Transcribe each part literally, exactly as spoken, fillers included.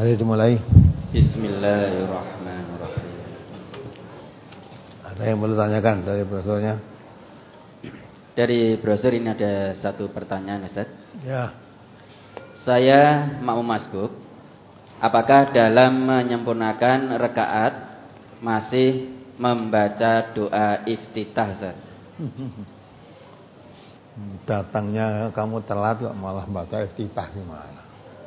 Mari dimulai. Bismillahirrahmanirrahim. Ada yang perlu tanyakan dari brosurnya? Dari brosur ini ada satu pertanyaan, Ustaz. Ya. Saya mau masbuk. Apakah dalam menyempurnakan rakaat masih membaca doa iftitah, Ustaz? Datangnya kamu telat kok malah baca iftitah gimana?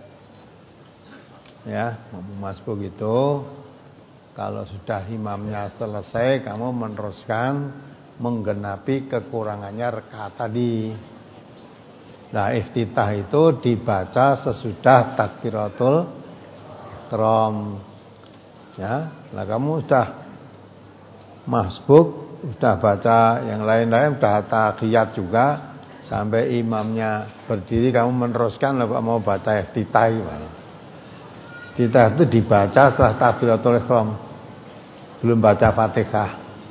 Ya, mau masbuk itu kalau sudah imamnya selesai kamu meneruskan menggenapi kekurangannya rakaat tadi. Nah, iftitah itu dibaca sesudah takbiratul ihram. Ya, nah kamu sudah masbuk, sudah baca yang lain-lain, sudah tahiyat juga, sampai imamnya berdiri kamu meneruskan kalau mau baca iftitah gimana? Iftitah itu dibaca setelah takbiratul ihram, belum baca Fatihah.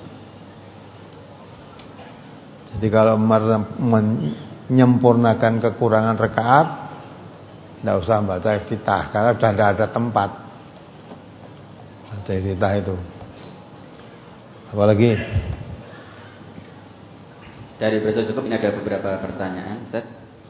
Jadi kalau menyempurnakan kekurangan rakaat, tidak usah baca iftitah karena sudah tidak ada tempat baca iftitah itu. Apalagi dari brosur cukup, ini ada beberapa pertanyaan, Ustaz.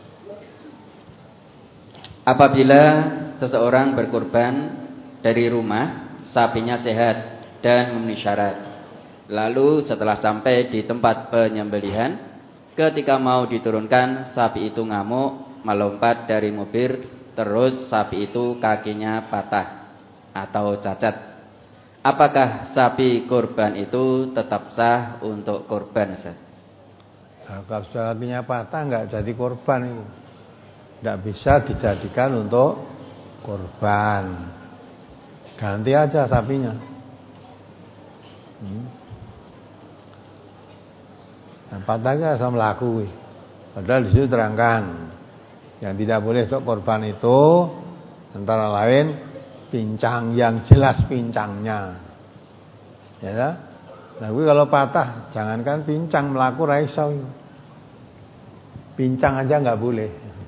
Apabila seseorang berkurban dari rumah, sapinya sehat dan memenuhi syarat, lalu setelah sampai di tempat penyembelihan, ketika mau diturunkan, sapi itu ngamuk, melompat dari mobil, terus sapi itu kakinya patah atau cacat. Apakah sapi kurban itu tetap sah untuk kurban, Ustaz? Nah, kalau sapinya patah enggak jadi kurban itu. Enggak bisa dijadikan untuk kurban. Ganti aja sapinya. Hmm. Nah, patahnya sama melaku. Padahal di situ terangkan yang tidak boleh untuk kurban itu antara lain pincang, yang jelas pincangnya. Ya. Nah, kalau patah jangankan pincang, melaku ra iso. Pincang aja enggak boleh.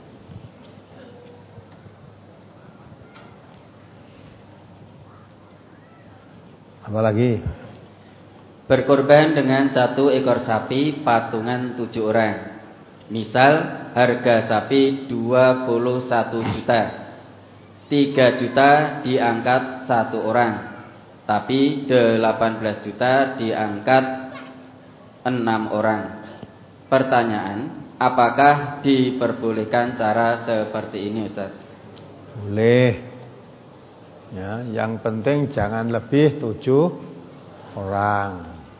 Apalagi berkorban dengan satu ekor sapi patungan tujuh orang. Misal harga sapi dua puluh satu juta, tiga juta diangkat satu orang, tapi delapan belas juta diangkat enam orang. Pertanyaan, apakah diperbolehkan cara seperti ini, Ustaz? Boleh. Ya, yang penting jangan lebih tujuh orang.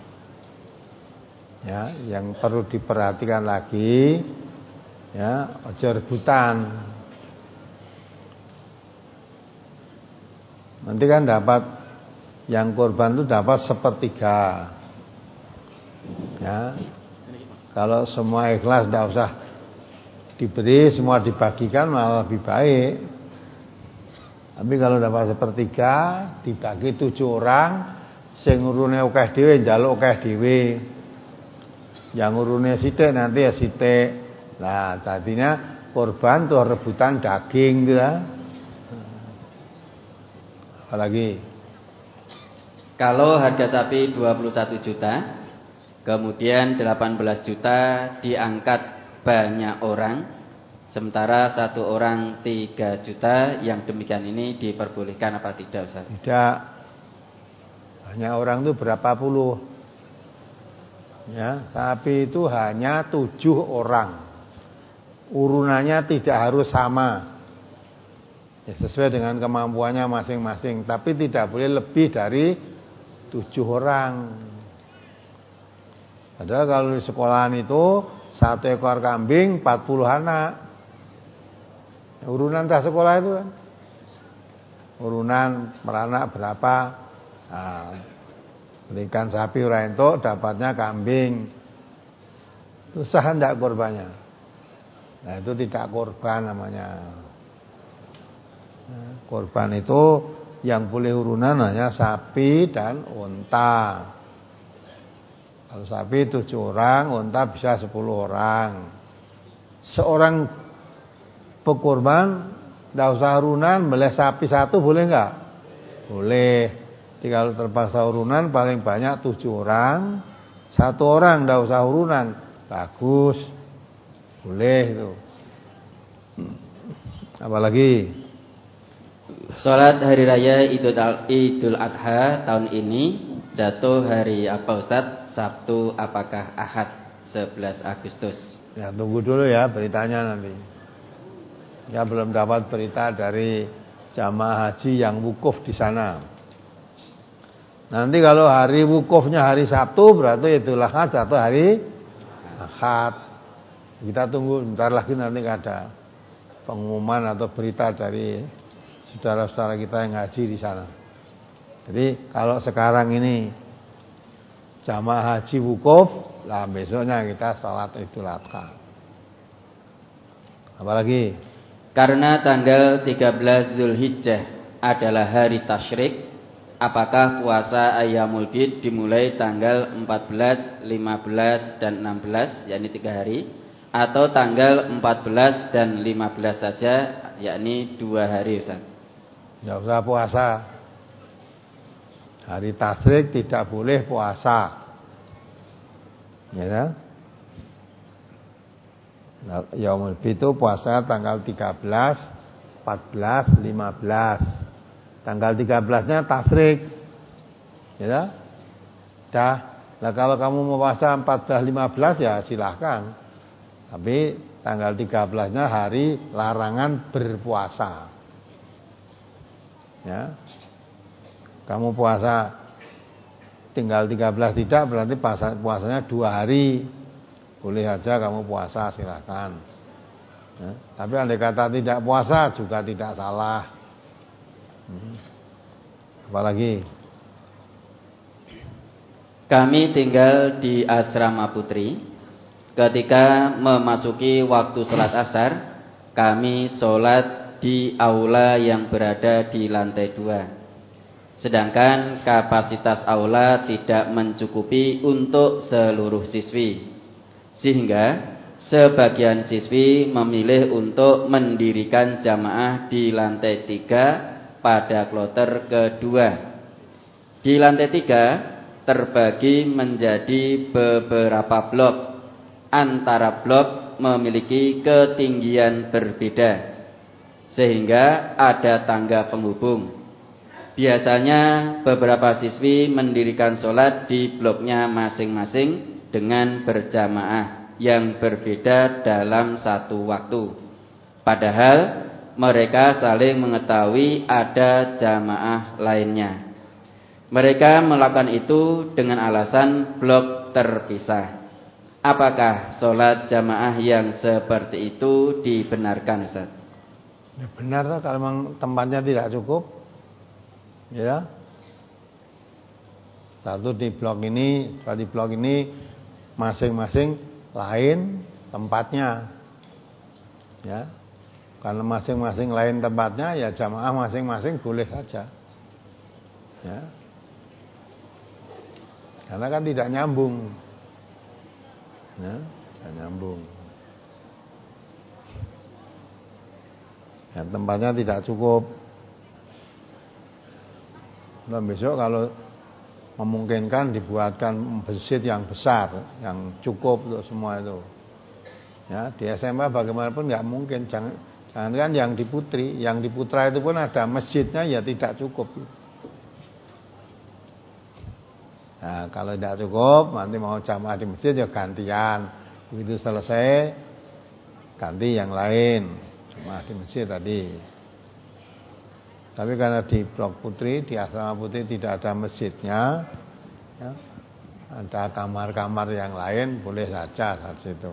Ya, yang perlu diperhatikan lagi, ya, ojo rebutan. Nanti kan dapat yang korban itu dapat sepertiga. Ya, kalau semua ikhlas tidak usah diberi, semua dibagikan malah lebih baik. Tapi kalau dapat sepertiga dibagi tujuh orang, sing urune akeh dhewe njaluk akeh dhewe. Yang urune sithik nanti ya sithik. Nah, tadinya korban tuh rebutan daging gitu ya. Apalagi kalau harga sapi dua puluh satu juta, kemudian delapan belas juta diangkat banyak orang, sementara satu orang tiga juta, yang demikian ini diperbolehkan apa tidak, Ustaz? Tidak. Banyak orang itu berapa puluh. Ya, sapi itu hanya tujuh orang. Urunannya tidak harus sama. Ya, sesuai dengan kemampuannya masing-masing, tapi tidak boleh lebih dari tujuh orang. Padahal kalau di sekolahan itu satu ekor kambing empat puluh anak. Urunan tas sekolah itu kan, urunan beranak berapa, nah, belikan sapi ora entuk dapatnya kambing, itu sah enggak korbannya? Nah, itu tidak korban namanya. Nah, korban itu yang boleh urunan hanya sapi dan unta. Kalau sapi tujuh orang, unta bisa sepuluh orang. Seorang pekorban Nggak usah urunan, meleh sapi satu boleh nggak? Boleh. Jadi kalau terpaksa urunan paling banyak tujuh orang, satu orang nggak usah urunan, bagus, boleh itu. Apalagi Sholat hari raya Idul, Idul Adha tahun ini jatuh hari apa Ustaz? Sabtu apakah Ahad sebelas Agustus? Ya tunggu dulu ya beritanya nanti. Ya belum dapat berita dari jamaah haji yang wukuf di sana. Nanti kalau hari wukufnya hari Sabtu berarti Idul Adha jatuh hari Ahad. Kita tunggu bentar lagi nanti ada pengumuman atau berita dari saudara-saudara kita yang haji di sana. Jadi kalau sekarang ini jamaah haji wukuf, lah besoknya kita sholat Idul Adha. Apalagi? Karena tanggal tiga belas Zulhijjah adalah hari tasyrik, apakah puasa Ayyamul Bid dimulai tanggal empat belas, lima belas, dan enam belas, yakni tiga hari, atau tanggal empat belas dan lima belas saja, yakni dua hari Ustaz? Tidak usah puasa. Hari tasyrik tidak boleh puasa. Ya kan? Yaumul Bid itu puasa tanggal tiga belas, empat belas, lima belas. Tanggal tiga belasnya tasyrik. Ya. Dah. Nah kalau kamu mau puasa empat belas, lima belas ya silahkan. Tapi tanggal tiga belasnya hari larangan berpuasa. Ya. Kamu puasa tinggal tiga belas tidak berarti puasa, puasanya dua hari. Boleh saja kamu puasa, silakan. Ya, tapi andai kata tidak puasa juga tidak salah. Hmm. Apalagi? Kami tinggal di asrama putri. Ketika memasuki waktu sholat asar, kami sholat di aula yang berada di lantai dua. Sedangkan kapasitas aula tidak mencukupi untuk seluruh siswi. Sehingga sebagian siswi memilih untuk mendirikan jamaah di lantai tiga pada kloter kedua. Di lantai tiga terbagi menjadi beberapa blok. Antara blok memiliki ketinggian berbeda, sehingga ada tangga penghubung. Biasanya beberapa siswi mendirikan sholat di bloknya masing-masing dengan berjamaah yang berbeda dalam satu waktu. Padahal mereka saling mengetahui ada jamaah lainnya. Mereka melakukan itu dengan alasan blok terpisah. Apakah sholat jamaah yang seperti itu dibenarkan, Ustaz? Ya benar lah kalau memang tempatnya tidak cukup. Ya. Satu di blok ini, dua di blok ini masing-masing lain tempatnya. Ya. Karena masing-masing lain tempatnya ya jamaah masing-masing boleh saja. Ya. Karena kan tidak nyambung. Ya, tidak nyambung. Ya, tempatnya tidak cukup. Dan besok kalau memungkinkan dibuatkan masjid yang besar, yang cukup untuk semua itu. Ya, di S M A bagaimanapun nggak mungkin. Jangan, jangan kan yang di Putri, yang di Putra itu pun ada masjidnya ya tidak cukup. Nah, kalau tidak cukup, nanti mau jamaah di masjid ya gantian. Begitu selesai, ganti yang lain. Jamaah di masjid tadi. Tapi karena di blok Putri, di asrama Putri tidak ada masjidnya, ya, ada kamar-kamar yang lain, boleh saja saat situ.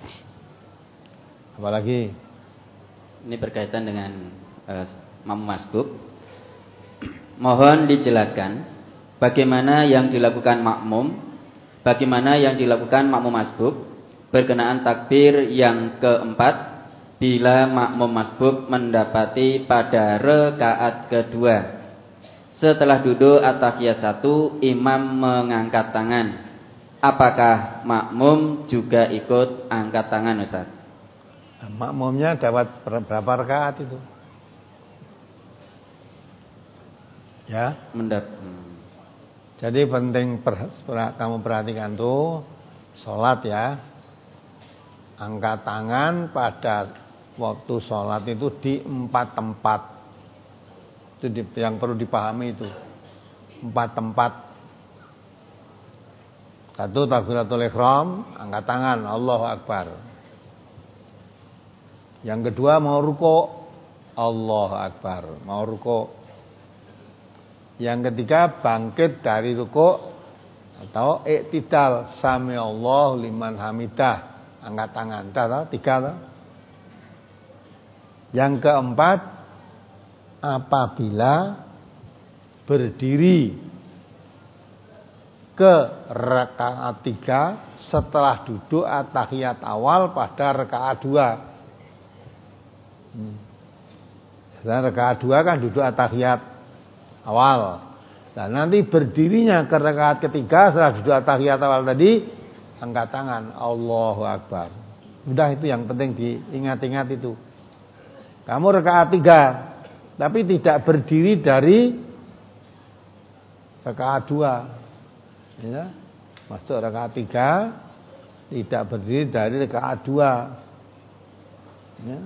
Apalagi? Ini berkaitan dengan uh, makmum masbuk. Mohon dijelaskan bagaimana yang dilakukan makmum, bagaimana yang dilakukan makmum masbuk berkenaan takbir yang keempat bila makmum masbuk mendapati pada rakaat kedua. Setelah duduk at-tahiyat satu, imam mengangkat tangan. Apakah makmum juga ikut angkat tangan, Ustaz? Makmumnya dapat berapa rakaat itu? Ya. Mendap. Hmm. Jadi penting per, per, kamu perhatikan tuh sholat ya. Angkat tangan pada waktu sholat itu di empat tempat. Itu di, yang perlu dipahami itu. Empat tempat. Satu, takbiratul ihram, angkat tangan, Allahu Akbar. Yang kedua mau ruku', Allahu Akbar, mau ruku'. Yang ketiga bangkit dari ruku' atau iktidal, sami Allahu liman hamidah, angkat tangan. Dah, tiga toh. Yang keempat, apabila berdiri ke rakaat tiga setelah duduk at-tahiyat awal pada rakaat dua. Hmm. Setelah rakaat dua kan duduk at-tahiyat awal. Nah, nanti berdirinya ke rakaat ketiga setelah duduk at-tahiyat awal tadi, angkat tangan, Allahu Akbar. Udah, itu yang penting diingat-ingat itu. Kamu rakaat tiga, tapi tidak berdiri dari rakaat dua. Ya, masuk rakaat tiga, tidak berdiri dari rakaat dua. Ya.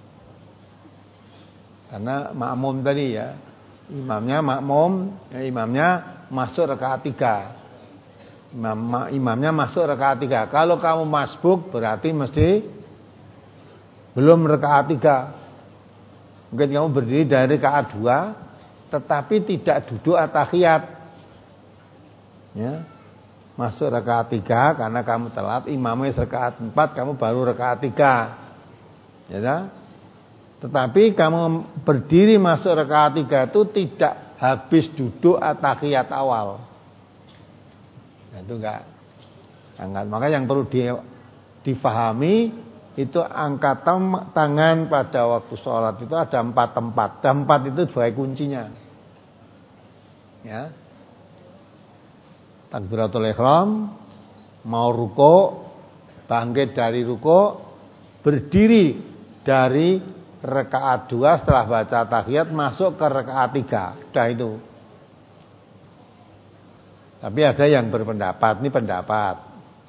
Karena makmum tadi ya, imamnya makmum, ya, imamnya masuk rakaat tiga. Imam, imamnya masuk rakaat tiga. Kalau kamu masbuk berarti mesti belum rakaat tiga. Mungkin kamu berdiri dari rakaat dua, tetapi tidak duduk at-tahiyat. Ya, masuk rakaat tiga karena kamu telat, imamnya rakaat empat, kamu baru rakaat tiga. Ya, tetapi kamu berdiri masuk rakaat tiga itu tidak habis duduk at-tahiyat awal. Nah, itu enggak angkat. Maka yang perlu di, difahami itu angkat tangan pada waktu sholat itu ada empat tempat. Tempat itu dua kuncinya. Ya. Takbiratul ihram, mau ruku', bangkit dari ruku', berdiri dari rakaat dua setelah baca tahiyat masuk ke rakaat tiga. Sudah itu. Tapi ada yang berpendapat, ini pendapat.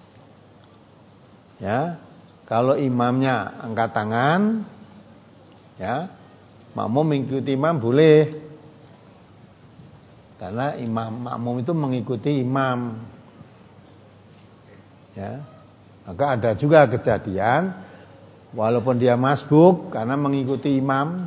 Ya. Kalau imamnya angkat tangan, ya, makmum mengikuti imam boleh. Karena imam makmum itu mengikuti imam. Ya. Maka ada juga kejadian walaupun dia masbuk karena mengikuti imam,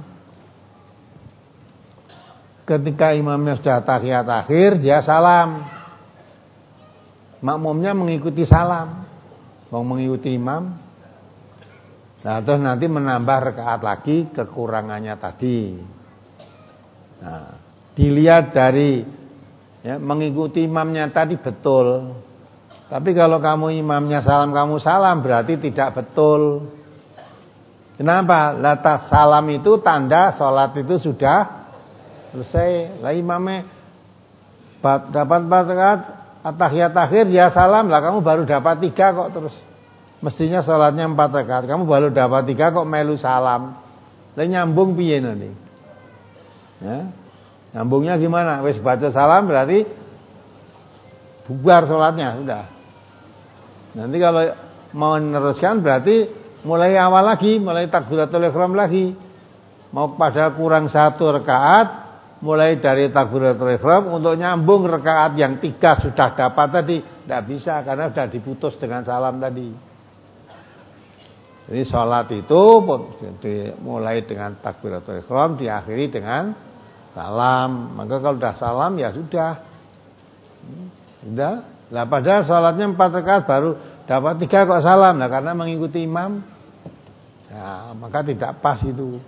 ketika imamnya sudah tahiyat akhir dia salam. Makmumnya mengikuti salam. Mau mengikuti imam. Nah, terus nanti menambah rakaat lagi kekurangannya tadi. Nah, dilihat dari ya, mengikuti imamnya tadi betul. Tapi kalau kamu imamnya salam, kamu salam berarti tidak betul. Kenapa? Latas salam itu tanda sholat itu sudah selesai. Lah imamnya dapat empat rakaat at-tahiyat akhir dia salam, lah kamu baru dapat tiga kok terus. Mestinya sholatnya empat rakaat, kamu baru dapat tiga kok melu salam. Lah nyambung piye nanti? Ya. Nyambungnya gimana? Wis baca salam berarti bubar sholatnya sudah. Nanti kalau mau meneruskan berarti mulai awal lagi, mulai takbiratul ihram lagi. Mau pada kurang satu rakaat, mulai dari takbiratul ihram untuk nyambung rakaat yang tiga sudah dapat tadi, tidak bisa karena sudah diputus dengan salam tadi. Jadi sholat itu mulai dengan takbiratul ihram, diakhiri dengan salam. Maka kalau sudah salam ya sudah. Sudah. Lah padahal sholatnya empat rakaat baru dapat tiga kok salam. Nah karena mengikuti imam. Nah, maka tidak pas itu.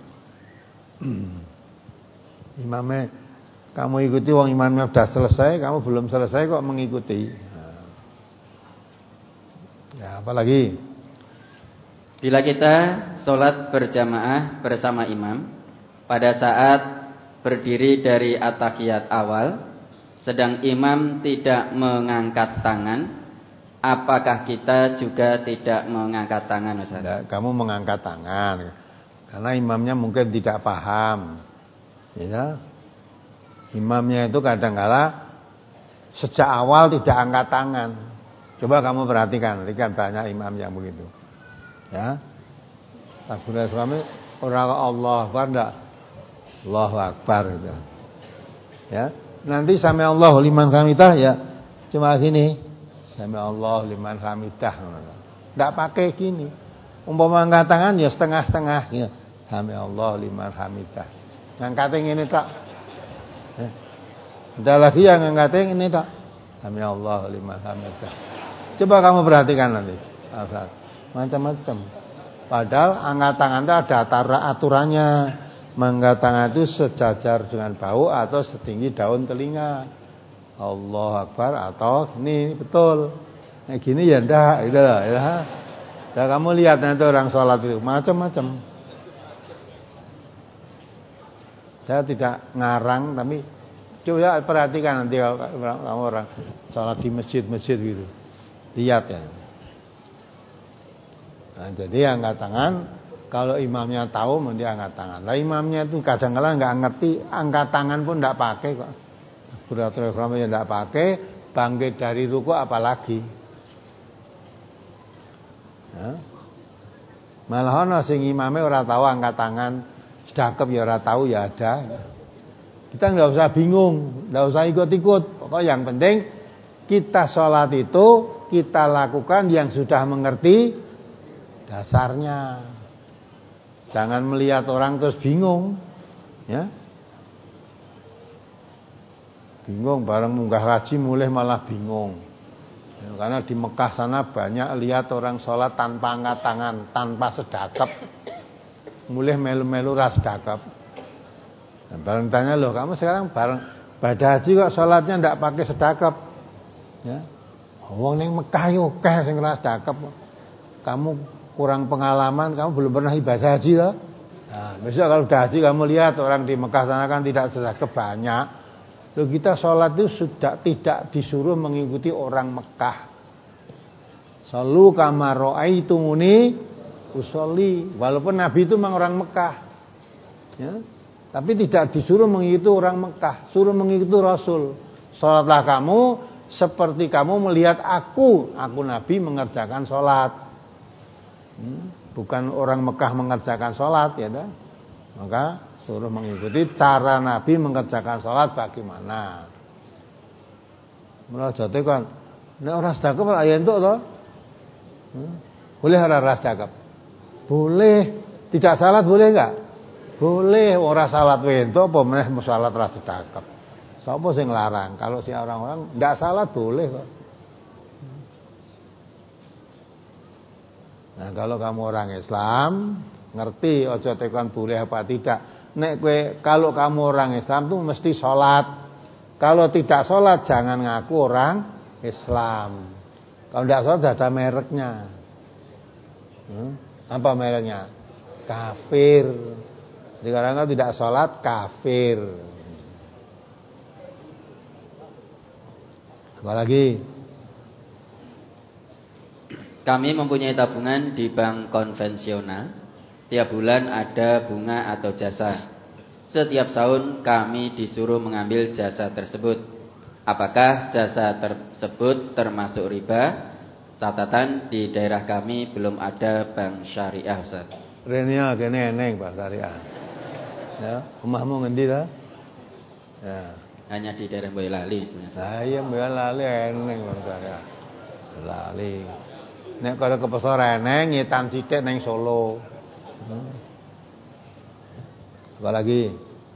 Imamnya kamu ikuti, wong imamnya sudah selesai, kamu belum selesai kok mengikuti. Nah. Ya, apalagi? Bila kita sholat berjamaah bersama imam, pada saat berdiri dari at-tahiyat awal, sedang imam tidak mengangkat tangan, apakah kita juga tidak mengangkat tangan, Ustaz? Tidak, kamu mengangkat tangan karena imamnya mungkin tidak paham. Ya. Imamnya itu kadang-kala sejak awal tidak angkat tangan. Coba kamu perhatikan, ini kan banyak imam yang begitu. Ya. Takbiratul ihram orang Allah Akbar enggak? Allahu Akbar gitu. Ya. Nanti sami Allahu liman hamidah ya cuma sini. Sami Allahu liman hamidah. Enggak pakai gini. Umpama angkat tangan ya setengah-setengah ya. Sami Allahu liman hamidah. Ngangkate ngene tak. Ya. Ada lagi yang ngangkate ngene tak. Sami Allahu liman hamidah. Coba kamu perhatikan nanti. Macam-macam. Padahal angkat tangan itu ada aturannya. Mengangkat tangan itu sejajar dengan bahu atau setinggi daun telinga. Allahu Akbar atau ini betul. Nah gini ya enggak, gitu loh, ya. Nah, kamu lihat nanti orang sholat itu macam-macam. Saya tidak ngarang, tapi coba perhatikan nanti kamu orang sholat di masjid-masjid gitu. Lihat ya. Nah, jadi angkat tangan. Kalau imamnya tahu, mesti angkat tangan. Lah imamnya itu kadang-kadang nggak ngerti, angkat tangan pun nggak pakai kok. Takbiratul ihramnya nggak pakai, bangkit dari ruku apalagi. Ya. Malah ono sing imame ora tahu angkat tangan, sedekap ya ora tahu ya ada. Kita nggak usah bingung, nggak usah ikut-ikut. Pokoknya yang penting kita sholat itu kita lakukan yang sudah mengerti dasarnya. Jangan melihat orang terus bingung, ya. Bingung bareng munggah haji mulai malah bingung. Ya, karena di Mekah sana banyak lihat orang sholat tanpa angkat tangan, tanpa sedekap. Mulai melu-melu ras sedekap. Dan bareng tanya loh, kamu sekarang bareng pada haji kok sholatnya ndak pakai sedekap? Ya. Wong ning Mekah yo akeh sing ras sedekap. Kamu kurang pengalaman, kamu belum pernah ibadah haji loh. Nah, besok kalau udah haji kamu lihat orang di Mekah sana kan tidak sedekap banyak. Loh kita sholat itu sudah tidak disuruh mengikuti orang Mekah. Sallu kama ra'aitumuni usolli. Walaupun Nabi itu memang orang Mekah. Ya. Tapi tidak disuruh mengikuti orang Mekah, suruh mengikuti Rasul. Sholatlah kamu seperti kamu melihat aku, aku Nabi mengerjakan sholat. Hmm, bukan orang Mekah mengerjakan sholat ya dah. Maka suruh mengikuti cara Nabi mengerjakan sholat bagaimana. Mulai jatuh kan, nek ora sedekap ora entuk to? Hmm, boleh ora sedekap? Boleh. Tidak salat boleh enggak? Boleh. Ora salat entuk apa meneh salat ora sedekap. Sapa sing larang? Kalau si orang-orang enggak salat boleh kok. Nah, kalau kamu orang Islam, ngerti ojo tekan boleh apa tidak. Nek kue, kalau kamu orang Islam tuh mesti sholat. Kalau tidak sholat jangan ngaku orang Islam. Kalau tidak sholat ada mereknya. Hmm? Apa mereknya? Kafir. Sekarang kalau tidak sholat kafir. Apalagi? Kami mempunyai tabungan di bank konvensional. Tiap bulan ada bunga atau jasa. Setiap tahun kami disuruh mengambil jasa tersebut. Apakah jasa tersebut termasuk riba? Catatan di daerah kami belum ada bank syariah, Ustaz. Renia kene eneng Pak syariah. Ya, omahmu ngendi ta? Ya. Hanya di daerah Boyolali sebenarnya. Saya Boyolali eneng bank syariah. Lali. Nek kalau ke pasar eneng ngitan sithik neng Solo. Hmm. Apa lagi?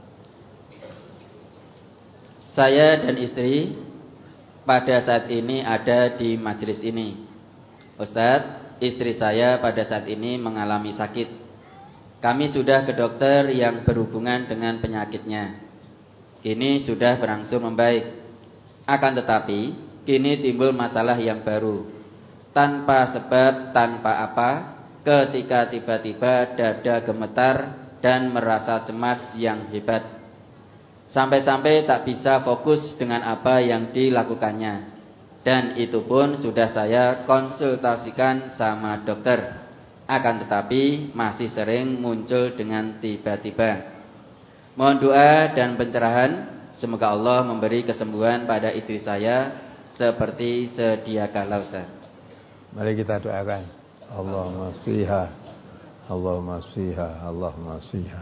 Saya dan istri pada saat ini ada di majelis ini. Ustadz, istri saya pada saat ini mengalami sakit. Kami sudah ke dokter yang berhubungan dengan penyakitnya. Kini sudah berangsur membaik. Akan tetapi, kini timbul masalah yang baru. Tanpa sebab, tanpa apa, ketika tiba-tiba dada gemetar dan merasa cemas yang hebat. Sampai-sampai tak bisa fokus dengan apa yang dilakukannya. Dan itu pun sudah saya konsultasikan sama dokter. Akan tetapi masih sering muncul dengan tiba-tiba. Mohon doa dan pencerahan Semoga Allah memberi kesembuhan pada istri saya seperti sedia kala, Ustaz. Mari kita doakan. Allahumma shfiha, Allahumma shfiha, Allahumma shfiha.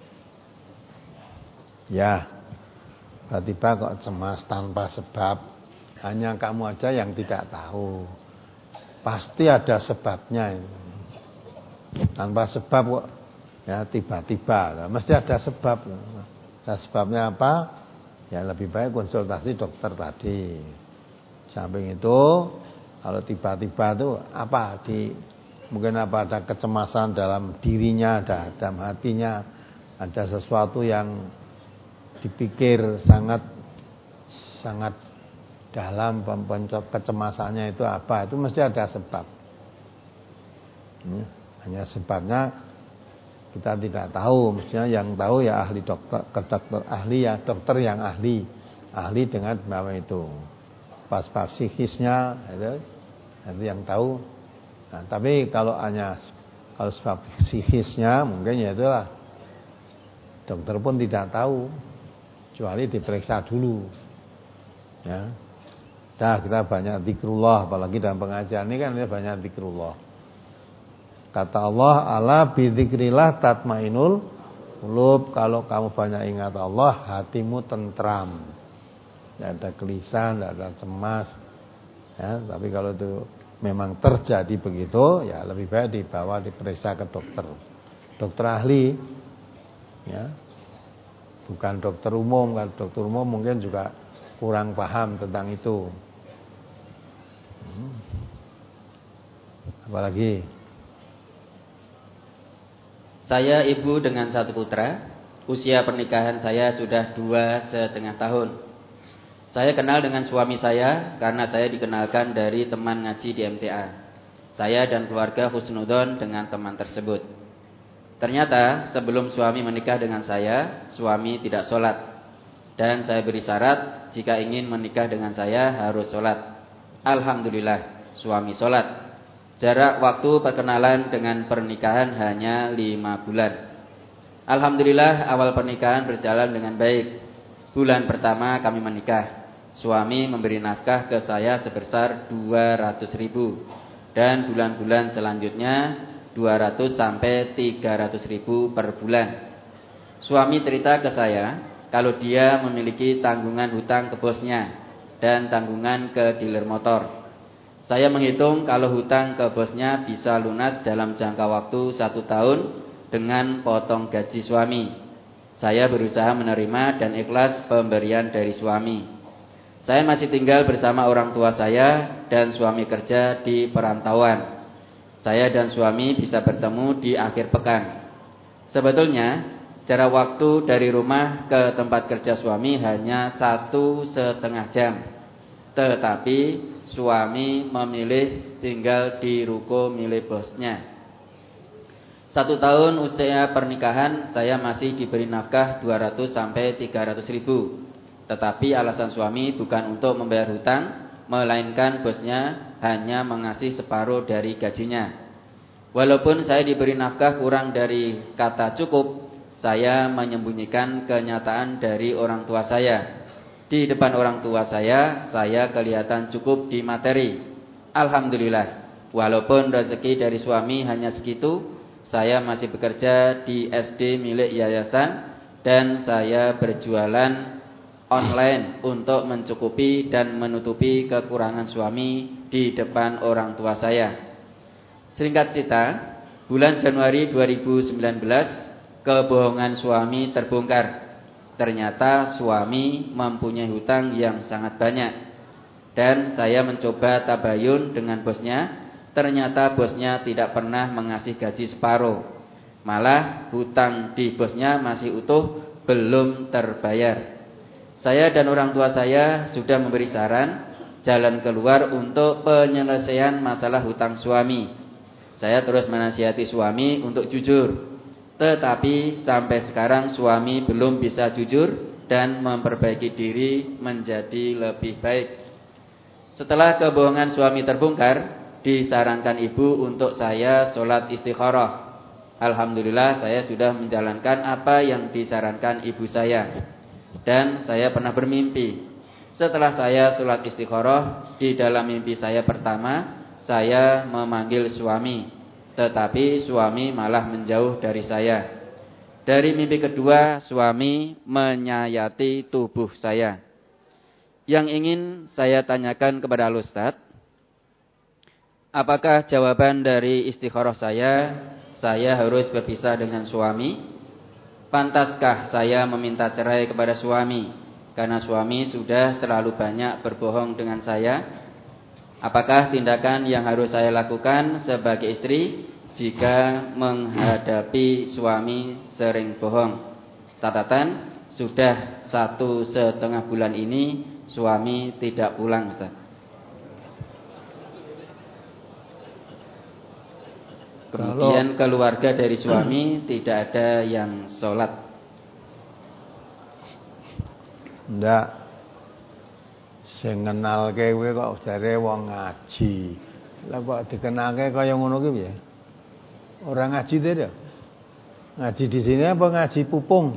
Ya, tiba-tiba kok cemas tanpa sebab. Hanya kamu aja yang tidak tahu. Pasti ada sebabnya. Tanpa sebab kok ya tiba-tiba. Nah, mesti ada sebab. Nah, sebabnya apa? Ya lebih baik konsultasi dokter tadi. Samping itu, kalau tiba-tiba itu apa? Di mungkin apa ada kecemasan dalam dirinya, ada dalam hatinya, ada sesuatu yang dipikir sangat sangat dalam, kecemasannya itu apa? Itu mesti ada sebab. Hanya sebabnya kita tidak tahu. Mestinya yang tahu ya ahli dokter, ke dokter ahli ya dokter yang ahli, ahli dengan apa itu. Pas-pas psikisnya itu, itu yang tahu. Nah, tapi kalau hanya kalau sebab psikisnya mungkin ya itulah dokter pun tidak tahu. Kecuali diperiksa dulu, ya. Dah kita banyak zikrullah, apalagi dalam pengajian ini kan banyak zikrullah. Kata Allah, ala bidzikrillah tatmainul qulub. Kalau kamu banyak ingat Allah, hatimu tentram, tidak ada gelisah, tidak ada cemas. Ya, tapi kalau itu memang terjadi begitu, ya lebih baik dibawa diperiksa ke dokter, dokter ahli, ya. Bukan dokter umum, kan dokter umum mungkin juga kurang paham tentang itu. Hmm. Apalagi? Saya ibu dengan satu putra. Usia pernikahan saya sudah dua setengah tahun. Saya kenal dengan suami saya karena saya dikenalkan dari teman ngaji di M T A. Saya dan keluarga husnudon dengan teman tersebut. Ternyata sebelum suami menikah dengan saya, suami tidak sholat. Dan saya beri syarat, jika ingin menikah dengan saya harus sholat. Alhamdulillah, suami sholat. Jarak waktu perkenalan dengan pernikahan hanya lima bulan. Alhamdulillah, awal pernikahan berjalan dengan baik. Bulan pertama kami menikah. Suami memberi nafkah ke saya sebesar dua ratus ribu. Dan bulan-bulan selanjutnya dua ratus sampai tiga ratus ribu per bulan. Suami cerita ke saya kalau dia memiliki tanggungan hutang ke bosnya dan tanggungan ke dealer motor. Saya menghitung kalau hutang ke bosnya bisa lunas dalam jangka waktu satu tahun dengan potong gaji suami. Saya berusaha menerima dan ikhlas pemberian dari suami. Saya masih tinggal bersama orang tua saya dan suami kerja di perantauan. Saya dan suami bisa bertemu di akhir pekan. Sebetulnya jarak waktu dari rumah ke tempat kerja suami hanya satu setengah jam. Tetapi suami memilih tinggal di ruko milik bosnya. Satu tahun usia pernikahan saya masih diberi nafkah dua ratus sampai tiga ratus ribu. Tetapi alasan suami bukan untuk membayar hutang, melainkan bosnya hanya mengasih separuh dari gajinya. Walaupun saya diberi nafkah kurang dari kata cukup, saya menyembunyikan kenyataan dari orang tua saya. Di depan orang tua saya, saya kelihatan cukup di materi. Alhamdulillah, walaupun rezeki dari suami hanya segitu, saya masih bekerja di S D milik yayasan dan saya berjualan online untuk mencukupi dan menutupi kekurangan suami di depan orang tua saya. Singkat cerita, bulan Januari dua ribu sembilan belas, kebohongan suami terbongkar. Ternyata suami mempunyai hutang yang sangat banyak. Dan saya mencoba tabayun dengan bosnya. Ternyata bosnya tidak pernah mengasih gaji separuh. Malah hutang di bosnya masih utuh, belum terbayar. Saya dan orang tua saya sudah memberi saran jalan keluar untuk penyelesaian masalah hutang suami. Saya terus menasihati suami untuk jujur. Tetapi sampai sekarang suami belum bisa jujur dan memperbaiki diri menjadi lebih baik. Setelah kebohongan suami terbongkar, disarankan ibu untuk saya sholat istikharah. Alhamdulillah saya sudah menjalankan apa yang disarankan ibu saya. Dan saya pernah bermimpi. Setelah saya sholat istikharah, di dalam mimpi saya pertama, saya memanggil suami, tetapi suami malah menjauh dari saya. Dari mimpi kedua, suami menyayati tubuh saya. Yang ingin saya tanyakan kepada Al-Ustaz, apakah jawaban dari istikharah saya, saya harus berpisah dengan suami? Pantaskah saya meminta cerai kepada suami karena suami sudah terlalu banyak berbohong dengan saya? Apakah tindakan yang harus saya lakukan sebagai istri jika menghadapi suami sering bohong? Catatan, sudah satu setengah bulan ini suami tidak pulang, Ustaz. Kemudian keluarga dari suami tidak ada yang sholat. Ndak. Sing ngenalke kowe kok jare wong ngaji. Lah kok dikenalke kaya ngono ki piye? Ora ngaji to ya? Ngaji di sini apa ngaji pupung?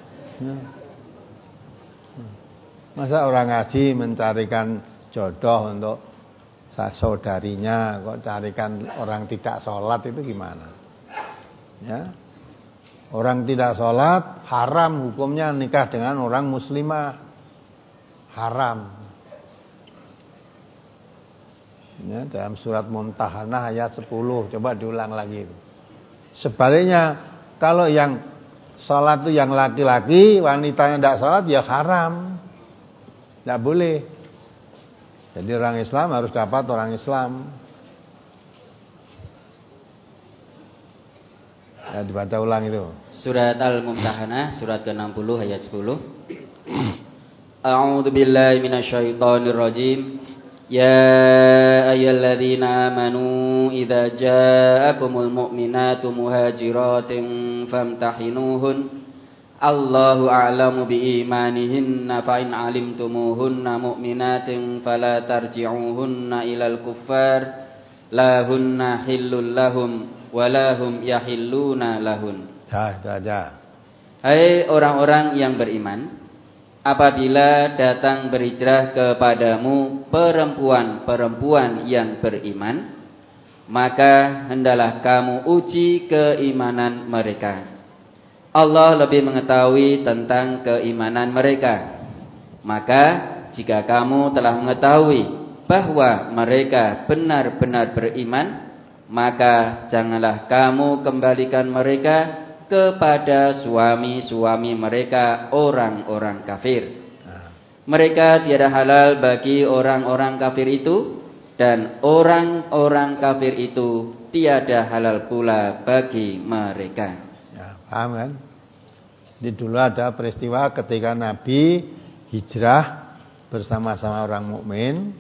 Masa orang ngaji mencarikan jodoh untuk saudarinya, kok carikan orang tidak sholat, itu gimana? Ya, orang tidak sholat haram hukumnya nikah dengan orang muslimah, haram. Ya, dalam surat Mumtahanah ayat sepuluh, coba diulang lagi. Sebaliknya, kalau yang sholat itu yang laki-laki, wanitanya tidak sholat, ya haram. Tidak boleh. Jadi orang Islam harus dapat orang Islam. Ya, dibaca ulang itu. Surat Al-Mumtahanah, surat ke enam puluh ayat sepuluh. A'udzu billahi minasyaitonir rajim. Ya ayyuhalladzina amanu idza ja'akumul mu'minatu muhajiratin famtahinuhun. Allahu a'lamu biimanihinna fa in 'alimtumuhunna mu'minatin fala tarji'uhunna ilal kuffar la hunna hillul lahum wa lahum yahilluna lahun. Dah, dah, dah. Hai orang-orang yang beriman, apabila datang berhijrah kepadamu perempuan-perempuan yang beriman, maka hendaklah kamu uji keimanan mereka. Allah lebih mengetahui tentang keimanan mereka. Maka jika kamu telah mengetahui bahwa mereka benar-benar beriman, maka janganlah kamu kembalikan mereka kepada suami-suami mereka orang-orang kafir. Mereka tiada halal bagi orang-orang kafir itu, dan orang-orang kafir itu tiada halal pula bagi mereka. Paham kan? Jadi dulu ada peristiwa ketika Nabi hijrah bersama-sama orang mukmin.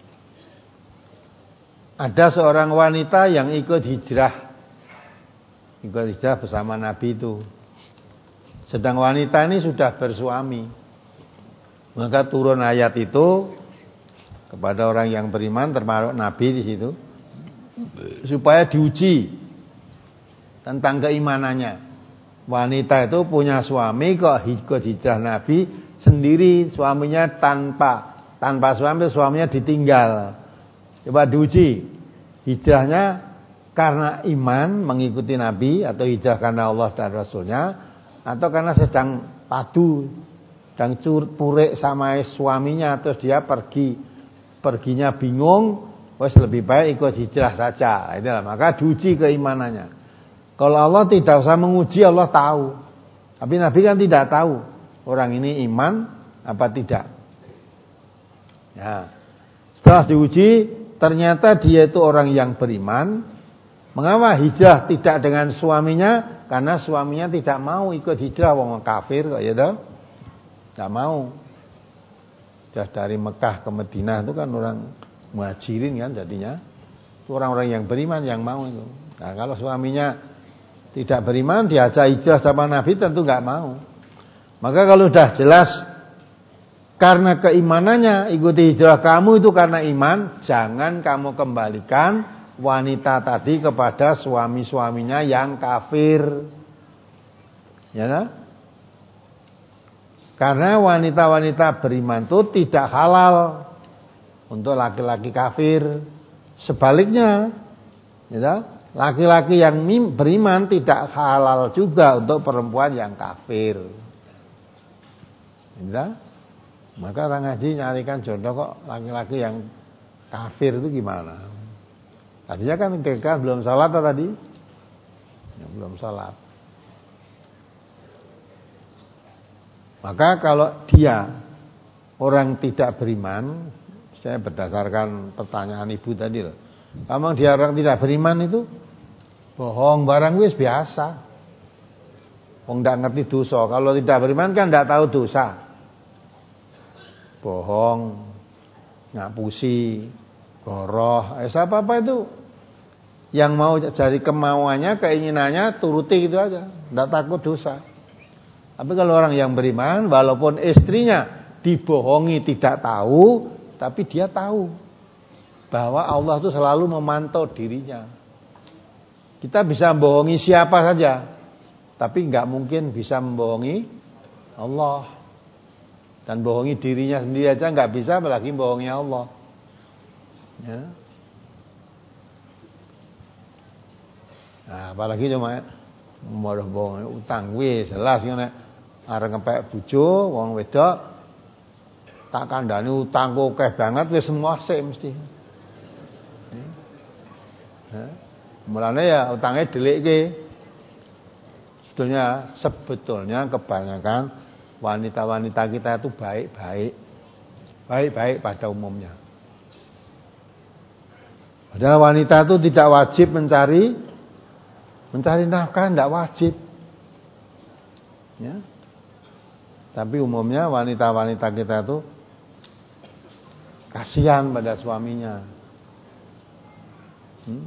Ada seorang wanita yang ikut hijrah. Ikut hijrah bersama Nabi itu. Sedang wanita ini sudah bersuami. Maka turun ayat itu kepada orang yang beriman, termasuk Nabi di situ, supaya diuji tentang keimanannya. Wanita itu punya suami kok ikut hijrah Nabi sendiri, suaminya tanpa tanpa suami, suaminya ditinggal. Coba diuji hijrahnya karena iman mengikuti Nabi, atau hijrah karena Allah dan Rasulnya, atau karena sedang padu dan purek sama suaminya, terus dia pergi perginya bingung, wes lebih baik ikut hijrah saja. Itulah, maka diuji keimanannya. Kalau Allah tidak usah menguji, Allah tahu. Tapi Nabi kan tidak tahu orang ini iman apa tidak. Ya. Setelah diuji, ternyata dia itu orang yang beriman. Mengapa hijrah tidak dengan suaminya? Karena suaminya tidak mau ikut hijrah, wong kafir kok ya toh. Tidak mau. Sudah dari Mekah ke Madinah itu kan orang muhajirin kan jadinya. Itu orang-orang yang beriman yang mau itu. Nah, kalau suaminya tidak beriman, diajak hijrah sama Nabi tentu nggak mau. Maka kalau sudah jelas karena keimanannya ikuti hijrah kamu itu karena iman, jangan kamu kembalikan wanita tadi kepada suami-suaminya yang kafir. Ya, nah? Karena wanita-wanita beriman itu tidak halal untuk laki-laki kafir. Sebaliknya, ya, laki-laki yang beriman tidak halal juga untuk perempuan yang kafir. Ya, maka orang ngaji nyarikan jodoh kok laki-laki yang kafir itu gimana? Tadinya kan ketika belum salat tadi, ya, belum salat. Maka kalau dia orang tidak beriman, saya berdasarkan pertanyaan ibu tadi loh, memang dia orang tidak beriman itu bohong barang wis biasa. Wong ndak ngerti dosa. Kalau tidak beriman kan ndak tahu dosa. Bohong, ngapusi, goroh, eh apa-apa itu yang mau jadi kemauannya, keinginannya turuti gitu aja, ndak takut dosa. Tapi kalau orang yang beriman, walaupun istrinya dibohongi tidak tahu, tapi dia tahu bahwa Allah itu selalu memantau dirinya. Kita bisa membohongi siapa saja, tapi nggak mungkin bisa membohongi Allah. Dan bohongi dirinya sendiri aja nggak bisa, apalagi bohongi Allah. Ya. Nah, apalagi cuma mau bohong utang, wis jelas ngene. Arep ngepek bojo wong wedok tak kandhani utangku akeh banget wis semua sik mesti. Heeh. Mulane ya utangnya dilikke. Sebetulnya sebetulnya kebanyakan wanita-wanita kita itu baik-baik. Baik-baik pada umumnya. Padahal wanita itu tidak wajib mencari mencari nafkah, tidak wajib. Ya. Tapi umumnya wanita-wanita kita itu kasihan pada suaminya. Hmm?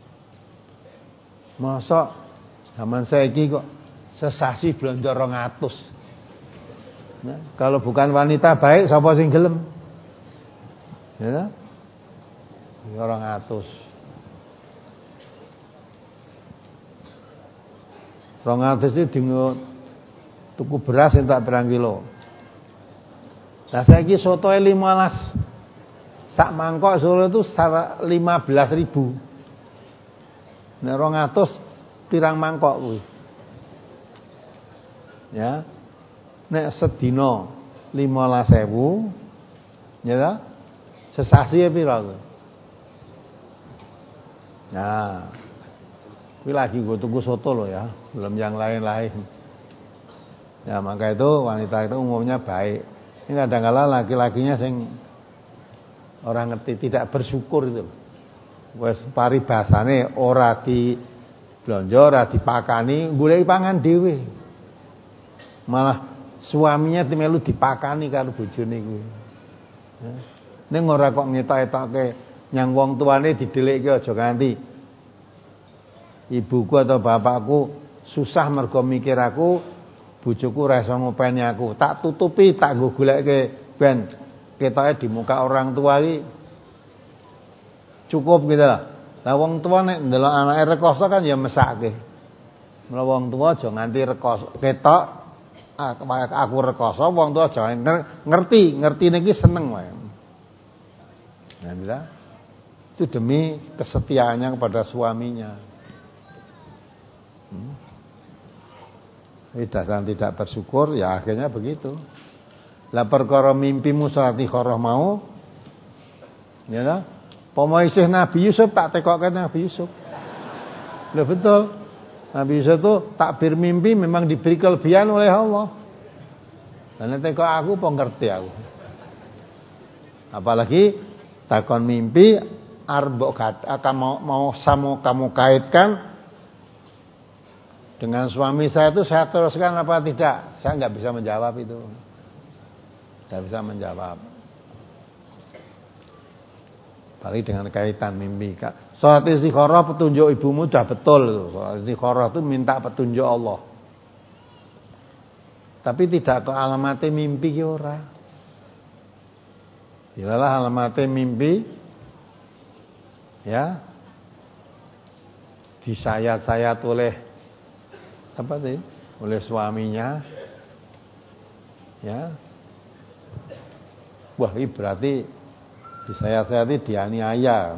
Masa zaman saiki kok sesasi blonjo rong atus. Nah, kalau bukan wanita baik sapa sing gelem? Ya. rong atus. rong atus itu dingo tuku beras entak berang kilo. Nah saiki sotoe lima belas. Sak mangkok Solo itu lima belas ribu. Nah rong atus pirang mangkok kuwi. Ya. Nek sedina lima belas ribu, ya ta? Sesasi pira kuwi? Nah. Kuwi lagi gue tuku soto loh ya, belum yang lain-lain. Ya maka itu wanita itu umumnya baik. Ini kadang-kadang laki-lakinya sing orang ngerti tidak bersyukur itu. Wes paribasane ora di blonjo, ora dipakani, goleki pangan dhewe. Malah suaminya melu dipakani karo bojone kuwi. Ya. Ning ora kok ngetok-etokke nyang wong tuane didelikke aja ganti. Ibuku atau bapakku susah mergo mikir aku, bojoku ora iso ngopeni aku. Tak tutupi, tak nggo golekke ben ketoke di muka orang tua iki cukup gitu lah. Lah wong tua nek ndelok anake rekoso kan ya mesake. Mula wong tua aja nganti rekoso ketok aku rekoso, wong tua aja ngerti, ngerti niki seneng wae. Nah, bila itu demi kesetiaannya kepada suaminya. Hmm. Tidak dan tidak bersyukur, ya akhirnya begitu. Lah perkara mimpimu salat ikhoroh mau, ya lah. Pomo isih Nabi Yusuf tak tekokke Nabi Yusuf. Loh betul. Nabi Yusuf itu takbir mimpi memang diberi kelebihan oleh Allah. Dan teko aku po ngerti aku. Apalagi takon mimpi arbok akan mau mau samo kamu kaitkan dengan suami saya itu saya teruskan apa tidak? Saya nggak bisa menjawab itu. Saya bisa menjawab. Apalagi dengan kaitan mimpi. Salat istikharah petunjuk ibumu sudah betul. Salat istikharah itu minta petunjuk Allah. Tapi tidak ke alamatnya mimpi ki ora. Ilalah alamatnya mimpi ya disayat-sayat oleh apa sih? Oleh suaminya. Ya. Wah, ini berarti disayat-sayati dianiaya.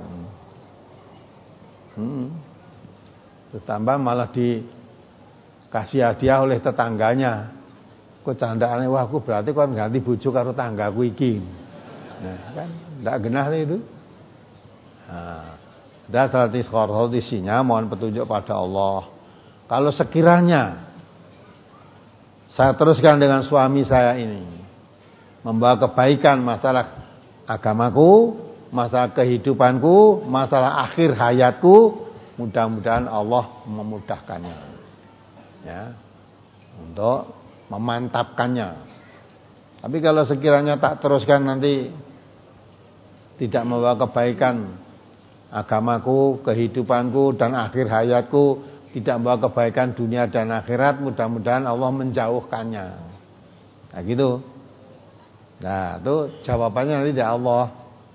Hmm. Ditambah malah dikasih hadiah oleh tetangganya. Kok candaan wah aku berarti kon ganti bojo karo tanggaku iki. Nah, kan ndak genah itu. Nah, dan salat istikharah isinya mohon petunjuk pada Allah. Kalau sekiranya saya teruskan dengan suami saya ini membawa kebaikan masalah agamaku, masalah kehidupanku, masalah akhir hayatku, mudah-mudahan Allah memudahkannya. Ya. Untuk memantapkannya. Tapi kalau sekiranya tak teruskan nanti tidak membawa kebaikan agamaku, kehidupanku dan akhir hayatku, tidak membawa kebaikan dunia dan akhirat, mudah-mudahan Allah menjauhkannya. Nah gitu. Nah itu jawabannya nanti dari Allah.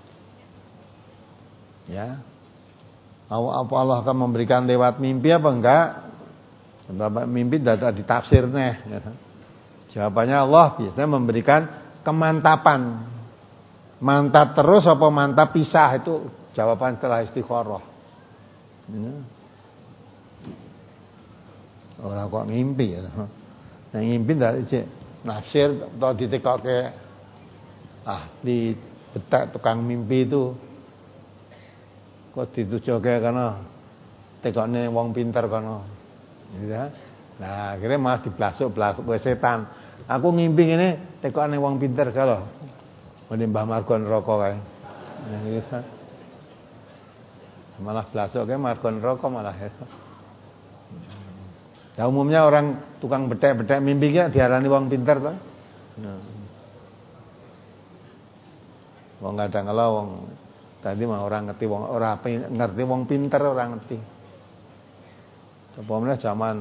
Ya. Apa Allah akan memberikan lewat mimpi apa enggak? Bapak mimpi tidak ditafsir nih. Ya. Jawabannya Allah biasanya memberikan kemantapan. Mantap terus apa mantap pisah, itu jawaban setelah istikharah. Ya. Orang kok ngimpi ya. Yang ngimpi ndak cek nafsir atau ditekokke ah di betak tukang mimpi itu kok ditujuke kana tekone wong pinter kana. Ya. Nah, akhirnya malah diblasuk-blasuk ke setan. Aku ngimpi ngene tekone wong pinter kalau mene Mbah Margon neraka kae. Ya gitu. Malah blasuke Margon neraka malah. Ya umumnya orang tukang betek-betek mimpi ya diarani wong pinter to. Nah. Wong kadang kala wong tadi mah orang ngerti wong ora ngerti wong pinter ora ngerti. Coba meneh zaman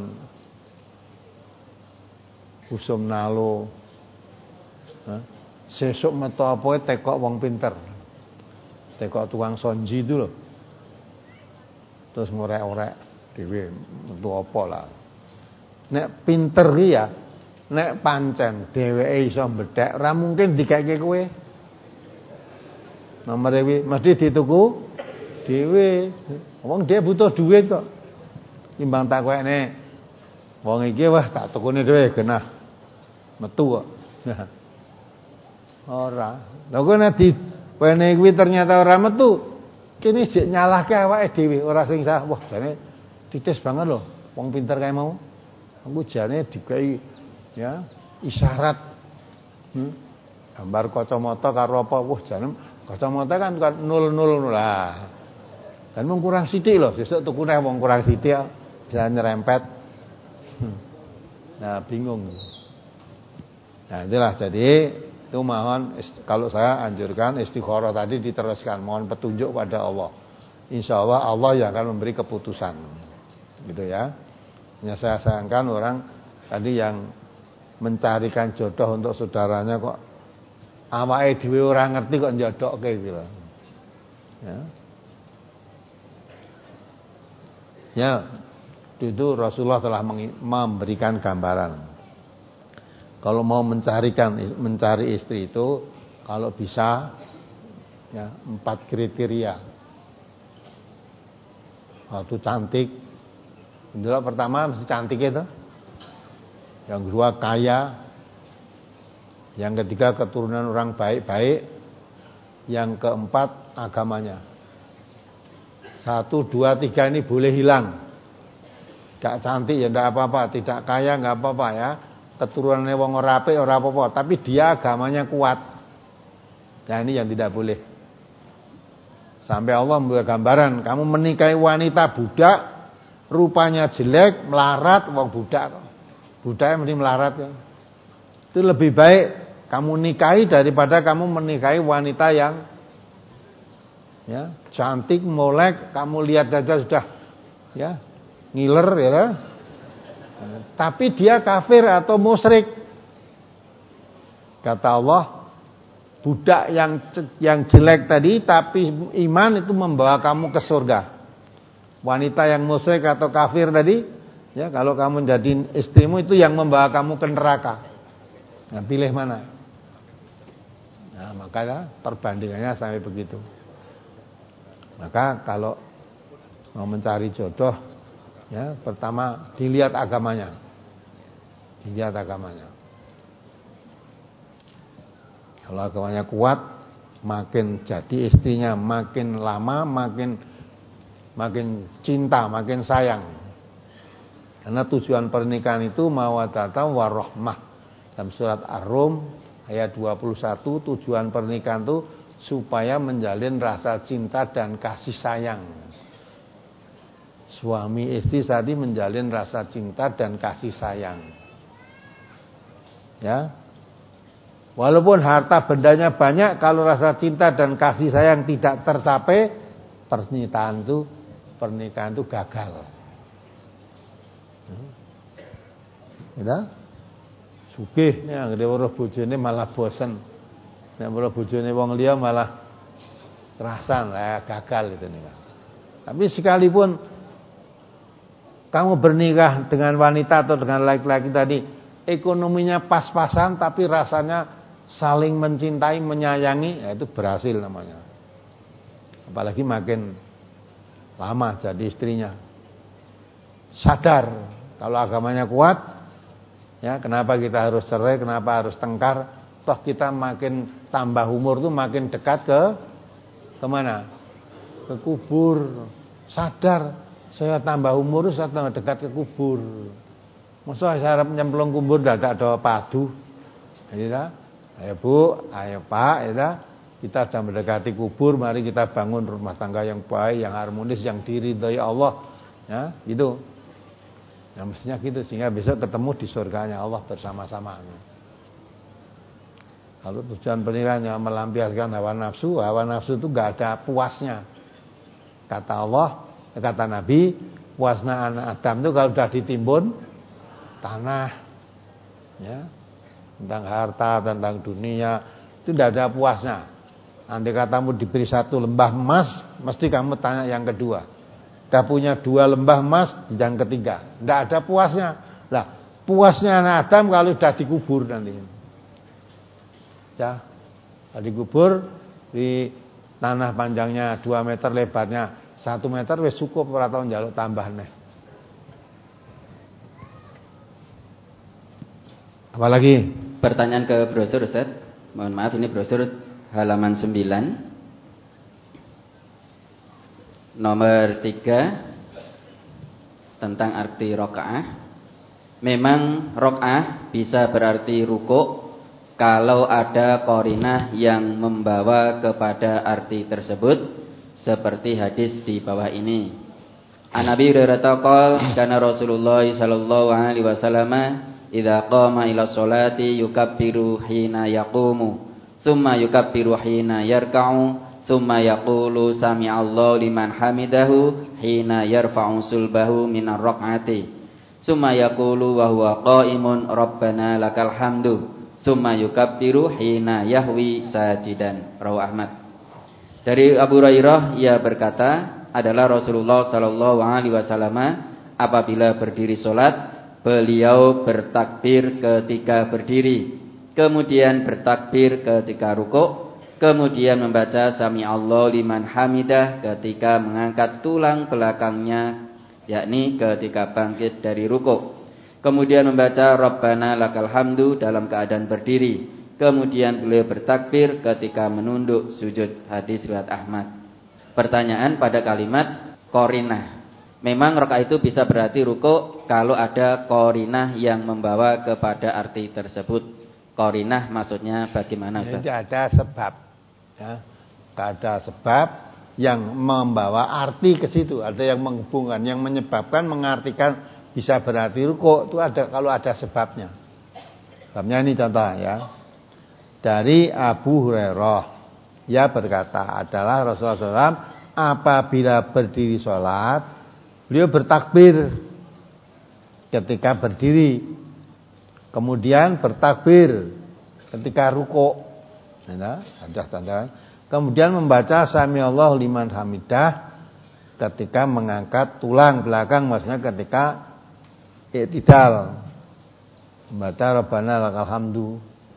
Usum Nalo. Hah? Sesuk metu apa tekok wong pinter. Tekok tukang sonji itu loh. Terus ngorek-orek dhewe metu apa lah. Nek pinter ya, nek pancen dheweke iso mbedhek, ora mungkin dikeke kowe. Nomor ewe mesti dituku dhewe. Wong dia butuh duit kok. Timbang tak koekne wong iki wah tak tukune dhewe genah. Metu kok. Ora. Lha kok nek di wene kuwi ternyata ora metu, kene jek nyalahke awake dhewe, ora sing salah. Wah, jane titis banget lho wong pinter kae mau. Aku jane dikai ya isyarat. Hmm? Gambar kacamata karo apa? Wah, jane kacamata kan nol nol lah. Kan mung kurang sithik lho, sesuk tukune wong kurang sithik bisa nyerempet. Hmm. Nah, bingung. Nah, itulah jadi itu mohon kalau saya anjurkan istikharah tadi diteruskan, mohon petunjuk pada Allah. Insya Allah Allah yang akan memberi keputusan. Gitu ya. Hanya saya sayangkan orang tadi yang mencarikan jodoh untuk saudaranya kok awake dhewe ora ngerti kok njodokke gitu. Ya. Ya, itu Rasulullah telah memberikan gambaran. Kalau mau mencarikan mencari istri itu kalau bisa ya empat kriteria. Satu cantik. Yang pertama mesti cantik itu. Yang kedua kaya. Yang ketiga keturunan orang baik-baik. Yang keempat agamanya. Satu, dua, tiga ini boleh hilang. Gak cantik ya ndak apa-apa, tidak kaya nggak apa-apa ya. Keturunannya wong ora apik ora apa-apa, tapi dia agamanya kuat. Nah ini yang tidak boleh. Sampai Allah membuat gambaran, kamu menikahi wanita budak, rupanya jelek, melarat, wong budak. Budaknya mesti melarat ya. Itu lebih baik kamu nikahi daripada kamu menikahi wanita yang ya cantik, molek, kamu lihat saja sudah ya ngiler ya. Tapi dia kafir atau musyrik. Kata Allah, budak yang yang jelek tadi tapi iman itu membawa kamu ke surga. Wanita yang musyrik atau kafir tadi, ya kalau kamu jadi istrimu itu yang membawa kamu ke neraka. Nah, pilih mana? Nah, makanya perbandingannya sampai begitu. Maka kalau mau mencari jodoh, ya pertama dilihat agamanya, dilihat agamanya. Kalau agamanya kuat, makin jadi istrinya makin lama, makin makin cinta, makin sayang. Karena tujuan pernikahan itu mawaddah warahmah. Dalam surat Ar-Rum ayat dua puluh satu, tujuan pernikahan itu supaya menjalin rasa cinta dan kasih sayang. Suami istri tadi menjalin rasa cinta dan kasih sayang. Ya. Walaupun harta bendanya banyak, kalau rasa cinta dan kasih sayang tidak tercapai, pernikahan itu pernikahan itu gagal. Ya. Sugih nek weruh bojone malah bosen. Nek weruh bojone wong liya malah kerasan, lah gagal itu nih. Tapi sekalipun kamu bernikah dengan wanita atau dengan laki-laki tadi, ekonominya pas-pasan tapi rasanya saling mencintai, menyayangi, ya itu berhasil namanya. Apalagi makin lama jadi istrinya. Sadar kalau agamanya kuat, ya kenapa kita harus cerai, kenapa harus tengkar? Toh kita makin tambah umur tuh makin dekat ke kemana? Ke kubur. Sadar, saya tambah umur, saya tambah dekat ke kubur. Masa saya harap nyemplung kubur dadak ada padu. Ya, ayo Bu, ayo Pak, ya, kita sudah mendekati kubur, mari kita bangun rumah tangga yang baik, yang harmonis, yang diridhai Allah. Ya, gitu. Ya mestinya gitu, sehingga besok ketemu di surganya Allah bersama-sama. Kalau tujuan pernikahannya melampiaskan hawa nafsu, hawa nafsu itu gak ada puasnya. Kata Allah, kata Nabi, puasnya anak Adam itu kalau sudah ditimbun tanah, ya, tentang harta, tentang dunia, itu tidak ada puasnya. Andai katamu diberi satu lembah emas, mesti kamu tanya yang kedua. Sudah punya dua lembah emas, yang ketiga, tidak ada puasnya. Lah, puasnya anak Adam kalau sudah dikubur nanti. Ya, dikubur di tanah panjangnya dua meter, lebarnya satu meter, wes cukup ora tau njaluk tambah neh. Apalagi? Pertanyaan ke brosur Ustaz. Mohon maaf, ini brosur halaman sembilan. Nomor tiga tentang arti rakaah. Memang rakaah bisa berarti rukuk kalau ada qarinah yang membawa kepada arti tersebut, seperti hadis di bawah ini. An Abi Hurairah qala kana Rasulullah sallallahu alaihi wasallam idza qama ila sholati yukabbiru hina yaqumu, tsumma yukabbiru hina yarka'u, tsumma yaqulu sami'allahu liman hamidahu hina yarfa'u sulbahu minar rak'ati, tsumma yaqulu wa huwa qa'imun rabbana lakal hamdu, tsumma yukabbiru hina yahwi sajidan. Rawahu Ahmad. Dari Abu Hurairah, ia berkata, adalah Rasulullah sallallahu alaihi wasallam apabila berdiri salat, beliau bertakbir ketika berdiri, kemudian bertakbir ketika rukuk, kemudian membaca sami Allah liman hamidah ketika mengangkat tulang belakangnya, yakni ketika bangkit dari rukuk, kemudian membaca Rabbana lakal hamdu dalam keadaan berdiri, kemudian beliau bertakbir ketika menunduk sujud. Hadis riwayat Ahmad. Pertanyaan pada kalimat qarinah. Memang rakaat itu bisa berarti rukuk kalau ada qarinah yang membawa kepada arti tersebut. Qarinah maksudnya bagaimana Ustaz? Tidak ada sebab, ya. Tidak ada sebab yang membawa arti ke situ. Ada yang menghubungkan, yang menyebabkan, mengartikan bisa berarti rukuk. Itu ada kalau ada sebabnya. Sebabnya ini contoh ya. Dari Abu Hurairah, ia berkata adalah Rasulullah shallallahu alaihi wasallam apabila berdiri sholat, beliau bertakbir ketika berdiri, kemudian bertakbir ketika rukuk, ya, tanda-tanda. Kemudian membaca sami'allahu liman hamidah ketika mengangkat tulang belakang, maksudnya ketika i'tidal, membaca Rabbana lakal hamdu.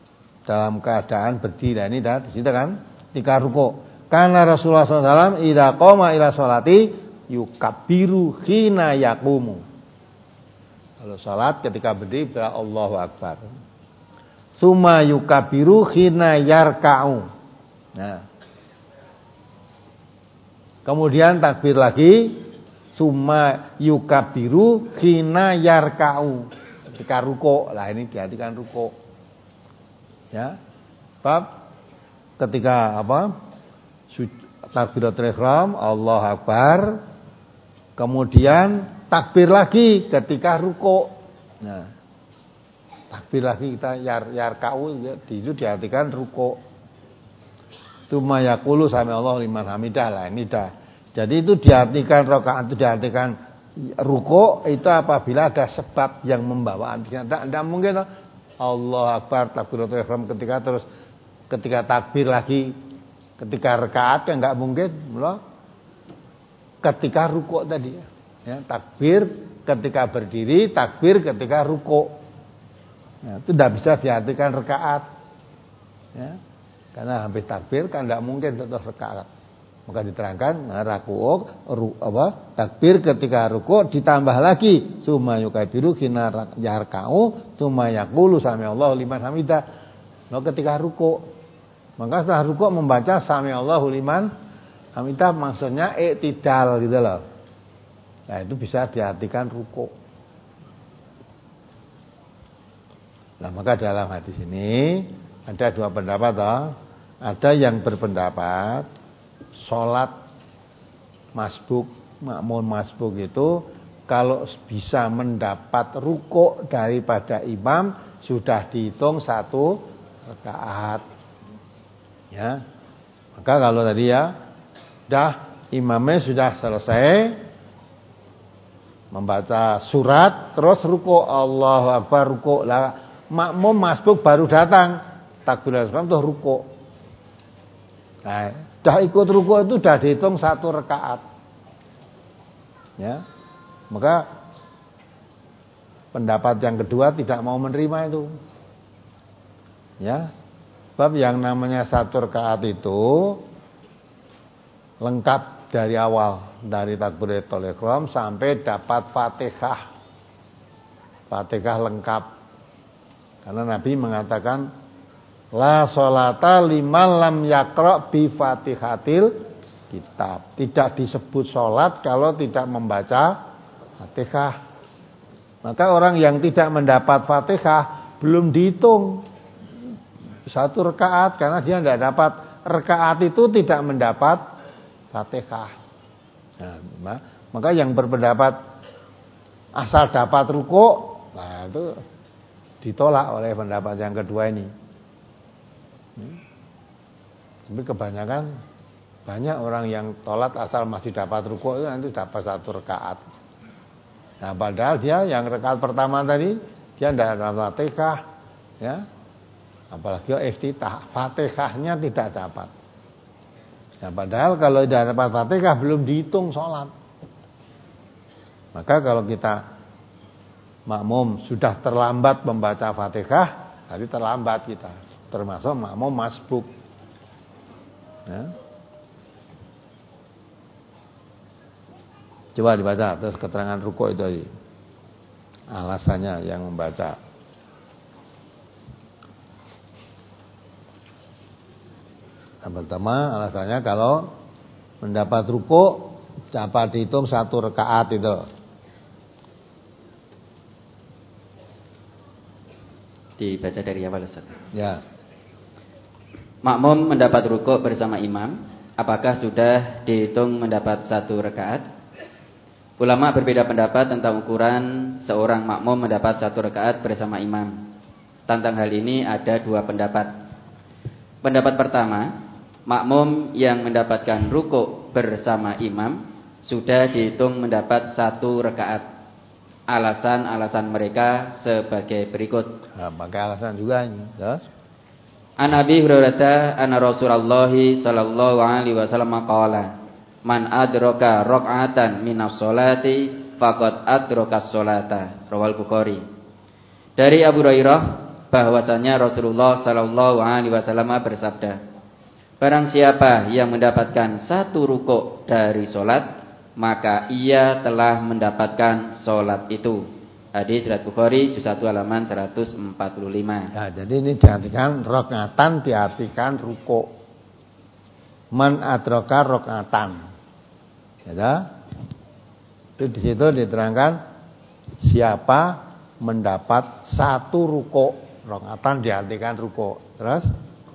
dalam keadaan berdiri. Ini dah di situ kan, ketika ruku. Karena Rasulullah shallallahu alaihi wasallam idza qoma ila sholati yukabbiru hina yaqumu. Kalau salat ketika berdiri berkata Allahu Akbar. Summa yukabbiru hina yarka'u. Nah. Kemudian takbir lagi, summa yukabbiru hina yarka'u. Ketika ruku. Lah ini diartikan ruku. Ya. Bab ketika apa? Takbiratul ihram, Allahu Akbar. Kemudian takbir lagi ketika ruku. Nah, takbir lagi kita yar yarka'u itu diartikan ruku. Tsumma yaqulu sami Allahu liman hamidah. Lah ini dah. Jadi itu diartikan rakaat itu diartikan ruku itu apabila ada sebab yang membawa. Tidak, tidak mungkin Allahu Akbar takbiratul ihram ketika terus ketika takbir lagi ketika rakaat kan enggak mungkin loh. Ketika ruku tadi ya, takbir ketika berdiri, takbir ketika ruku. Ya, itu tidak bisa diartikan rakaat. Ya. Karena habis takbir kan enggak mungkin tetap rakaat. Maka diterangkan nah, raku ru, apa? Takbir ketika ruku ditambah lagi summa yukabiru hina yarka'u summa yaqulu sami Allahu liman hamidah. Nah, ketika ruku maka setelah ruku membaca sami Allahu liman hamidah maksudnya i'tidal gitu loh. Nah, itu bisa diartikan ruku. Nah, maka dalam hadis ini ada dua pendapat toh. Ada yang berpendapat salat masbuk, makmum masbuk itu kalau bisa mendapat ruku daripada imam sudah dihitung satu rakaat. Ya, maka kalau tadi ya, dah imamnya sudah selesai membaca surat, terus ruku, Allahu Akbar ruku, lah makmum masbuk baru datang, takbiratul ihram tuh ruku. Nah, dah ikut ruku itu dah dihitung satu rakaat. Ya, maka pendapat yang kedua tidak mau menerima itu. Ya. Sebab yang namanya satu rakaat itu lengkap dari awal, dari takbiratul ihram sampai dapat Fatihah. Fatihah lengkap. Karena Nabi mengatakan la sholata liman lam yaqra bi Fatihatil kitab. Tidak disebut sholat kalau tidak membaca Fatihah. Maka orang yang tidak mendapat Fatihah belum dihitung satu rakaat karena dia tidak dapat rakaat itu tidak mendapat Fatihah. Nah, maka yang berpendapat asal dapat ruku, nah itu ditolak oleh pendapat yang kedua ini. Hmm. Tapi kebanyakan banyak orang yang tolak asal masih dapat ruku itu nanti dapat satu rakaat. Nah, padahal dia yang rakaat pertama tadi dia tidak dapat Fatihah, ya. Apalagi iftitah, Fatihahnya tidak dapat. Nah, padahal kalau tidak dapat Fatihah belum dihitung sholat. Maka kalau kita makmum sudah terlambat membaca Fatihah, tadi terlambat kita, termasuk makmum masbuk. Ya. Coba dibaca terus keterangan ruku itu tadi. Alasannya yang membaca. Yang pertama alasannya kalau mendapat ruku dapat dihitung satu rakaat itu. Dibaca dari awal Ustaz. Ya. Makmum mendapat ruku bersama imam, apakah sudah dihitung mendapat satu rakaat? Ulama berbeda pendapat tentang ukuran seorang makmum mendapat satu rakaat bersama imam. Tentang hal ini ada dua pendapat. Pendapat pertama, makmum yang mendapatkan ruku bersama imam sudah dihitung mendapat satu rakaat. Alasan-alasan mereka sebagai berikut. Nah, pakai alasan juga ini. Ya. An Abi Hurairah anna Rasulullah sallallahu alaihi wasallam qala, "Man adraka raka'atan minas sholati faqad adraka sholata." Rawal Bukhari. Dari Abu Hurairah bahwasanya Rasulullah sallallahu alaihi wasallam bersabda, barang siapa yang mendapatkan satu rukuk dari solat, maka ia telah mendapatkan solat itu. Hadis riwayat Bukhari juz satu halaman seratus empat puluh lima. Ya, jadi ini diartikan rakaatan, diartikan rukuk. Man adraka rakaatan. Ya. Itu di situ diterangkan siapa mendapat satu rukuk. Rakaatan diartikan rukuk. Terus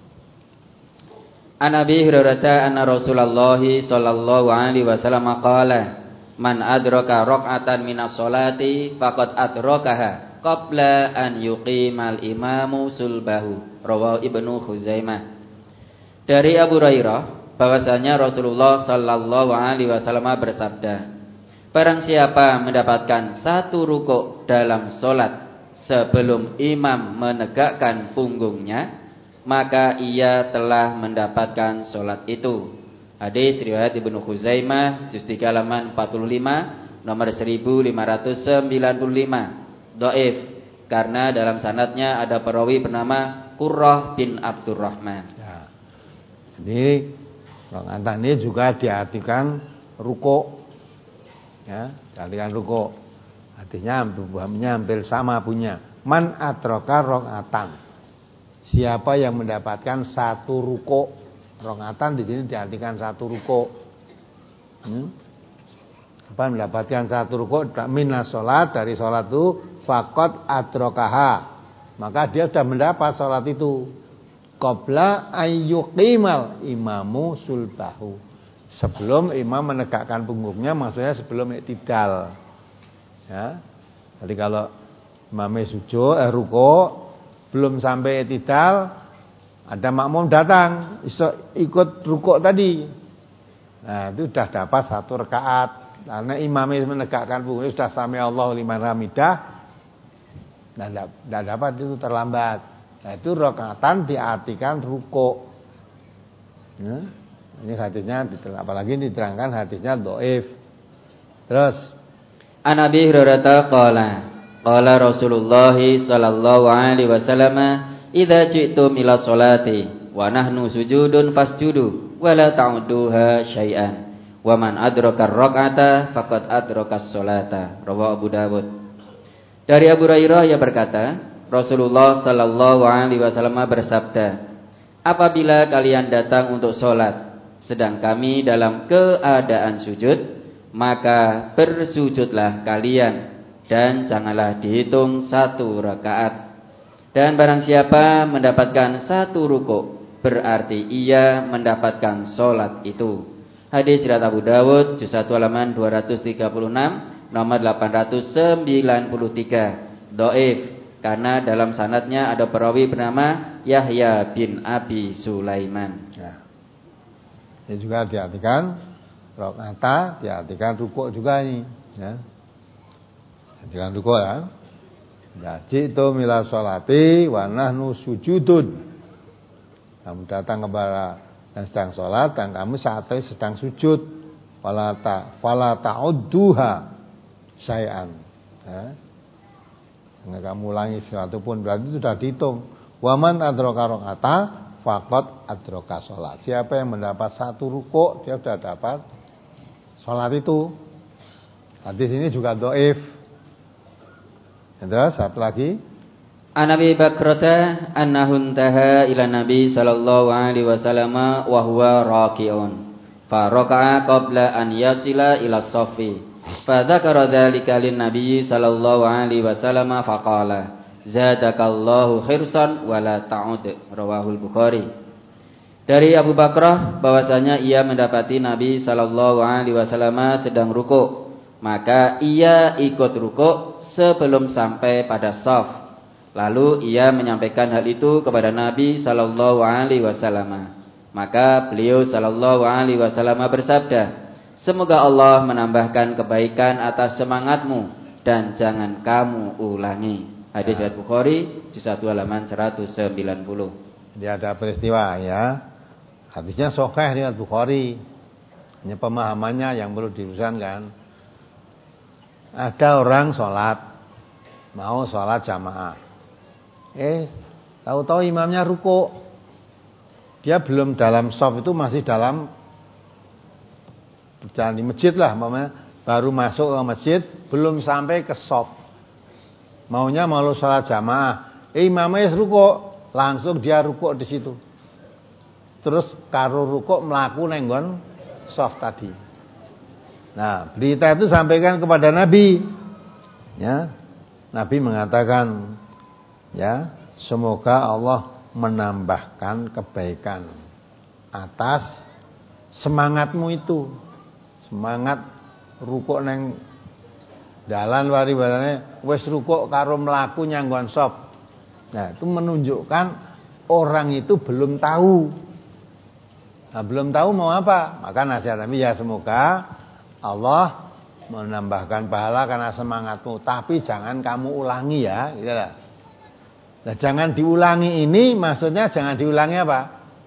An Abi Hurairah anna Rasulullah sallallahu alaihi wasallam qala man adraka rak'atan minas sholati faqad adrakaha qabla an yuqimal imamu sulbahu. Rawahu Ibnu Khuzaimah. Dari Abu Hurairah bahwasanya Rasulullah sallallahu alaihi wasallam bersabda, barang siapa mendapatkan satu rukuk dalam solat sebelum imam menegakkan punggungnya, maka ia telah mendapatkan solat itu. Hadis riwayat Ibnu Khuzaimah juz tiga halaman empat puluh lima, nomor seribu lima ratus sembilan puluh lima. Dhaif karena dalam sanadnya ada perawi bernama Qurrah bin Abdurrahman. Ya. Jadi rakaatan ini juga diartikan rukuk. Ya, diartikan rukuk. Artinya buahnya hampir sama punya. Man adraka rakaatan. Siapa yang mendapatkan satu rukuk. Rakaatan di sini diartikan satu rukuk. Hmm? Apa mendapatkan satu rukuk minas salat, dari salat itu faqad adrakaha. Maka dia sudah mendapat salat itu. Qabla ayyuqimal imamu sulbahu. Sebelum imam menegakkan punggungnya, maksudnya sebelum iktidal. Ya. Jadi kalau imamnya sujud eh rukuk belum sampai iktidal, ada makmum datang, ikut rukuk tadi. Nah, itu sudah dapat satu rakaat. Karena imamnya menegakkan punggungnya sudah sami Allahu liman hamidah. Nah, tidak dapat, itu terlambat. Nah, itu rakaatan diartikan rukuk. Ya, ini hadisnya, apalagi diterangkan hadisnya dhaif. Terus An Abi Hurairah qala qala Rasulullah sallallahu alaihi wasallam, idza ji'tum ila sholati wa nahnu sujudun fasjudu wa la ta'uduha syai'an wa man adraka ar-rak'ata faqad adraka as-sholata. Rawahu Abu Dawud. Dari Abu Hurairah ia berkata, Rasulullah sallallahu alaihi wasallam bersabda, apabila kalian datang untuk sholat sedang kami dalam keadaan sujud, maka bersujudlah kalian dan janganlah dihitung satu rakaat. Dan barang siapa mendapatkan satu rukuk, berarti ia mendapatkan solat itu. Hadis riwayat Abu Dawud juz satu halaman dua ratus tiga puluh enam, nomor delapan ratus sembilan puluh tiga. Dhaif karena dalam sanadnya ada perawi bernama Yahya bin Abi Sulaiman. Ya. Ini juga diartikan rakaat, diartikan rukuk juga ini, ya. Diartikan rukuk ya. Jitu mila sholati wa nahnu sujudun. Kamu datang kepada dan sedang sholat dan kamu saat itu sedang sujud. Fala ta fala ta'udduha syai'an. Ya. Enggak kamu ulangi sesuatu pun berarti itu sudah dihitung. Wa man adraka rakaata faqad adraka sholat. Siapa yang mendapat satu rukuk, dia sudah dapat sholat itu. Hadis ini juga dhaif. Terus satu lagi. An Abi Bakrata annahu intaha ila Nabi sallallahu alaihi wasallam wa huwa raqi'un. Fa raka'a qabla an yasila ila as-saffi. Fa dzakara dzalika lin Nabi sallallahu alaihi wasallam fa qala zadakallahu khirsan wa la ta'ud. Rawahul Bukhari. Dari Abu Bakrah bahwasanya ia mendapati Nabi sallallahu alaihi wasallam sedang rukuk, maka ia ikut rukuk sebelum sampai pada shaf. Lalu ia menyampaikan hal itu kepada Nabi sallallahu alaihi wasallam. Maka beliau sallallahu alaihi wasallam bersabda, semoga Allah menambahkan kebaikan atas semangatmu dan jangan kamu ulangi. Hadis riwayat Bukhari juz satu halaman seratus sembilan puluh. Jadi ada peristiwa ya. Hadisnya sahih riwayat Bukhari. Hanya pemahamannya yang perlu diluruskan kan. Ada orang sholat, mau sholat jamaah. Eh Tahu-tahu imamnya ruku. Dia belum dalam shaf itu, masih dalam berjalan di masjid lah, mamanya baru masuk ke masjid, belum sampai ke shaf. Maunya mau salat jamaah, eh, imamnya ruku, langsung dia ruku di situ. Terus karo ruku melaku nenggon shaf tadi. Nah, berita itu sampaikan kepada Nabi. Ya. Nabi mengatakan, ya, semoga Allah menambahkan kebaikan atas semangatmu itu. Semangat rukuk neng dalan wari-warane wis rukuk karo mlaku nyanggon shaf. Nah, itu menunjukkan orang itu belum tahu. Nah, belum tahu mau apa? Maka nasihat Nabi, ya semoga Allah menambahkan pahala karena semangatmu, tapi jangan kamu ulangi ya, gitu lah. Nah, jangan diulangi ini maksudnya jangan diulangi apa?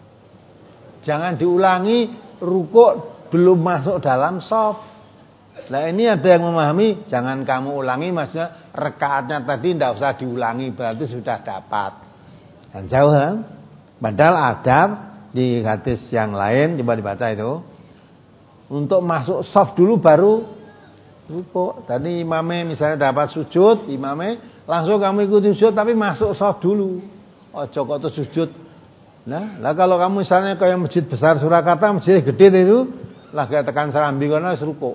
Jangan diulangi rukuk belum masuk dalam shaf. Nah, ini ada yang memahami jangan kamu ulangi maksudnya rakaatnya tadi tidak usah diulangi, berarti sudah dapat. Dan jauh kan? Padahal adab di hadis yang lain, coba dibaca itu. Untuk masuk shaf dulu baru rukuk. Tadi imamnya misalnya dapat sujud, imamnya langsung kamu ikuti sujud tapi masuk shaf dulu. Ojo kok tuh sujud. Nah, lah kalau kamu misalnya kayak masjid besar Surakarta, masjid gede itu, lah kayak tekan serambi kono wis rukuk.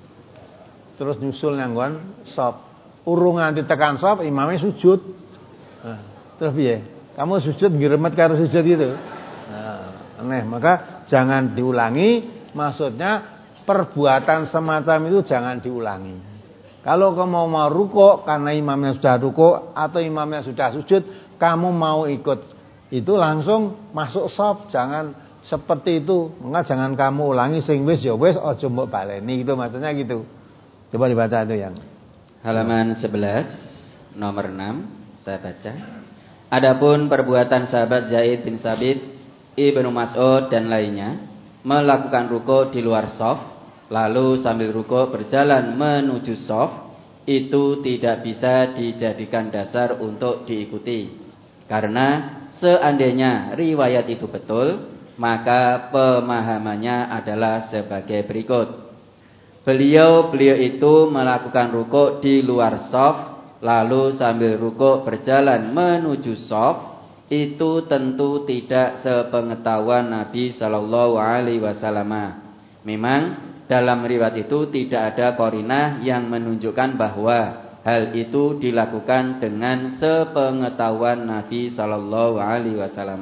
Terus nyusul nanggon shaf. Urung nganti tekan shaf, imamnya sujud. Nah, terus piye? Kamu sujud ngiremet karo sujud gitu. Nah, aneh, maka jangan diulangi. Maksudnya perbuatan semacam itu jangan diulangi. Kalau kamu mau rukuk karena imamnya sudah rukuk atau imamnya sudah sujud, kamu mau ikut itu langsung masuk shaf, jangan seperti itu. Maka jangan kamu ulangi sing wis ya wis aja mbok baleni gitu, maksudnya gitu. Coba dibaca itu yang halaman sebelas nomor enam saya baca. Adapun perbuatan sahabat Zaid bin Sabit, Ibnu Mas'ud dan lainnya melakukan ruko di luar shaf, lalu sambil ruko berjalan menuju shaf, itu tidak bisa dijadikan dasar untuk diikuti. Karena seandainya riwayat itu betul, maka pemahamannya adalah sebagai berikut. Beliau beliau itu melakukan ruko di luar shaf, lalu sambil ruko berjalan menuju shaf, itu tentu tidak sepengetahuan Nabi Shallallahu Alaihi Wasallam. Memang dalam riwayat itu tidak ada qarinah yang menunjukkan bahwa hal itu dilakukan dengan sepengetahuan Nabi Shallallahu Alaihi Wasallam.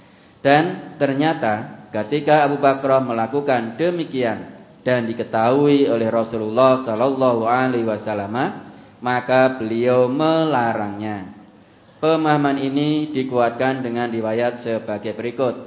Dan ternyata ketika Abu Bakar melakukan demikian dan diketahui oleh Rasulullah Shallallahu Alaihi Wasallam, maka beliau melarangnya. Pemahaman ini dikuatkan dengan riwayat sebagai berikut.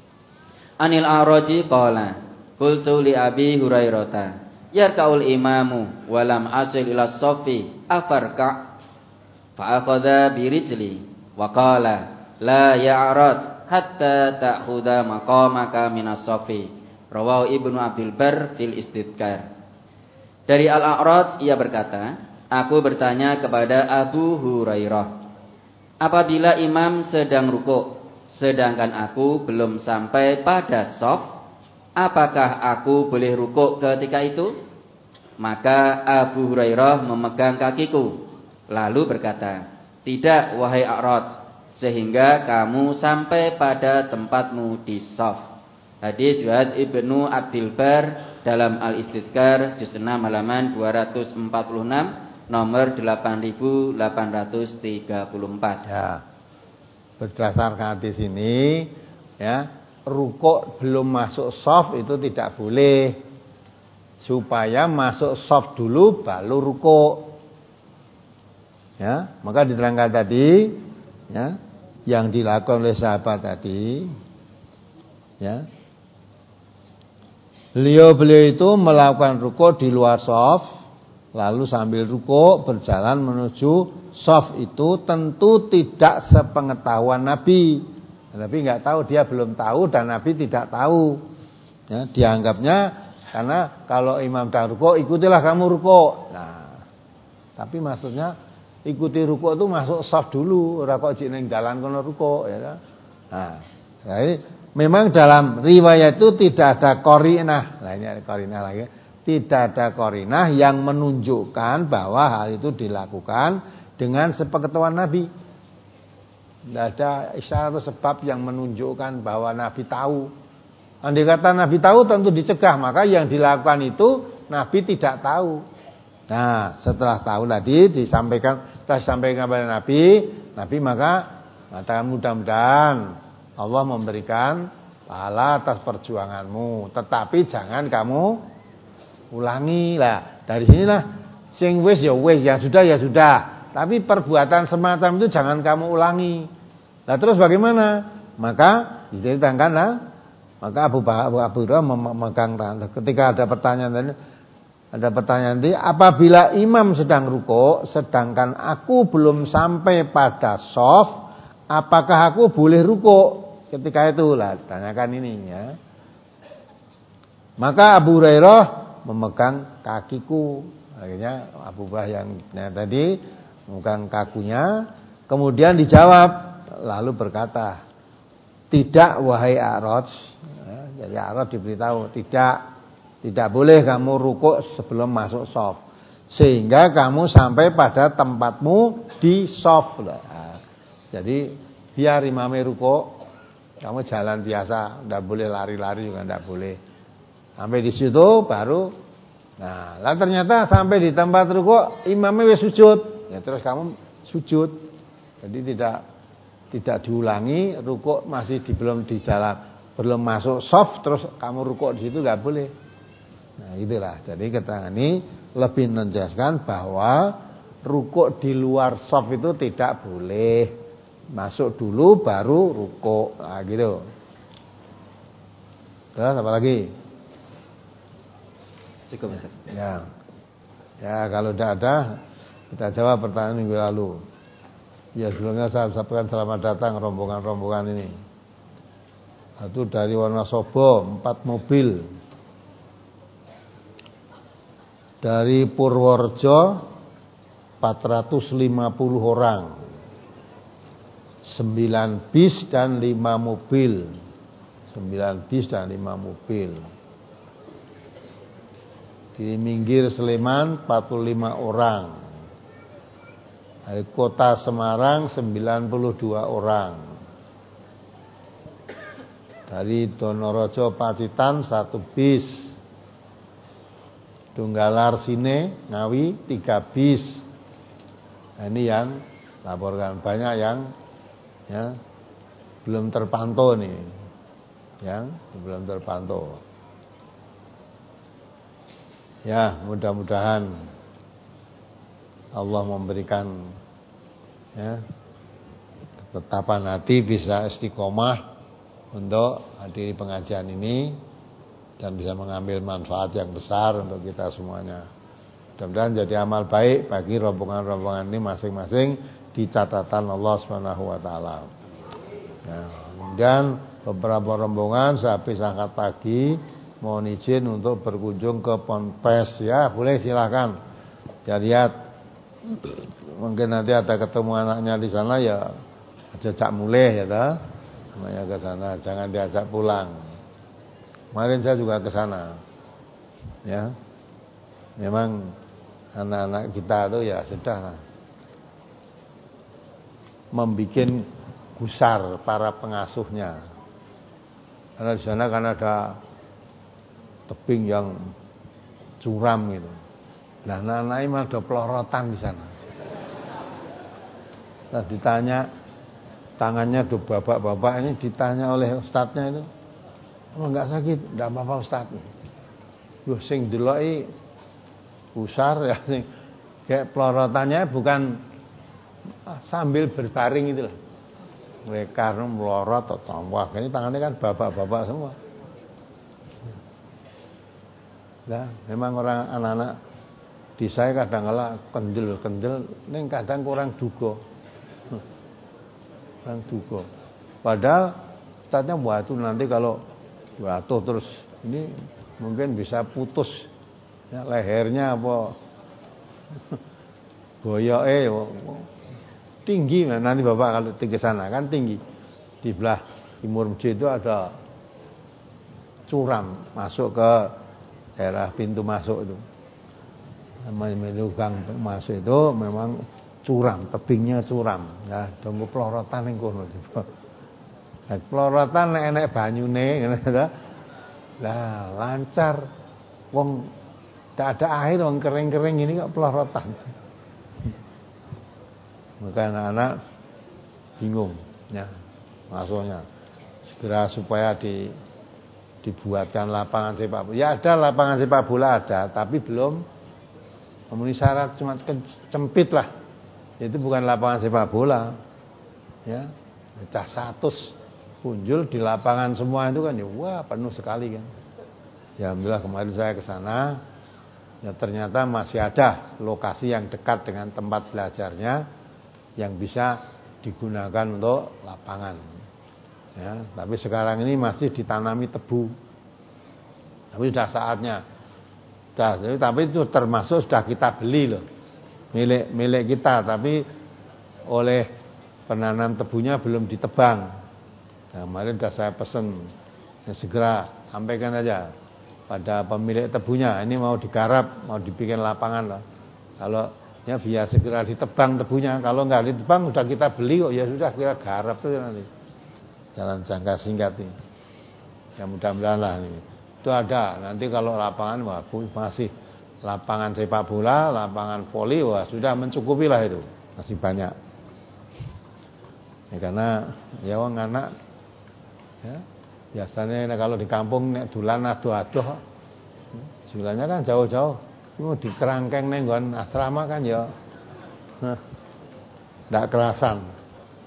Anil A'raji qala qultu li Abi Hurairah yarka'ul imamu walam asil ila shafi afarka fa akhadha bi rijli wa qala la ya'rad hatta ta'khudha maqamaka minas shafi. Rawahu Ibnu Abdul Bar fil Istidkar. Dari Al-A'raj ia berkata, aku bertanya kepada Abu Hurairah, apabila imam sedang rukuk, sedangkan aku belum sampai pada shaf, apakah aku boleh rukuk ketika itu? Maka Abu Hurairah memegang kakiku, lalu berkata, tidak wahai A'raj, sehingga kamu sampai pada tempatmu di shaf. Hadis riwayat Ibnu Abdul Bar dalam Al-Istidkar juz enam halaman dua ratus empat puluh enam. Nomor delapan ribu delapan ratus tiga puluh empat. Ya. Berdasarkan hadis ini, ya, rukuk belum masuk shaf itu tidak boleh. Supaya masuk shaf dulu baru rukuk. Ya, maka diterangkan tadi, ya, yang dilakukan oleh sahabat tadi, ya. Beliau-beliau itu melakukan rukuk di luar shaf. Lalu sambil rukuk berjalan menuju shaf itu tentu tidak sepengetahuan Nabi. Nabi nggak tahu, dia belum tahu dan Nabi tidak tahu. Ya, dianggapnya karena kalau imam dah rukuk ikutilah kamu rukuk. Nah, tapi maksudnya ikuti rukuk itu masuk shaf dulu, ora kok jek ning dalan kono rukuk ya kan. Nah, jadi memang dalam riwayat itu tidak ada qarinah. Nah, ini ada qarinah lagi. Tidak ada qarinah yang menunjukkan bahwa hal itu dilakukan dengan sepengetahuan Nabi. Tidak ada isyarat atau sebab yang menunjukkan bahwa Nabi tahu. Andai kata Nabi tahu tentu dicegah, maka yang dilakukan itu Nabi tidak tahu. Nah, setelah tahu tadi disampaikan, telah disampaikan kepada Nabi, Nabi maka mengatakan mudah-mudahan Allah memberikan pahala atas perjuanganmu, tetapi jangan kamu ulangi lah. Dari sinilah sing wis ya wis, ya sudah ya sudah. Tapi perbuatan semacam itu jangan kamu ulangi. Nah terus bagaimana? Maka diceritakanlah, maka Abu Abu Abu Hurairah memegang tangan. Ketika ada pertanyaan tadi, ada pertanyaan tadi, apabila imam sedang rukuk, sedangkan aku belum sampai pada shaf, apakah aku boleh rukuk? Ketika itu lah tanyakan ini ya. Maka Abu Hurairah memegang kakiku. Akhirnya Abu Hurairah yang nah, tadi memegang kakunya, kemudian dijawab, lalu berkata, tidak wahai A'raj. Ya, jadi A'raj diberitahu, tidak tidak boleh kamu rukuk sebelum masuk shaf, sehingga kamu sampai pada tempatmu di shaf. Nah, jadi biar imamnya rukuk, kamu jalan biasa, tidak boleh lari-lari juga tidak boleh. Sampai di situ baru, nah, lah ternyata sampai di tempat rukuk imamnya wis sujud, ya terus kamu sujud. Jadi tidak tidak diulangi, rukuk masih di, belum di jalan, belum masuk shaf, terus kamu rukuk di situ nggak boleh. Nah, itulah. Jadi keterangan ini lebih menjelaskan bahwa rukuk di luar shaf itu tidak boleh. Masuk dulu baru rukuk. Nah, gitu. Terus apa lagi? Cukup, Ustaz. Ya. Ya, kalau tidak ada, kita jawab pertanyaan minggu lalu. Ya, sebelumnya saya sampaikan selamat datang rombongan-rombongan ini. Satu dari Wonosobo, empat mobil. Dari Purworejo, empat ratus lima puluh orang. sembilan bis dan lima mobil. sembilan bis dan lima mobil. Di Minggir Sleman empat puluh lima orang. Dari Kota Semarang sembilan puluh dua orang. Dari Donorojo Pacitan satu bis. Tunggalar Sine Ngawi tiga bis. Nah, ini yang laporkan, banyak yang ya belum terpantau nih, yang belum terpantau. Ya, mudah-mudahan Allah memberikan ya ketetapan hati, bisa istiqomah untuk hadiri pengajian ini dan bisa mengambil manfaat yang besar untuk kita semuanya. Mudah-mudahan jadi amal baik bagi rombongan-rombongan ini masing-masing di catatan Allah Subhanahu wa taala. Ya, kemudian beberapa rombongan sehabis angkat pagi mohon izin untuk berkunjung ke Ponpes ya, boleh silakan. Ya lihat, mungkin nanti ada ketemu anaknya di sana ya, ajak mulai ya ta. Anaknya ke sana, jangan diajak pulang. Kemarin saya juga ke sana. Ya. Memang anak-anak kita itu ya sudah membuat gusar para pengasuhnya. Karena di sana kan ada tebing yang curam gitu. Nah, anak-anak ini ada pelorotan di sana. Nah, ditanya tangannya do babak-babak, ini ditanya oleh ustadznya itu, "Oh, enggak sakit?" "Enggak apa-apa, Ustaz." Loh, sing deloki gusar ya sing kayak pelorotannya bukan sambil berbaring itu loh. Mereka melorot atau tambah. Ini tangannya kan babak-babak semua. Nah, memang orang anak-anak di saya kadang-kala kendel-kendel, ning kadang kurang duga. Kurang duga. Padahal ustadznya buat itu nanti kalau jatuh terus ini mungkin bisa putus ya, lehernya apa boyoke tinggi. Nanti Bapak kalau ke sana kan tinggi. Di belah timur masjid itu ada curam masuk ke daerah pintu masuk itu. Menuju gang masuk itu memang curam, tebingnya curam. Nah, tunggu pelorotan ning kono. Nah, pelorotan nek enek banyune ngene ta. Lah, lancar. Wong tak ada air, wong kering-kering ini kok pelorotan. Maka anak-anak bingung ya masuknya. Segera supaya di dibuatkan lapangan sepak bola. Ya ada lapangan sepak bola ada, tapi belum memenuhi syarat, cuma sempit lah. Itu bukan lapangan sepak bola. Ya, pecah seratus punjul di lapangan semua itu kan ya wah penuh sekali kan. Ya alhamdulillah kemarin saya ke sana, ya ternyata masih ada lokasi yang dekat dengan tempat belajarnya yang bisa digunakan untuk lapangan. Ya, tapi sekarang ini masih ditanami tebu. Tapi sudah saatnya. Sudah, tapi itu termasuk sudah kita beli loh. Milik milik kita, tapi oleh penanam tebunya belum ditebang. Nah, kemarin sudah saya pesan, ya, segera sampaikan aja pada pemilik tebunya. Ini mau digarap, mau dibikin lapangan lah. Kalau ya biar segera ditebang tebunya. Kalau nggak ditebang sudah kita beli kok, ya sudah kita garap saja nanti. Dalam jangka singkat ini. Ya mudah-mudahan lah ini. Itu ada. Nanti kalau lapangan wah masih lapangan sepak bola, lapangan voli wah sudah mencukupi lah itu. Masih banyak. Ya, karena ya wong anak ya biasanya kalau di kampung nek dolan ado-ado. Jualannya kan jauh-jauh. Mau di kerangkeng ning nggon asrama kan ya. Nah, ndak kerasan.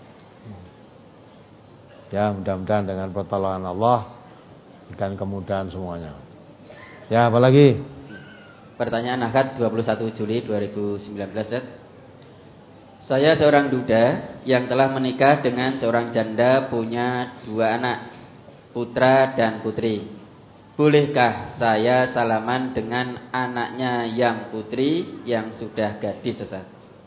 Ya mudah-mudahan dengan pertolongan Allah dan kemudahan semuanya. Ya apalagi? Pertanyaan akad dua puluh satu Juli dua ribu sembilan belas. Saya seorang duda yang telah menikah dengan seorang janda punya dua anak, putra dan putri. Bolehkah saya salaman dengan anaknya yang putri yang sudah gadis, Ustaz?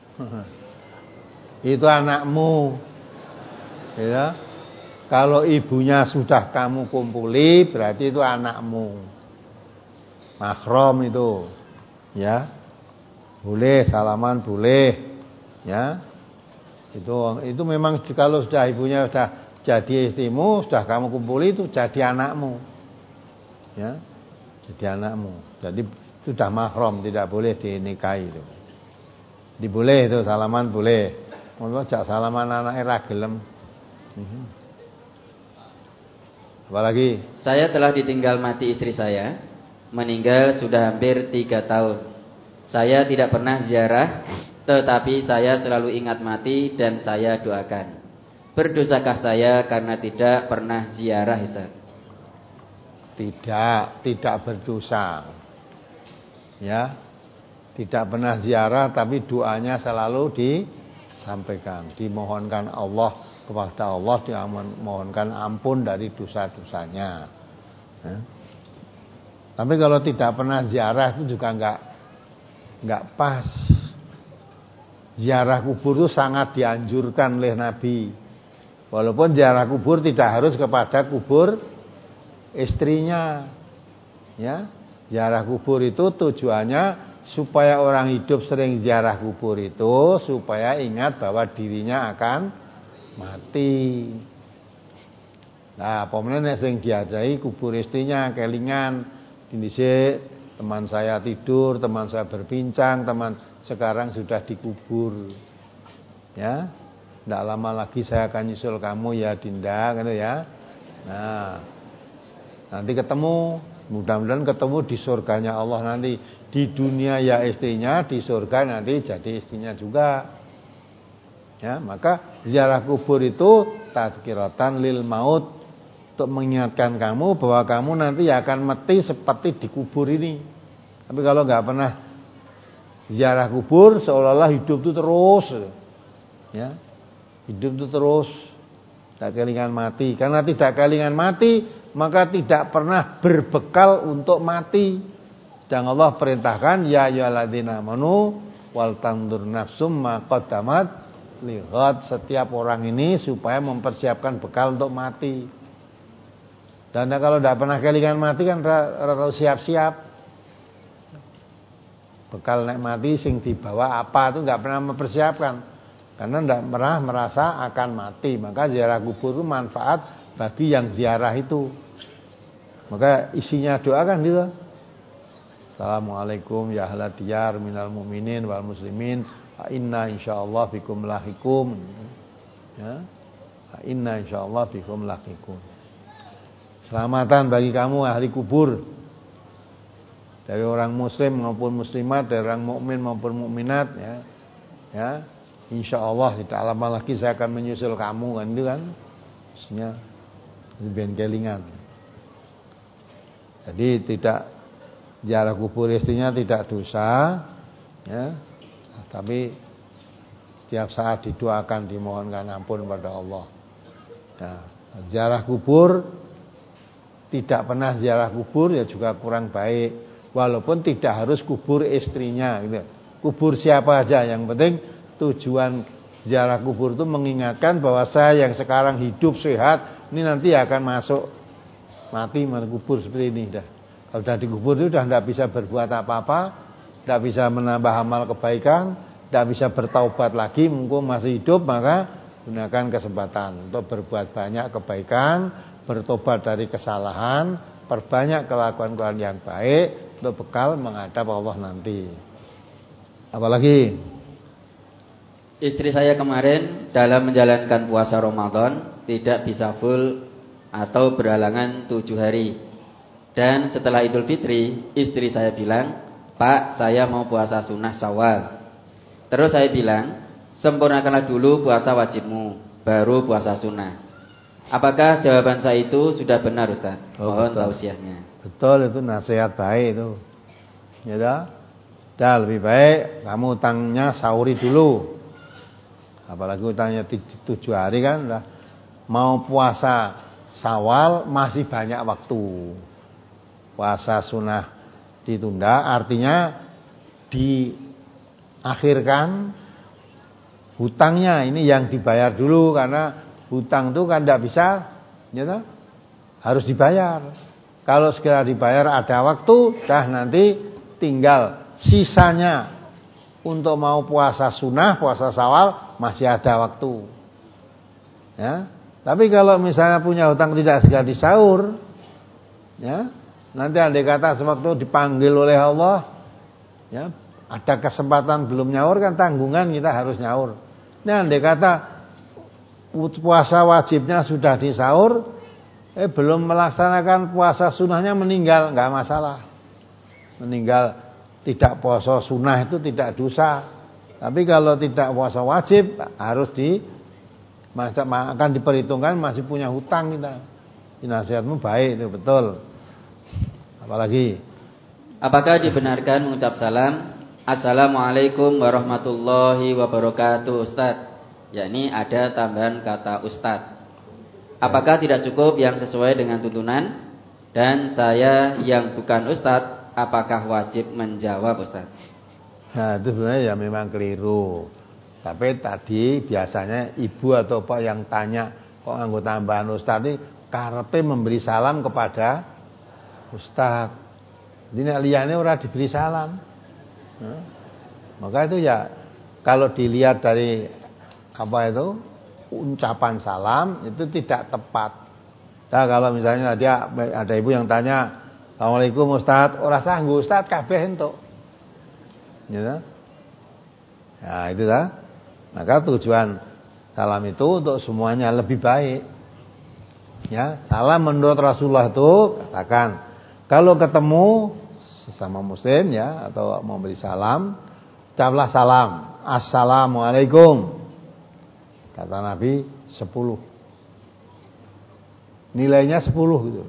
Itu anakmu. Ya. Kalau ibunya sudah kamu kumpuli, berarti itu anakmu. Mahram itu. Ya. Boleh salaman, boleh. Ya. Itu itu memang kalau sudah ibunya sudah jadi istrimu, sudah kamu kumpuli itu jadi anakmu. Ya. Jadi anakmu. Jadi sudah mahram, tidak boleh dinikahi itu. Diboleh itu salaman boleh. Mun jak salaman anake ra gelem. Mhm. Apalagi? Saya telah ditinggal mati istri saya, meninggal sudah hampir tiga tahun. Saya tidak pernah ziarah, tetapi saya selalu ingat mati dan saya doakan. Berdosakah saya karena tidak pernah ziarah, Ustaz? Tidak, tidak berdosa. Ya. Tidak pernah ziarah tapi doanya selalu disampaikan, dimohonkan Allah kepada Allah, dimohonkan ampun dari dosa-dosanya. Ya. Tapi kalau tidak pernah ziarah itu juga enggak enggak pas. Ziarah kubur itu sangat dianjurkan oleh Nabi. Walaupun ziarah kubur tidak harus kepada kubur istrinya. Ya. Ziarah kubur itu tujuannya supaya orang hidup sering ziarah kubur itu supaya ingat bahwa dirinya akan mati. Nah, pemene nek sing diajahi kubur istrinya kelingan dhisik teman saya tidur, teman saya berbincang, teman sekarang sudah dikubur. Ya. Enggak lama lagi saya akan nyusul kamu ya Dinda gitu ya. Nah, nanti ketemu, mudah-mudahan ketemu di surganya Allah nanti. Di dunia ya istrinya, di surga nanti jadi istrinya juga. Ya, maka ziarah kubur itu tadzkiratan lil maut, untuk mengingatkan kamu bahwa kamu nanti akan mati seperti dikubur ini. Tapi kalau nggak pernah ziarah kubur, seolah-olah hidup itu terus, ya, hidup itu terus, tak kelingan mati. Karena tidak kelingan mati, maka tidak pernah berbekal untuk mati. Dan Allah perintahkan ya ayyuhalladzina amanu wal tandur nafsum ma qaddamat lihat setiap orang ini supaya mempersiapkan bekal untuk mati. Dan kalau tidak pernah kelingan mati kan harus siap-siap. Bekal nek mati sing dibawa apa itu nggak pernah mempersiapkan karena tidak pernah merasa akan mati. Maka ziarah kubur itu manfaat bagi yang ziarah itu. Maka isinya doa kan gitu. Assalamualaikum ya ahla diyar minal mu'minin wal muslimin inna insyaallah bikum lahikum ya inna insyaallah bikum lahikum. Selamatan bagi kamu ahli kubur, dari orang muslim maupun muslimat, dari orang mukmin maupun mukminat ya. Ya, insyaallah tidak lama lagi saya akan menyusul kamu kan itu kan. Maksudnya ben kelingan. Jadi tidak ziarah kubur istrinya tidak dosa ya. Tapi setiap saat didoakan, dimohonkan ampun pada Allah. Nah, ziarah kubur tidak pernah ziarah kubur ya juga kurang baik. Walaupun tidak harus kubur istrinya gitu. Kubur siapa aja, yang penting tujuan ziarah kubur itu mengingatkan bahwa saya yang sekarang hidup sehat ini nanti akan masuk mati kubur seperti ini dah. Kalau sudah dikubur itu sudah tidak bisa berbuat apa-apa, tidak bisa menambah amal kebaikan, tidak bisa bertaubat lagi mumpung masih hidup, maka gunakan kesempatan untuk berbuat banyak kebaikan, bertobat dari kesalahan, perbanyak kelakuan-kelakuan yang baik untuk bekal menghadap Allah nanti. Apalagi istri saya kemarin dalam menjalankan puasa Ramadan tidak bisa full atau berhalangan tujuh hari. Dan setelah Idul Fitri istri saya bilang, Pak, saya mau puasa sunnah Syawal. Terus saya bilang, sempurnakanlah dulu puasa wajibmu, baru puasa sunnah. Apakah jawaban saya itu sudah benar, Ustaz? Oh, mohon betul. tausiahnya. Betul, itu nasihat baik itu. Ya dah. Dah lebih baik kamu utangnya sahuri dulu. Apalagi utangnya tujuh hari kan udah. Mau puasa Syawal masih banyak waktu. Puasa sunnah ditunda artinya diakhirkan hutangnya ini yang dibayar dulu, karena hutang itu kan tidak bisa ya toh, harus dibayar. Kalau segera dibayar ada waktu, dah nanti tinggal sisanya untuk mau puasa sunnah, puasa Syawal masih ada waktu. Ya. Tapi kalau misalnya punya hutang tidak segera disaur, ya, nanti andai kata sewaktu dipanggil oleh Allah, ya, ada kesempatan belum nyaur kan tanggungan kita harus nyaur. Nah, andai kata puasa wajibnya sudah disaur, eh belum melaksanakan puasa sunnahnya meninggal, nggak masalah. Meninggal tidak puasa sunnah itu tidak dosa. Tapi kalau tidak puasa wajib harus di akan diperhitungkan masih punya hutang kita. Nasihatmu baik itu betul. Apalagi? Apakah dibenarkan mengucap salam Assalamualaikum warahmatullahi wabarakatuh Ustaz? Yakni ada tambahan kata Ustaz. Apakah tidak cukup yang sesuai dengan tuntunan? Dan saya yang bukan Ustaz, apakah wajib menjawab Ustaz? Nah itu sebenarnya ya memang keliru. Tapi tadi biasanya ibu atau pak yang tanya kok nganggo tambahan Ustaz ini karepe memberi salam kepada Ustaz. Jadi nek liyane ora diberi salam. Nah, maka itu ya kalau dilihat dari apa itu ucapan salam itu tidak tepat. Nah kalau misalnya dia ada ibu yang tanya Assalamualaikum Ustaz, ora sanggup Ustaz kabeh entuk. Ya. Ya itu dah. Maka tujuan salam itu untuk semuanya lebih baik. Ya, salam menurut Rasulullah itu katakan kalau ketemu sesama muslim ya atau memberi salam, ucaplah salam, Assalamualaikum. Kata Nabi sepuluh. Nilainya sepuluh gitu.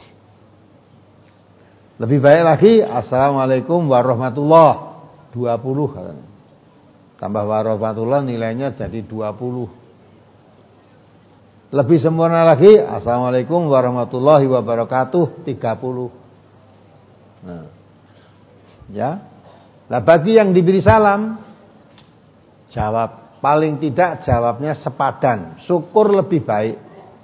Lebih baik lagi Assalamualaikum warahmatullah dua puluh katanya. Tambah warahmatullah nilainya jadi dua puluh. Lebih sempurna lagi Assalamualaikum warahmatullahi wabarakatuh tiga puluh. Nah. Ya. Nah bagi yang diberi salam Jawab, paling tidak jawabnya sepadan. Syukur lebih baik.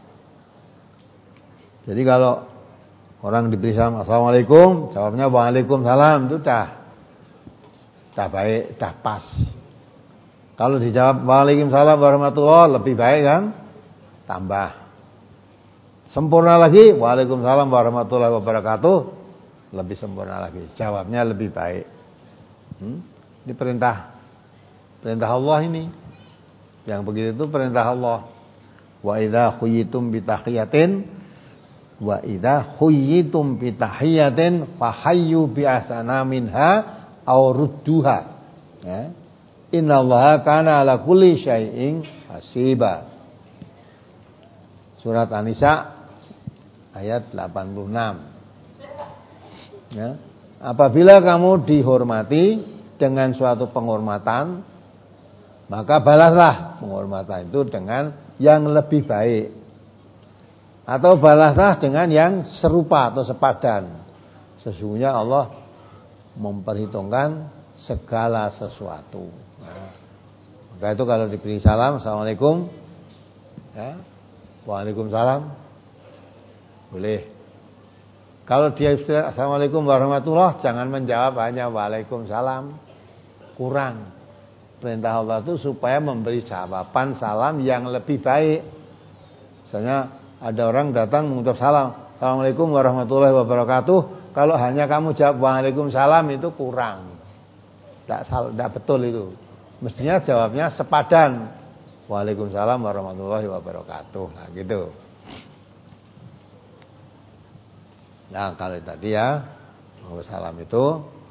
Jadi kalau orang diberi salam, assalamualaikum, jawabnya waalaikumsalam, itu dah, dah baik, dah pas. Kalau dijawab waalaikumsalam warahmatullahi, lebih baik kan? Tambah. Sempurna lagi, waalaikumsalam warahmatullahi wabarakatuh, lebih sempurna lagi. Jawabnya lebih baik. Hmm? Ini perintah, perintah Allah ini. Yang begitu itu perintah Allah. Wa idza khuyitum bi tahiyatin wa idza khuyitum bi tahiyatin fahayyu bi ahsana minha aw rudduha. Ya. Innallaha kana ala kulli syai'in hasiba. Surat An-Nisa ayat delapan puluh enam. Ya. Apabila kamu dihormati dengan suatu penghormatan, maka balaslah penghormatan itu dengan yang lebih baik. Atau balaslah dengan yang serupa atau sepadan. Sesungguhnya Allah memperhitungkan segala sesuatu. Nah, maka itu kalau diberi salam, assalamualaikum, ya, waalaikumsalam, boleh. Kalau dia istilah assalamualaikum warahmatullah, jangan menjawab hanya waalaikumsalam, kurang. Perintah Allah itu supaya memberi jawaban salam yang lebih baik. Misalnya ada orang datang mengucap salam, assalamualaikum warahmatullahi wabarakatuh. Kalau hanya kamu jawab waalaikumsalam itu kurang. Tidak betul itu. Mestinya jawabnya sepadan. Waalaikumsalam warahmatullahi wabarakatuh. Nah gitu. Nah kalau tadi ya salam itu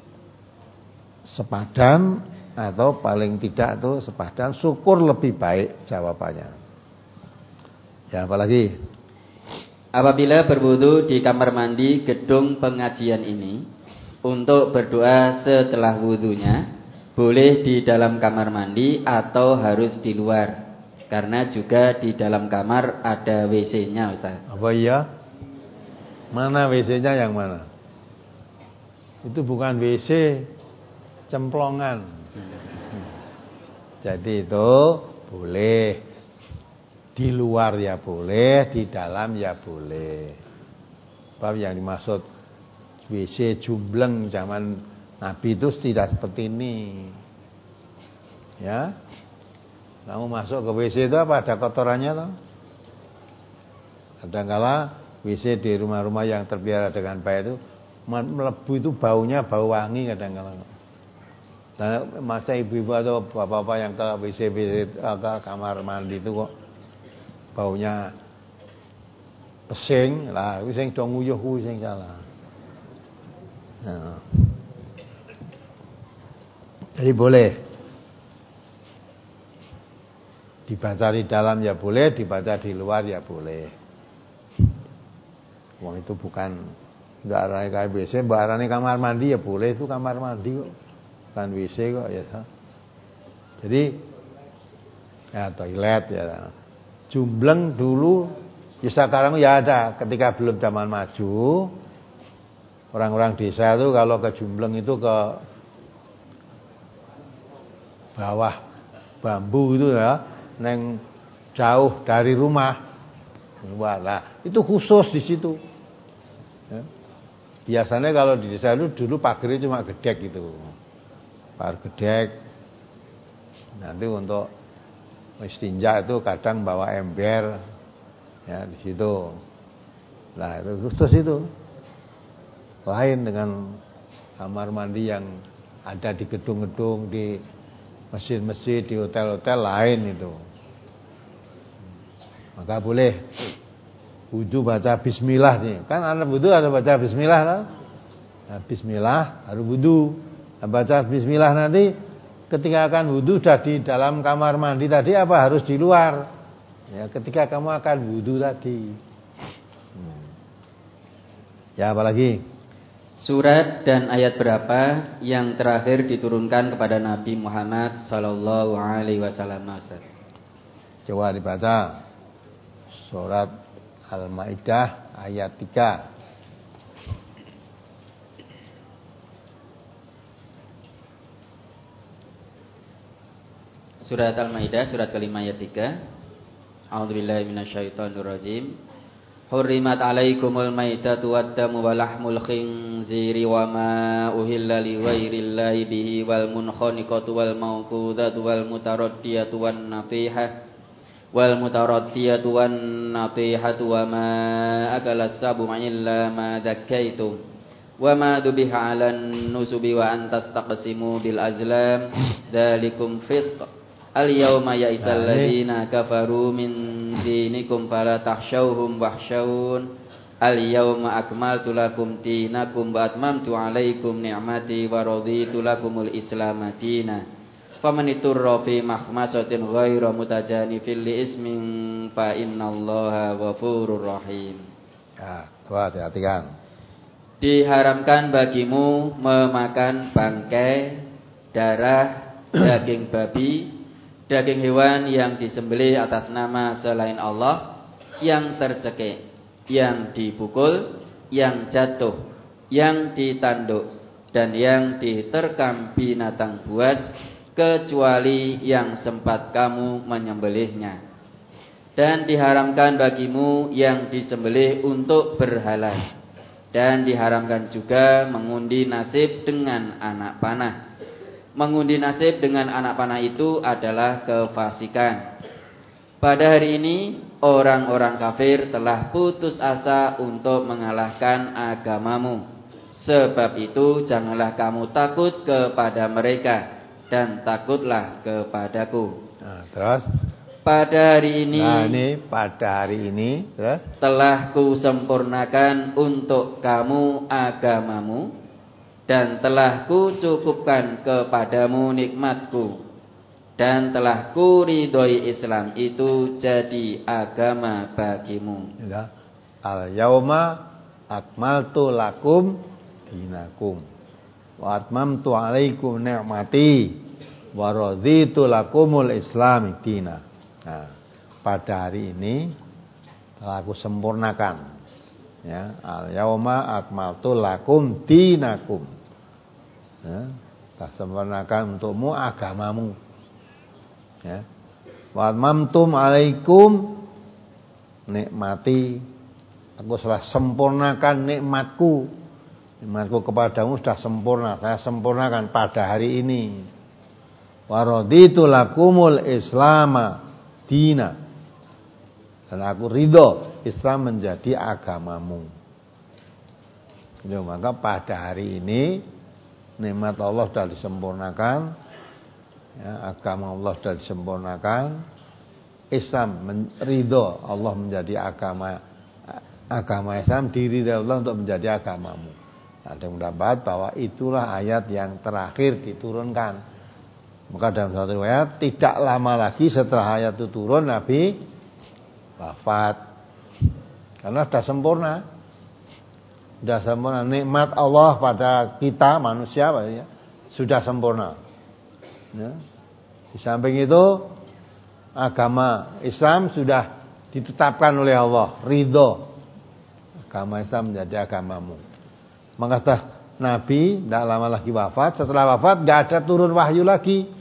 sepadan atau paling tidak itu sepadan, syukur lebih baik jawabannya. Ya apalagi? Apabila berwudu di kamar mandi gedung pengajian ini, untuk berdoa setelah wudunya, boleh di dalam kamar mandi atau harus di luar? Karena juga di dalam kamar ada W C-nya, Ustaz. Apa iya? Mana W C-nya yang mana? Itu bukan W C, cemplongan. Jadi itu boleh. Di luar ya boleh, di dalam ya boleh. Sebab yang dimaksud W C jumbleng zaman Nabi itu tidak seperti ini. Ya. Kamu masuk ke W C itu apa ada kotorannya toh? Kadang-kala W C di rumah-rumah yang terbiara dengan baik itu melebu itu baunya bau wangi kadang-kala. Nah, masa ibu-ibu atau bapak-bapak yang ke W C, W C ke kamar mandi itu kok baunya pesing, lah wis sing do nguyuh kuwi sing salah. Nah. Jadi boleh dibaca di dalam ya boleh, dibaca di luar ya boleh. Wong itu bukan enggak arane kayak W C, mbak arane kamar mandi ya boleh, itu kamar mandi kok. Bukan W C kok ya. Jadi ya toilet ya. Jumbleng dulu ya sekarang ya ada, ketika belum zaman maju. Orang-orang desa itu kalau ke jumbleng itu ke bawah bambu itu ya, neng jauh dari rumah. Wah, itu khusus di situ. Ya. Biasanya kalau di desa itu dulu pagernya cuma gedek gitu. Pagar gedek. Nanti untuk istinja itu kadang bawa ember. Ya, di situ. Nah, itu khusus itu. Lain dengan kamar mandi yang ada di gedung-gedung, di masjid-masjid, di hotel-hotel, lain itu. Maka boleh wudu baca bismillah nih. Kan anak wudu ada baca bismillah kan? Nah, bismillah harus wudu. Nah, baca bismillah nanti ketika akan wudu sudah di dalam kamar mandi tadi apa harus di luar? Ya, ketika kamu akan wudu tadi. Hmm. Ya, apalagi? Surat dan ayat berapa yang terakhir diturunkan kepada Nabi Muhammad sallallahu alaihi wasallam, Ustaz? Coba dibaca. Surat Al-Maidah ayat tiga. Surat Al-Maidah surat kelima ayat tiga. A'udzubillahi minasyaitonirrajim. Hurrimat 'alaikumul maitatu wad-damu wa lahmul khinziri wa ma uhilla li ghairillahi bihi wal munkhaniqatu wal mawqudatu wal mutaraddiyatu wan natihah wal mutaraddiyatu wan natihatu wa ma akala as-sab'u illa ma dhakkaitum wa ma dubiha 'alan nusubi wa an tastaqsimu bil azlam dzalikum fisq. Al-yawma ya'isal ladzina kafaru min dinikum fala takhshawhum wakhshawun. Al-yawma akmaltu lakum dinakum wa atmamtu 'alaikum ni'mati wa raditu lakumul Islam dinan. Faman iturra fi makhmasatin ghaira mutajanifil li ismin fa innallaha ghafurur rahim. Ya, coba perhatikan. Diharamkan bagimu memakan bangkai, darah, daging babi, daging hewan yang disembelih atas nama selain Allah, yang tercekik, yang dipukul, yang jatuh, yang ditanduk, dan yang diterkam binatang buas, kecuali yang sempat kamu menyembelihnya. Dan diharamkan bagimu yang disembelih untuk berhala. Dan diharamkan juga mengundi nasib dengan anak panah. Mengundi nasib dengan anak panah itu adalah kefasikan. Pada hari ini orang-orang kafir telah putus asa untuk mengalahkan agamamu. Sebab itu janganlah kamu takut kepada mereka, dan takutlah kepadaku. Nah, terus pada hari ini, nah ini pada hari ini terus telah kusempurnakan untuk kamu agamamu, dan telah kucukupkan kepadamu nikmatku, dan telah kuridhoi Islam itu jadi agama bagimu. Ya. Al-yauma akmaltu lakum dinakum wa atmamtu 'alaikum ni'mati wa raditu lakumul Islam dinan. Nah, pada hari ini telah aku sempurnakan, ya, al-yauma akmaltu lakum dinakum, ya, telah sempurnakan untukmu agamamu, ya, wa atmamtu 'alaikum nikmati, aku telah sempurnakan nikmatku, nikmatku kepadamu sudah sempurna, saya sempurnakan pada hari ini. Wa raditu lakumul Islama dina, dan aku ridho Islam menjadi agamamu. Jadi, maka pada hari ini nikmat Allah sudah disempurnakan, ya, agama Allah sudah disempurnakan, Islam ridho Allah menjadi agama agama Islam, diridhoi Allah untuk menjadi agamamu. Ada yang mendapat bahwa itulah ayat yang terakhir diturunkan. Maka dalam satu riwayat, tidak lama lagi setelah ayat itu turun Nabi wafat. Karena sudah sempurna. Sudah sempurna nikmat Allah pada kita manusia, ya, sudah sempurna. Ya. Di samping itu agama Islam sudah ditetapkan oleh Allah, ridho. Agama Islam menjadi agamamu. Maka setelah Nabi tidak lama lagi wafat, setelah wafat tidak ada turun wahyu lagi.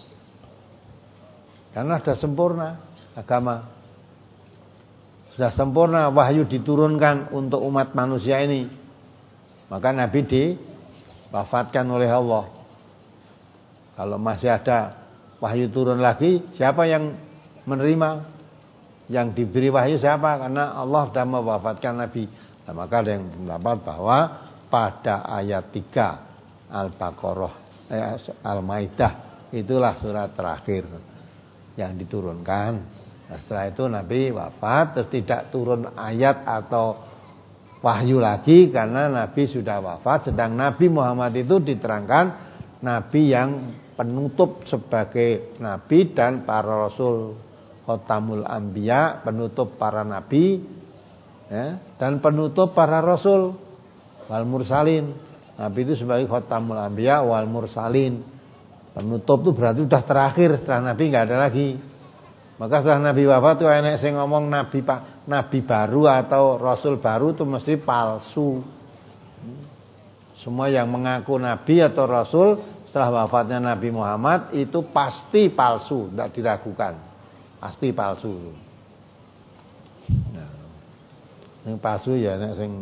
Karena sudah sempurna agama. Sudah sempurna wahyu diturunkan untuk umat manusia ini. Maka Nabi diwafatkan oleh Allah. Kalau masih ada wahyu turun lagi, siapa yang menerima? Yang diberi wahyu siapa? Karena Allah sudah mewafatkan Nabi. Nah, maka ada yang pendapat bahwa pada ayat tiga Al-Baqarah, eh, Al-Maidah, itulah surat terakhir yang diturunkan. Nah, setelah itu Nabi wafat, terus tidak turun ayat atau wahyu lagi karena Nabi sudah wafat. Sedang Nabi Muhammad itu diterangkan Nabi yang penutup sebagai Nabi dan para Rasul, Khotamul Anbiya, penutup para Nabi, ya, dan penutup para Rasul, wal Mursalin. Nabi itu sebagai Khotamul Anbiya wal Mursalin. Penutup itu berarti sudah terakhir, setelah Nabi nggak ada lagi. Maka setelah Nabi wafat itu enak saya ngomong Nabi Pak, Nabi baru atau Rasul baru itu mesti palsu. Semua yang mengaku Nabi atau Rasul setelah wafatnya Nabi Muhammad itu pasti palsu, tidak diragukan, pasti palsu. Nah, yang palsu ya nek sing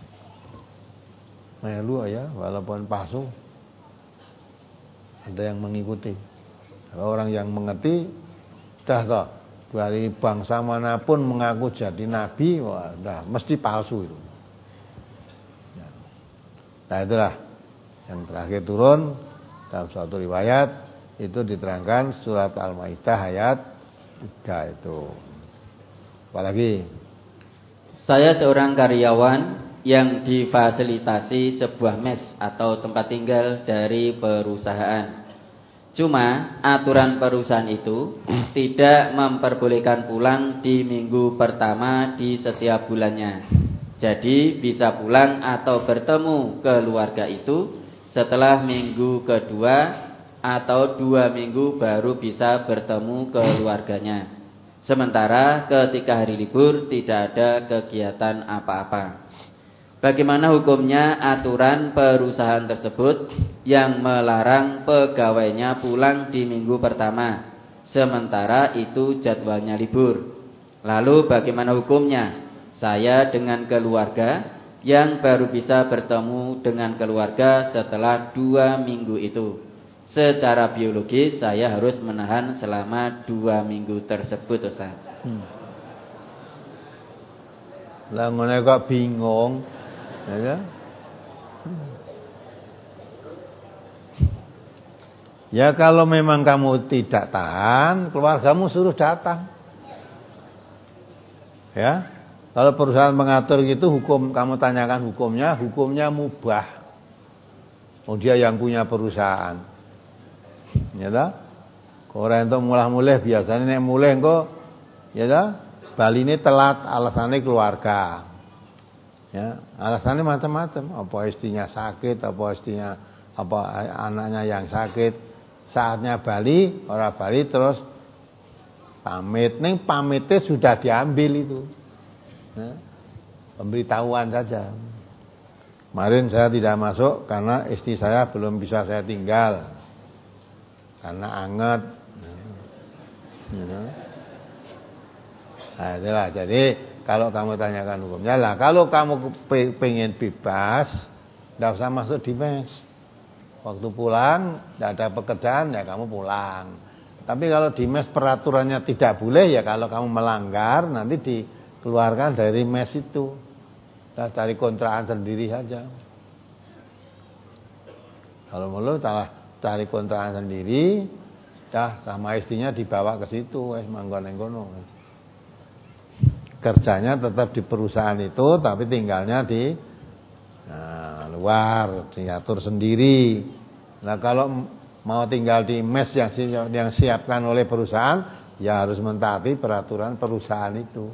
melu ya, walaupun palsu ada yang mengikuti. Kalau orang yang mengerti, dah toh dari bangsa manapun mengaku jadi nabi, wah, dah mesti palsu itu. Nah itulah yang terakhir turun dalam suatu riwayat itu diterangkan surat Al-Maidah ayat tiga itu. Apalagi? Saya seorang karyawan yang difasilitasi sebuah mes atau tempat tinggal dari perusahaan. Cuma aturan perusahaan itu tidak memperbolehkan pulang di minggu pertama di setiap bulannya. Jadi bisa pulang atau bertemu keluarga itu setelah minggu kedua atau dua minggu baru bisa bertemu keluarganya. Sementara ketika hari libur tidak ada kegiatan apa-apa. Bagaimana hukumnya aturan perusahaan tersebut yang melarang pegawainya pulang di minggu pertama, sementara itu jadwalnya libur? Lalu bagaimana hukumnya saya dengan keluarga yang baru bisa bertemu dengan keluarga setelah dua minggu itu? Secara biologis saya harus menahan selama dua minggu tersebut, Ustaz. Hmm. Lah ngene kok bingung. Ya. Ya kalau memang kamu tidak tahan, keluargamu suruh datang. Ya. Kalau perusahaan mengatur gitu hukum, kamu tanyakan hukumnya, hukumnya mubah. Oh dia yang punya perusahaan. Ya toh? Orang itu mulah-mulih biasanya nek mulih engko ya toh, baline telat alasannya keluarga. Ya, alasannya macam-macam, apa istrinya sakit, apa istrinya apa anaknya yang sakit. Saatnya bali, orang bali terus pamit. Ning pamitnya sudah diambil itu. Ya, pemberitahuan saja. Kemarin saya tidak masuk karena istri saya belum bisa saya tinggal. Karena anget. Ya. Nah, itulah. Jadi kalau kamu tanyakan hukumnya lah, kalau kamu pengen bebas, tidak usah masuk di mes. Waktu pulang, tidak ada pekerjaan, ya kamu pulang. Tapi kalau di mes peraturannya tidak boleh, ya kalau kamu melanggar, nanti dikeluarkan dari mes itu. Nah, dari kontrakan sendiri saja. Kalau mau cari kontrakan sendiri, dah sama istrinya dibawa ke situ, wes manggon neng kono. Kerjanya tetap di perusahaan itu, tapi tinggalnya di nah, luar, diatur sendiri. Nah kalau mau tinggal di mes yang yang siapkan oleh perusahaan, ya harus mentaati peraturan perusahaan itu.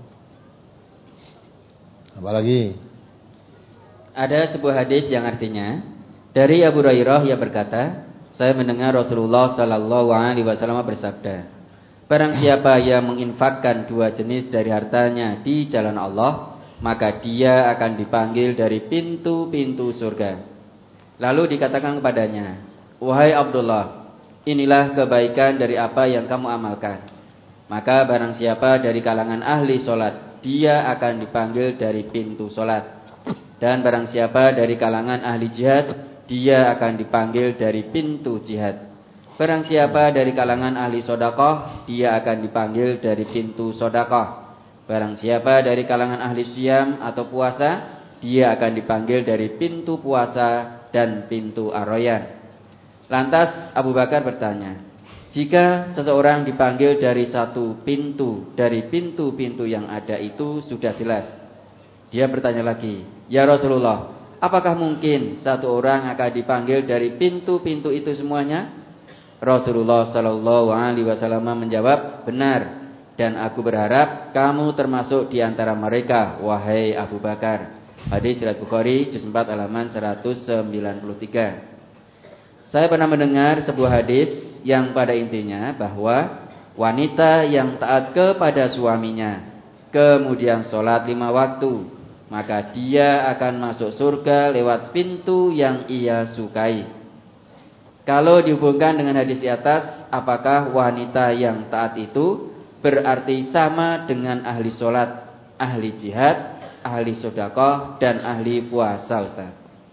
Apalagi? Ada sebuah hadis yang artinya dari Abu Hurairah yang berkata, saya mendengar Rasulullah Sallallahu Alaihi Wasallam bersabda, barang siapa yang menginfakkan dua jenis dari hartanya di jalan Allah, maka dia akan dipanggil dari pintu-pintu surga. Lalu dikatakan kepadanya, wahai Abdullah, inilah kebaikan dari apa yang kamu amalkan. Maka barang siapa dari kalangan ahli solat, dia akan dipanggil dari pintu solat. Dan barang siapa dari kalangan ahli jihad, dia akan dipanggil dari pintu jihad. Barang siapa dari kalangan ahli sodakoh, dia akan dipanggil dari pintu sodakoh. Barang siapa dari kalangan ahli siyam atau puasa, dia akan dipanggil dari pintu puasa dan pintu arroyan. Lantas Abu Bakar bertanya, jika seseorang dipanggil dari satu pintu dari pintu-pintu yang ada itu sudah jelas. Dia bertanya lagi, ya Rasulullah, apakah mungkin satu orang akan dipanggil dari pintu-pintu itu semuanya? Rasulullah Sallallahu Alaihi Wasallam menjawab, benar, dan aku berharap kamu termasuk di antara mereka, wahai Abu Bakar. Hadis riwayat Bukhari juz empat halaman seratus sembilan puluh tiga. Saya pernah mendengar sebuah hadis yang pada intinya bahwa wanita yang taat kepada suaminya, kemudian sholat lima waktu, maka dia akan masuk surga lewat pintu yang ia sukai. Kalau dihubungkan dengan hadis di atas, apakah wanita yang taat itu berarti sama dengan ahli sholat, ahli jihad, ahli sedekah, dan ahli puasa, Ustaz?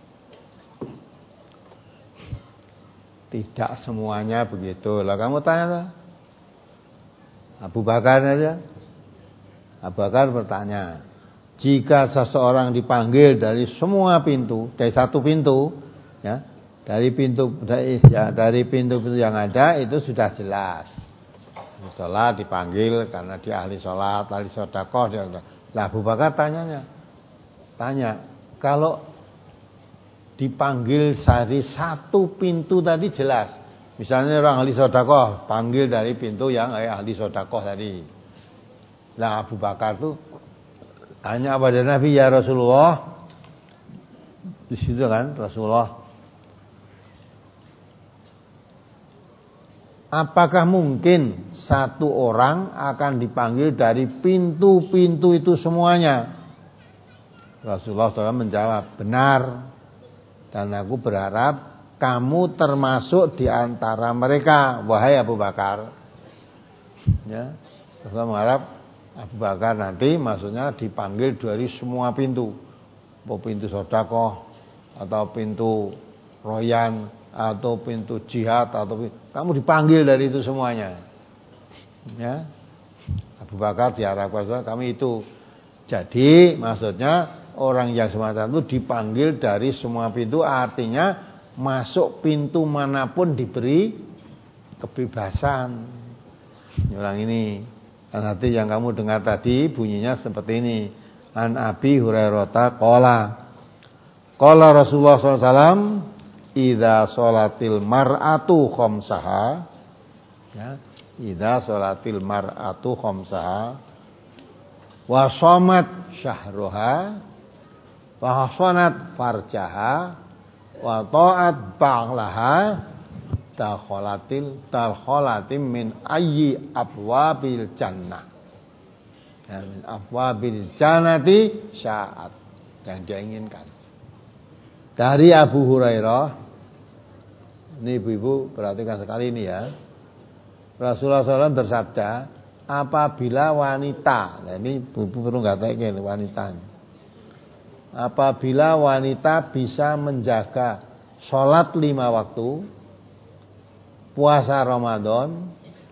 Tidak semuanya begitu. Lah kamu tanya lah. Abu Bakar aja. Abu Bakar bertanya, jika seseorang dipanggil dari semua pintu, dari satu pintu, ya, dari pintu dari, ya, dari pintu-pintu yang ada itu sudah jelas. Sholat dipanggil karena dia ahli sholat, ahli sedekah. Lah Abu Bakar tanyanya, tanya, kalau dipanggil dari satu pintu tadi jelas. Misalnya orang ahli sedekah panggil dari pintu yang eh, ahli sedekah tadi. Nah Abu Bakar tuh tanya pada Nabi, ya Rasulullah, di situ kan Rasulullah, apakah mungkin satu orang akan dipanggil dari pintu-pintu itu semuanya? Rasulullah shallallahu alaihi wasallam menjawab, benar. Dan aku berharap kamu termasuk di antara mereka, wahai Abu Bakar. Ya, Rasulullah mengharap Abu Bakar nanti maksudnya dipanggil dari semua pintu, mau pintu sedekah atau pintu royan atau pintu jihad atau pintu, kamu dipanggil dari itu semuanya. Ya, Abu Bakar diharapkan kami itu. Jadi maksudnya orang yang semacam itu dipanggil dari semua pintu, artinya masuk pintu manapun diberi kebebasan. Orang ini, dan hati yang kamu dengar tadi bunyinya seperti ini. An Abi Hurairah qala qala Rasulullah shallallahu alaihi wasallam, idza sholatil mar'atu khamsaha, ya, idza sholatil mar'atu khamsaha wa shamat syahruha wa hasanat farjaha wa ta'at ba'laha takholatil takholatim min ayyi abwabil jannah, ya, min abwabil jannati sya'at, yang dia inginkan. Dari Abu Hurairah, ini ibu-ibu perhatikan sekali ini ya, Rasulullah shallallahu alaihi wasallam bersabda, apabila wanita, nah ini ibu perlu nggak tahu ini wanita ini. Apabila wanita bisa menjaga sholat lima waktu, puasa Ramadan,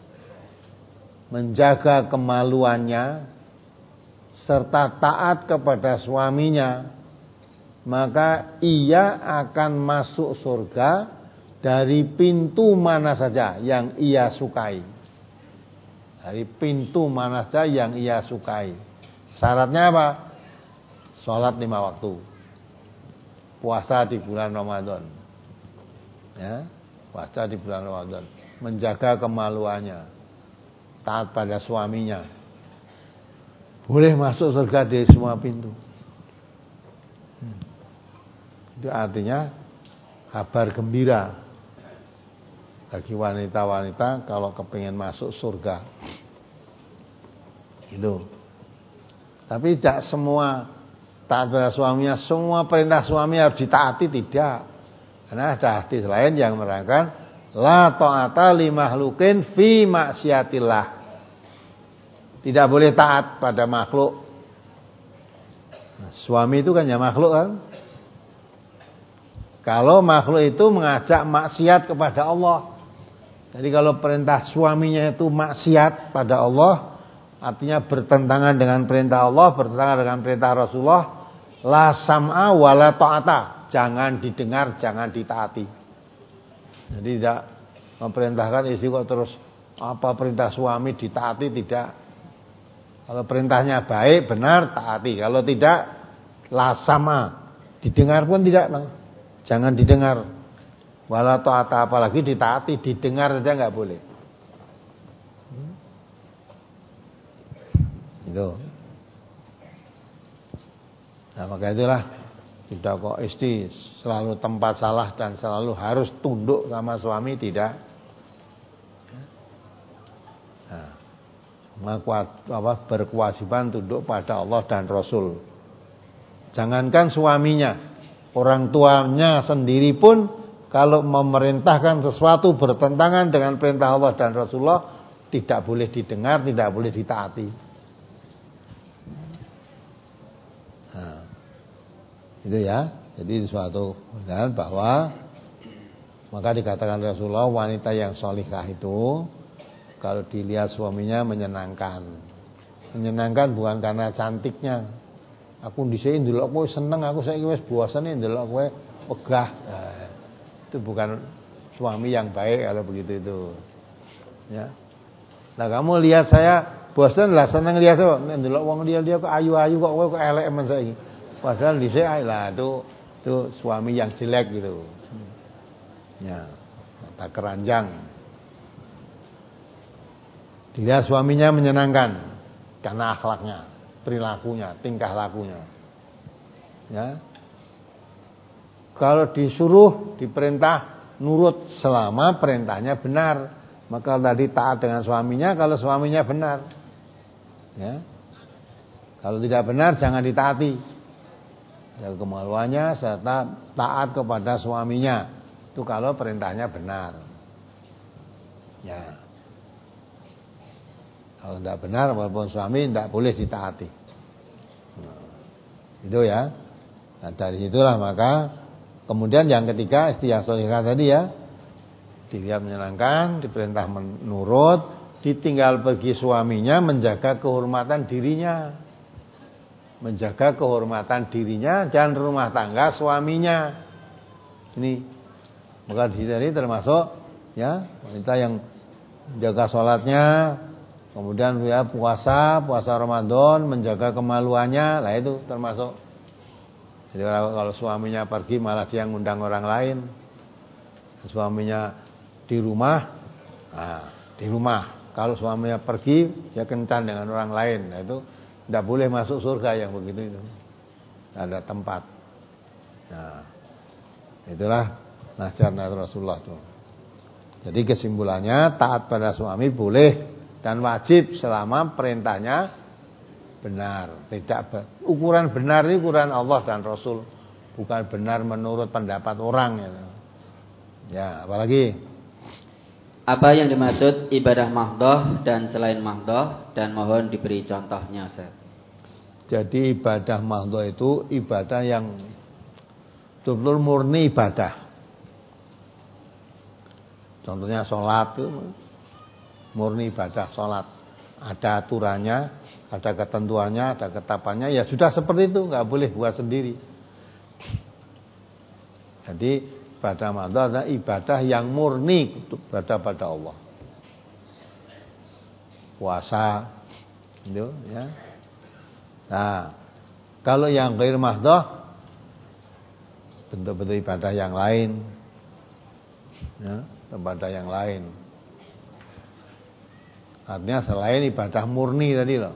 menjaga kemaluannya, serta taat kepada suaminya, maka ia akan masuk surga dari pintu mana saja yang ia sukai. Dari pintu mana saja yang ia sukai. Syaratnya apa? Sholat lima waktu, puasa di bulan Ramadan, ya, puasa di bulan Ramadan, menjaga kemaluannya, taat pada suaminya, boleh masuk surga dari semua pintu. hmm. Itu artinya kabar gembira bagi wanita-wanita kalau kepingin masuk surga. Itu. Tapi tidak semua taat pada suaminya, semua perintah suami harus ditaati, tidak. Karena ada hadis lain yang menerangkan la ta'ata li makhluqin fi maksiatillah. Tidak boleh taat pada makhluk. Nah, suami itu kan ya makhluk kan. Kalau makhluk itu mengajak maksiat kepada Allah. Jadi kalau perintah suaminya itu maksiat pada Allah, artinya bertentangan dengan perintah Allah, bertentangan dengan perintah Rasulullah, la sam'a wa la ta'ata, jangan didengar, jangan ditaati. Jadi tidak memerintahkan istri kok terus apa perintah suami ditaati, tidak. Kalau perintahnya baik, benar, taati. Kalau tidak, la sam'a, didengar pun tidak, jangan didengar. Wa la ta'ata, apalagi ditaati, didengar saja enggak boleh. Itu. Nah maka itulah, tidak kok istri selalu tempat salah dan selalu harus tunduk sama suami, tidak. Nah, apa, berkewajiban tunduk pada Allah dan Rasul. Jangankan suaminya, orang tuanya sendiri pun kalau memerintahkan sesuatu bertentangan dengan perintah Allah dan Rasulullah, tidak boleh didengar, tidak boleh ditaati. Nah, itu ya. Jadi suatu keadaan bahwa maka dikatakan Rasulullah, wanita yang sholihah itu kalau dilihat suaminya menyenangkan. Menyenangkan bukan karena cantiknya. Aku dhisik ndelok kowe seneng, aku saiki wis bosen ndelok kowe pegah. Nah, itu bukan suami yang baik kalau begitu itu. Ya. Nah, kamu lihat saya bosan lah, seneng lihat tuh ndelok wong dia-dia kok ayu-ayu kok kowe kok elek men saiki. Padahal dhisik lah itu itu suami yang jelek gitu. Ya, mata keranjang. Dilihat suaminya menyenangkan karena akhlaknya, perilakunya, tingkah lakunya. Ya. Kalau disuruh, diperintah, nurut selama perintahnya benar. Maka tadi taat dengan suaminya kalau suaminya benar. Ya. Kalau tidak benar jangan ditaati. Jaga kemaluannya serta taat kepada suaminya. Itu kalau perintahnya benar. Ya. Kalau tidak benar walaupun suami tidak boleh ditaati. Nah, itu ya. Nah, dari situlah maka kemudian yang ketiga istiyah sholihah tadi ya. Dilihat menyenangkan, diperintah menurut, ditinggal pergi suaminya, menjaga kehormatan dirinya. Menjaga kehormatan dirinya dan rumah tangga suaminya. Ini maka di sini termasuk ya wanita yang menjaga sholatnya, kemudian ya puasa, puasa Ramadan, menjaga kemaluannya, lah itu termasuk. Jadi kalau suaminya pergi malah dia ngundang orang lain, suaminya di rumah, nah, di rumah. Kalau suaminya pergi, dia kencan dengan orang lain, nah itu tidak boleh masuk surga yang begitu itu. Tidak ada tempat. Nah, itulah nasihat Rasulullah itu. Jadi kesimpulannya taat pada suami boleh dan wajib selama perintahnya benar. Tidak ber, ukuran benar ini ukuran Allah dan Rasul, bukan benar menurut pendapat orang. Ya, ya apalagi apa yang dimaksud ibadah mahdoh dan selain mahdoh, dan mohon diberi contohnya, Ustaz. Jadi ibadah mahdoh itu ibadah yang betul-betul murni ibadah. Contohnya sholat itu murni ibadah sholat. Ada aturannya, ada ketentuannya, ada ketetapannya. Ya sudah seperti itu, nggak boleh buat sendiri. Jadi ibadah mahdoh adalah ibadah yang murni ibadah pada Allah. Puasa, itu ya. Nah, kalau yang ghair mahdoh bentuk-bentuk ibadah yang lain, ya. Ibadah yang lain. Artinya selain ibadah murni tadi loh.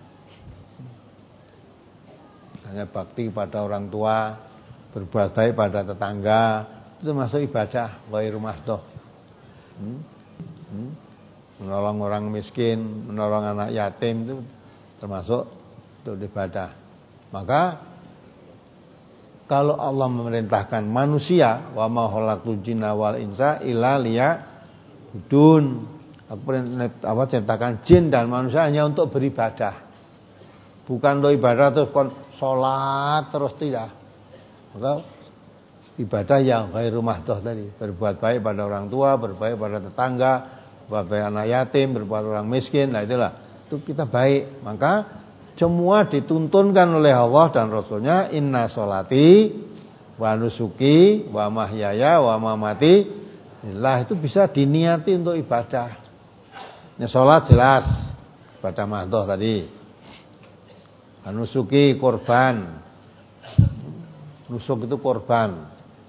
Hanya bakti pada orang tua, berbuat baik pada tetangga, itu masuk ibadah ghair mahdoh. Hmm? Hmm? Menolong orang miskin, menolong anak yatim itu termasuk untuk ibadah. Maka kalau Allah memerintahkan manusia, wa ma khalaqtul jinna wal insa illa liya'budun. Aku apa ciptakan jin dan manusia hanya untuk beribadah. Bukan untuk ibadah terus kon salat terus tidak. Maka ibadah yang ghairu mahdoh tadi, berbuat baik pada orang tua, berbuat baik pada tetangga, berbuat baik anak yatim, berbuat orang miskin, nah itulah. Itu kita baik. Maka semua dituntunkan oleh Allah dan Rasulnya, inna sholati wa nusuki wa mahyaya wa mamati lillah, itu bisa diniati untuk ibadah. Ini sholat jelas ibadah mahdoh tadi. Wa nusuki korban. Nusuk itu korban.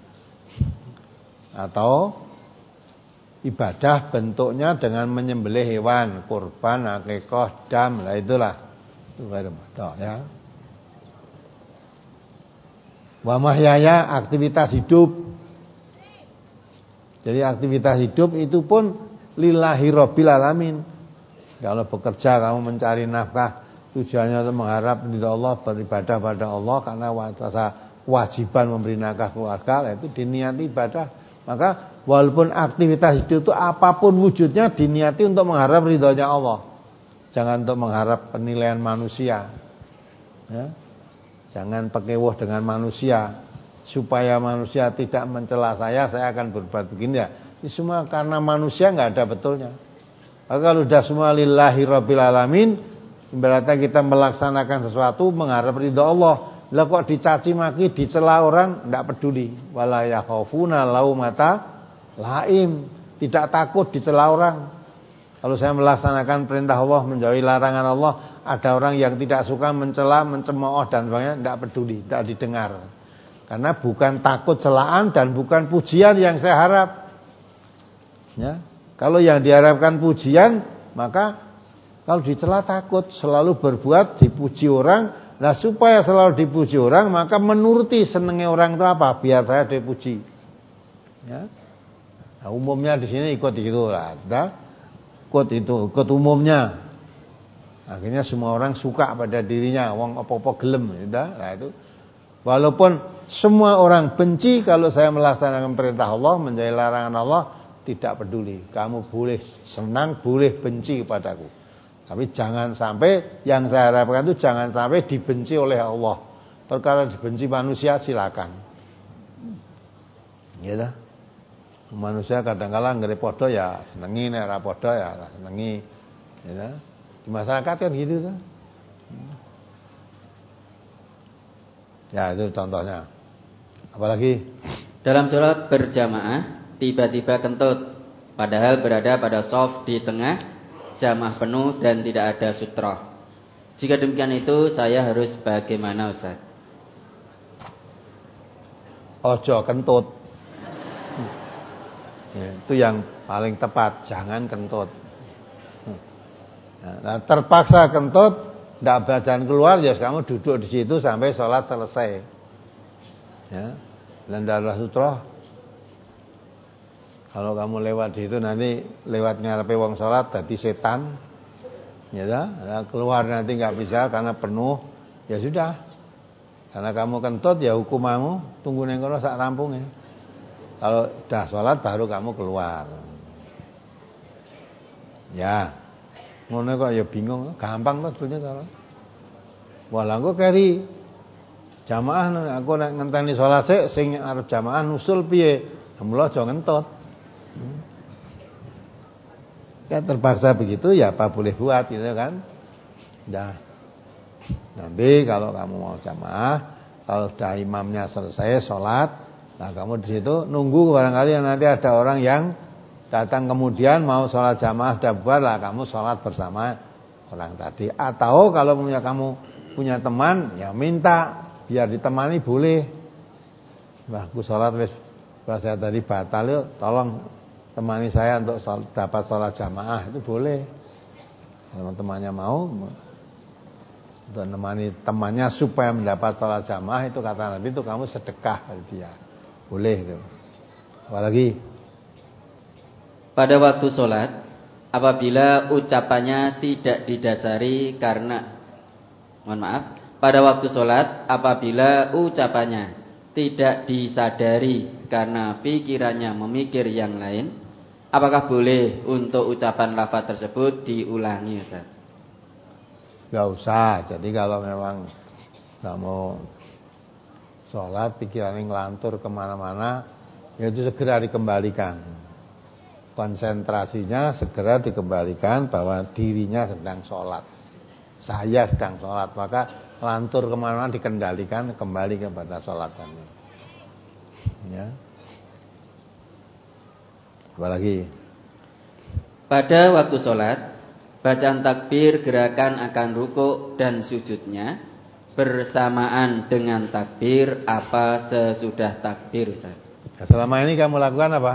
Atau ibadah bentuknya dengan menyembelih hewan, korban, akikah, dam, lah itulah. Itu ghair mahdoh ya. Wa mahyaya aktivitas hidup. Jadi aktivitas hidup itu pun lillahi rabbil alamin. Kalau bekerja kamu mencari nafkah, tujuannya untuk mengharap ridha Allah, beribadah pada Allah karena rasa kewajiban memberi nafkah keluarga, itu diniati ibadah Maka walaupun aktivitas itu, itu apapun wujudnya diniati untuk mengharap ridhonya Allah. Jangan untuk mengharap penilaian manusia. Ya. Jangan pekewuh dengan manusia. Supaya manusia tidak mencela saya, saya akan berbuat begini ya. Ini semua karena manusia nggak ada betulnya. Maka kalau sudah semua lillahi rabbil alamin, berarti kita melaksanakan sesuatu mengharap ridho Allah. Lah kok dicaci maki, dicela orang, tidak peduli. Wala yakhafuna laumata laim, tidak takut dicela orang. Kalau saya melaksanakan perintah Allah, menjauhi larangan Allah, ada orang yang tidak suka mencela, mencemooh dan sebagainya, tidak peduli, tidak didengar. Karena bukan takut celaan dan bukan pujian yang saya harap. Ya. Kalau yang diharapkan pujian, maka kalau dicela takut, selalu berbuat dipuji orang. Nah supaya selalu dipuji orang, maka menuruti senengnya orang itu apa? Biar saya dipuji. Ya. Nah, umumnya di sini ikut itu lah, nah, ikut itu, ikut umumnya. Akhirnya semua orang suka pada dirinya, wong apa-apa gelem, gitu. Nah itu. Walaupun semua orang benci kalau saya melaksanakan perintah Allah, menjauhi larangan Allah, tidak peduli. Kamu boleh senang, boleh benci kepadaku. Tapi jangan sampai yang saya harapkan itu jangan sampai dibenci oleh Allah. Perkara dibenci manusia silakan. Ya dah. Manusia kadang-kadang ngere podo ya senengi, nek ora podo ya ora senengi. Ya dah. Di masyarakat kan gitu tuh. Ya itu contohnya. Apalagi dalam sholat berjamaah tiba-tiba kentut, padahal berada pada shaf di tengah, jamaah penuh dan tidak ada sutroh. Jika demikian itu saya harus bagaimana Ustaz? Ojo kentut. Ya, itu yang paling tepat, jangan kentut. Nah, terpaksa kentut, tidak badan keluar, ya kamu duduk di situ sampai sholat selesai. Ya, dan darah sutroh. Kalau kamu lewat di itu nanti lewat ngarepe wong sholat jadi setan, ya dah, keluar nanti nggak bisa karena penuh, ya sudah. Karena kamu kentut ya hukumamu, tunggu neng kono sak rampung ya. Kalau dah sholat baru kamu keluar. Ya, ngono kok ya bingung, gampang kok sebetulnya kalau. Walah kok keri jamaah, aku nek ngenteni sholat sik, sing arep jamaah nusul piye? Mula aja ngentut. Ya terpaksa begitu ya apa boleh buat gitu kan. Nah, nanti kalau kamu mau jamaah, kalau sudah imamnya selesai sholat, nah kamu di situ nunggu barangkali nanti ada orang yang datang kemudian mau sholat jamaah sudah bubar lah, kamu sholat bersama orang tadi. Atau kalau punya kamu punya teman, ya minta biar ditemani boleh. Wah, aku sholat wis saya tadi batal yuk, tolong temani saya untuk sholat, dapat sholat jamaah, itu boleh. Kalau temannya mau untuk menemani temannya supaya mendapat sholat jamaah, itu kata Nabi itu kamu sedekah dia, boleh itu. Apalagi pada waktu sholat apabila ucapannya tidak didasari karena mohon maaf pada waktu sholat apabila ucapannya tidak disadari karena pikirannya memikir yang lain, apakah boleh untuk ucapan lafaz tersebut diulangi Ustaz? Gak usah. Jadi kalau memang gak mau sholat pikirannya ngelantur kemana-mana, ya itu segera dikembalikan. Konsentrasinya segera dikembalikan bahwa dirinya sedang sholat, saya sedang sholat, maka lantur kemana-mana dikendalikan kembali kepada sholatannya. Ya. Apalagi pada waktu sholat bacaan takbir gerakan akan rukuk dan sujudnya bersamaan dengan takbir apa sesudah takbir Ustaz? Selama ini kamu lakukan apa?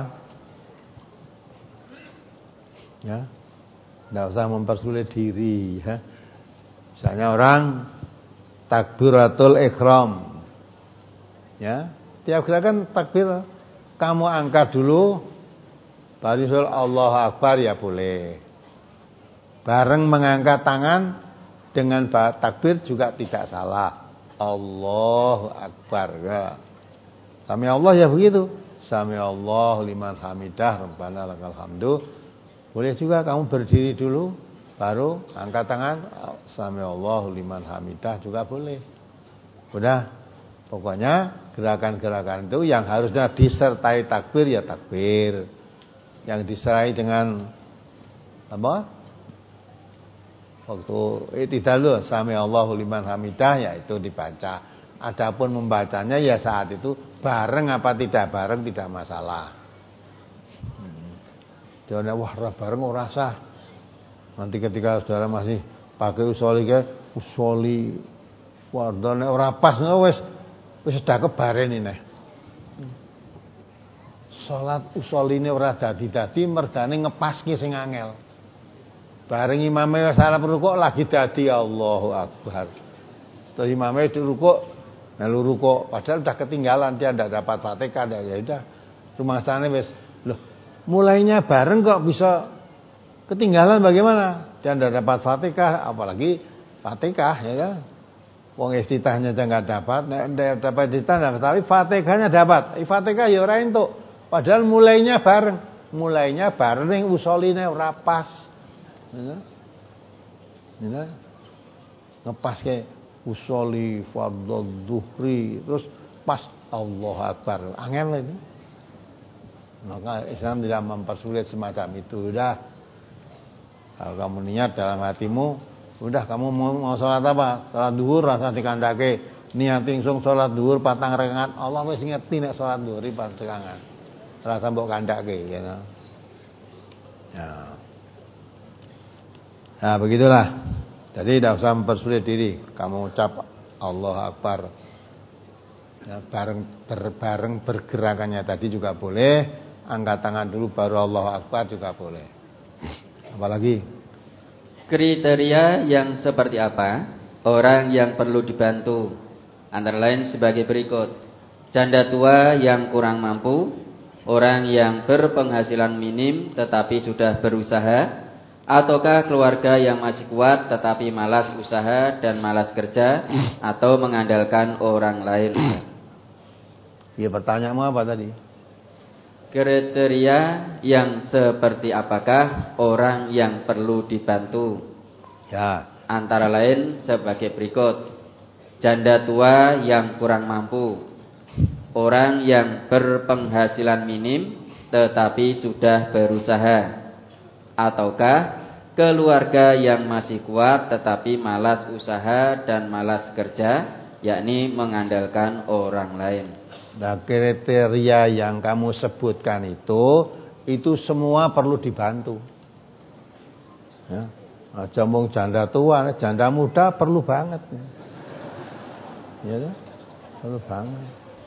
Ya, tidak usah mempersulit diri ya. Misalnya orang takbiratul ihram, ya, tiap gerakan takbir kamu angkat dulu, baru sul Allahu Akbar ya boleh. Bareng mengangkat tangan dengan takbir juga tidak salah. Allahu Akbar ya. Sami Allah ya begitu. Sami Allahu liman hamidah, Rabbana lakal hamdu. Boleh juga kamu berdiri dulu, baru angkat tangan, Sami Allahu liman hamidah juga boleh. Udah, pokoknya gerakan-gerakan itu yang harusnya disertai takbir ya takbir. Yang disertai dengan apa? Waktu i'tidal Sami Allahu liman hamidah ya itu dibaca. Adapun membacanya ya saat itu bareng apa tidak bareng tidak masalah. Hmm. Jangan wah bareng ora sah. Nanti ketika saudara masih pakai usoli ke usoli wardane ora pas wis wis dak kebareni neh. Salat usoline ora dadi-dadi mergane ngepaske sing angel. Bareng imame salah rukuk lagi dadi Allahu Akbar. Terus imame rukuk melu rukuk padahal udah ketinggalan dia ndak dapat Fatihah ya udah. Rumangsane wis loh mulainya bareng kok bisa ketinggalan bagaimana? Dia ndak dapat Fatihah apalagi Fatihah ya kan. Wong iftitahnya aja enggak dapat, nek ndak dapat iftitah tapi Fatihahnya dapat. Fatihah ya ora entuk. Padahal mulainya bareng. Mulainya bareng ning usoline ora pas. Ya. Ya. Ngepas ke usoli fardhu dhuhri terus pas Allahu Akbar. Angel ini. Maka Islam tidak mempersulit semacam itu. Udah. Kalau kamu niat dalam hatimu, udah kamu mau, mau salat apa? Salat zuhur rasa dikandake. Niat langsung salat zuhur patang rakaat. Allah wis ngerti nek salat zuhur patang rakaat. Rasa mbok kandake ya. Ya. Nah begitulah. Jadi tidak usah mempersulit diri. Kamu ucap Allah Akbar ya, bareng berbareng bergerakannya tadi juga boleh. Angkat tangan dulu baru Allah Akbar juga boleh. Apalagi kriteria yang seperti apa orang yang perlu dibantu? Antara lain sebagai berikut: janda tua yang kurang mampu, orang yang berpenghasilan minim tetapi sudah berusaha, ataukah keluarga yang masih kuat tetapi malas usaha dan malas kerja atau mengandalkan orang lain? Ya pertanyaanmu apa tadi? Kriteria yang seperti apakah orang yang perlu dibantu? Ya. Antara lain sebagai berikut: janda tua yang kurang mampu, orang yang berpenghasilan minim tetapi sudah berusaha, ataukah keluarga yang masih kuat tetapi malas usaha dan malas kerja, yakni mengandalkan orang lain. Nah, kriteria yang kamu sebutkan itu itu semua perlu dibantu. Ya, aja mung janda tua, janda muda perlu banget. Ya, perlu banget.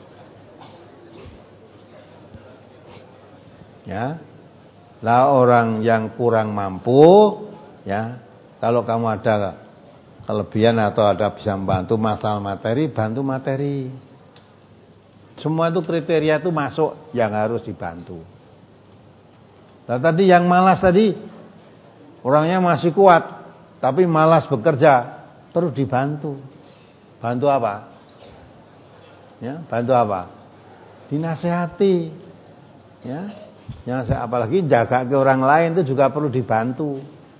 Ya. Lah orang yang kurang mampu, ya, kalau kamu ada kelebihan atau ada bisa membantu masalah materi, bantu materi. Semua itu kriteria itu masuk yang harus dibantu. Nah tadi yang malas tadi, orangnya masih kuat, tapi malas bekerja, perlu dibantu. Bantu apa? Ya, bantu apa? Dinasehati, ya. Yang apalagi jaga ke orang lain itu juga perlu dibantu.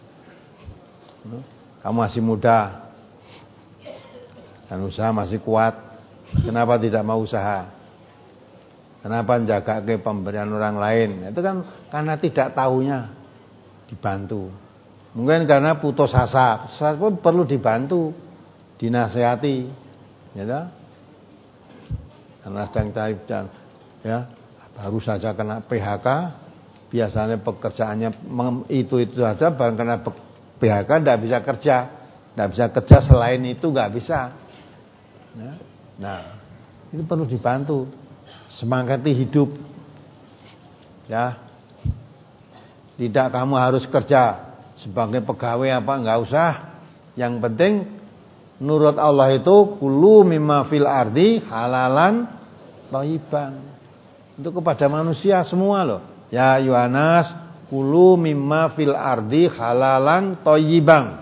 Kamu masih muda dan usaha masih kuat, kenapa tidak mau usaha? Kenapa jaga ke pemberian orang lain? Itu kan karena tidak tahunya dibantu. Mungkin karena putus asa, putus asa pun perlu dibantu, dinasehati, ya. Karena sedang dan ya. Baru saja kena P H K, biasanya pekerjaannya itu-itu saja, baru kena P H K tidak bisa kerja, tidak bisa kerja selain itu nggak bisa. Nah, itu perlu dibantu, semangati hidup, ya. Tidak kamu harus kerja sebagai pegawai apa nggak usah. Yang penting, menurut Allah itu kulu mimma fil ardi halalan thayyiban. Untuk kepada manusia semua loh. Ya Yohanes, kulu mimma fil ardi halalan thayyiban.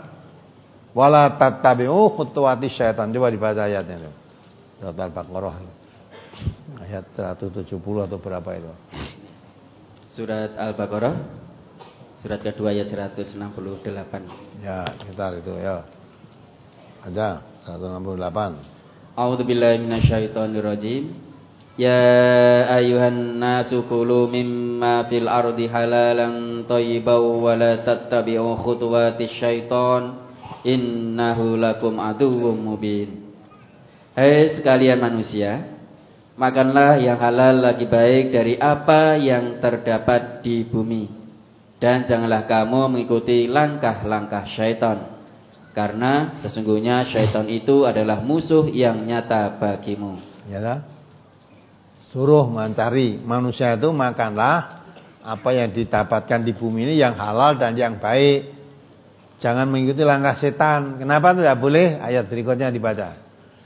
Wala tattabi'u khutuwati syaitan. Coba dibaca ayatnya. Surat Al-Baqarah. Ayat seratus tujuh puluh atau berapa itu? Surat Al-Baqarah, surat kedua ayat seratus enam puluh delapan. Ya, sekitar itu ya. Ada seratus enam puluh delapan. A'udzubillahi minasyaitonirrajim. Ya ayuhan nasu kulu mimma fil ardi halalan thayyiban wa la tattabi'u khutuwatis syaiton innahu lakum aduwwum mubin. Hai sekalian manusia, makanlah yang halal lagi baik dari apa yang terdapat di bumi, dan janganlah kamu mengikuti langkah-langkah syaitan, karena sesungguhnya syaitan itu adalah musuh yang nyata bagimu. Ya dah. Suruh mencari manusia itu makanlah apa yang didapatkan di bumi ini yang halal dan yang baik. Jangan mengikuti langkah setan. Kenapa tidak boleh? Ayat berikutnya dibaca.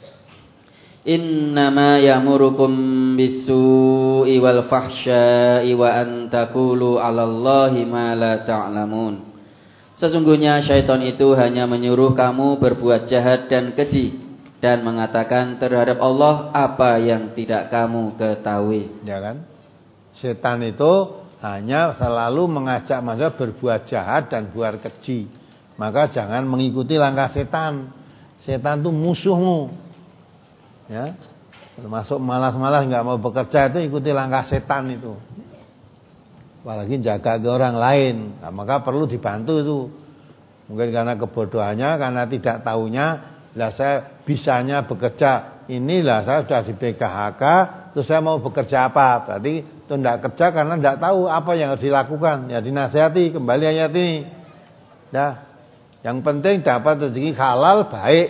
Innama yamurukum bisu'i wal fahsya'i wa an taqulu 'alallahi ma la ta'lamun. Sesungguhnya syaitan itu hanya menyuruh kamu berbuat jahat dan keji dan mengatakan terhadap Allah apa yang tidak kamu ketahui. Ya kan? Setan itu hanya selalu mengajak manusia berbuat jahat dan buat keji. Maka jangan mengikuti langkah setan. Setan itu musuhmu. Ya. Termasuk malas-malas enggak mau bekerja itu ikuti langkah setan itu. Apalagi jaga ke orang lain. Nah, maka perlu dibantu itu. Mungkin karena kebodohannya, karena tidak tahunya, lah saya bisanya bekerja inilah saya sudah di P K H K, terus saya mau bekerja apa? Berarti itu tidak kerja karena tidak tahu apa yang harus dilakukan. Ya dinasihati kembali ayat ini. Ya, yang penting dapat rezeki halal baik.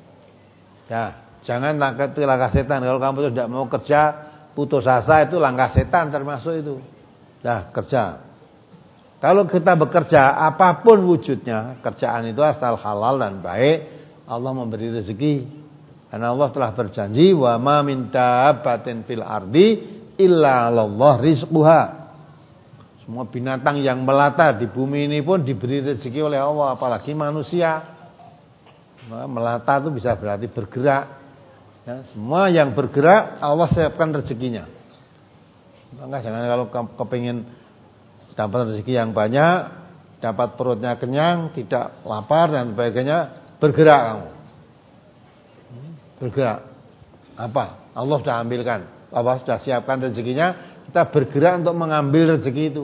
Ya, jangan langkah itu langkah setan. Kalau kamu tidak mau kerja putus asa itu langkah setan termasuk itu. Nah, kerja. Kalau kita bekerja apapun wujudnya, kerjaan itu asal halal dan baik. Allah memberi rezeki. Karena Allah telah berjanji wa ma min dabbatin fil ardi illa 'alallah rizquha. Semua binatang yang melata di bumi ini pun diberi rezeki oleh Allah, apalagi manusia. Melata itu bisa berarti bergerak. Ya, semua yang bergerak Allah siapkan rezekinya. Maka jangan kalau kepingin dapat rezeki yang banyak, dapat perutnya kenyang, tidak lapar dan sebagainya, bergerak kamu. Bergerak. Apa? Allah sudah ambilkan. Allah sudah siapkan rezekinya. Kita bergerak untuk mengambil rezeki itu.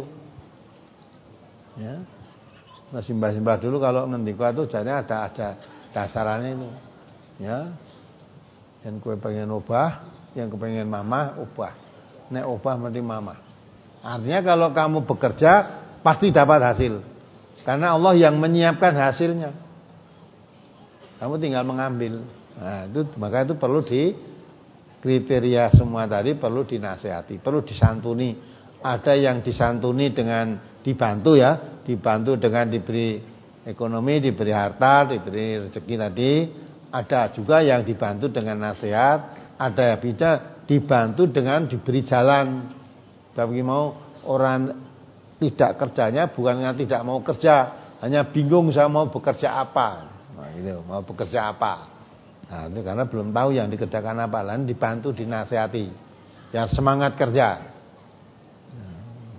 Ya. Nah, simbah-simbah dulu kalau ngendika itu jadi ada ada dasarannya itu. Ya. Yang kue pengen obah, yang kepengen mamah obah. Nek obah mesti mamah. Artinya kalau kamu bekerja pasti dapat hasil. Karena Allah yang menyiapkan hasilnya. Kamu tinggal mengambil. Nah, itu maka itu perlu di kriteria semua tadi perlu dinasihati, perlu disantuni. Ada yang disantuni dengan dibantu ya, dibantu dengan diberi ekonomi, diberi harta, diberi rezeki tadi. Ada juga yang dibantu dengan nasihat, ada yang bisa dibantu dengan diberi jalan. Bagi mau orang tidak kerjanya bukan karena tidak mau kerja, hanya bingung saya mau bekerja apa. Nah, gitu, mau bekerja apa? Nah, itu karena belum tahu yang dikerjakan apa, lain dibantu, dinasihati. Yang semangat kerja. Nah,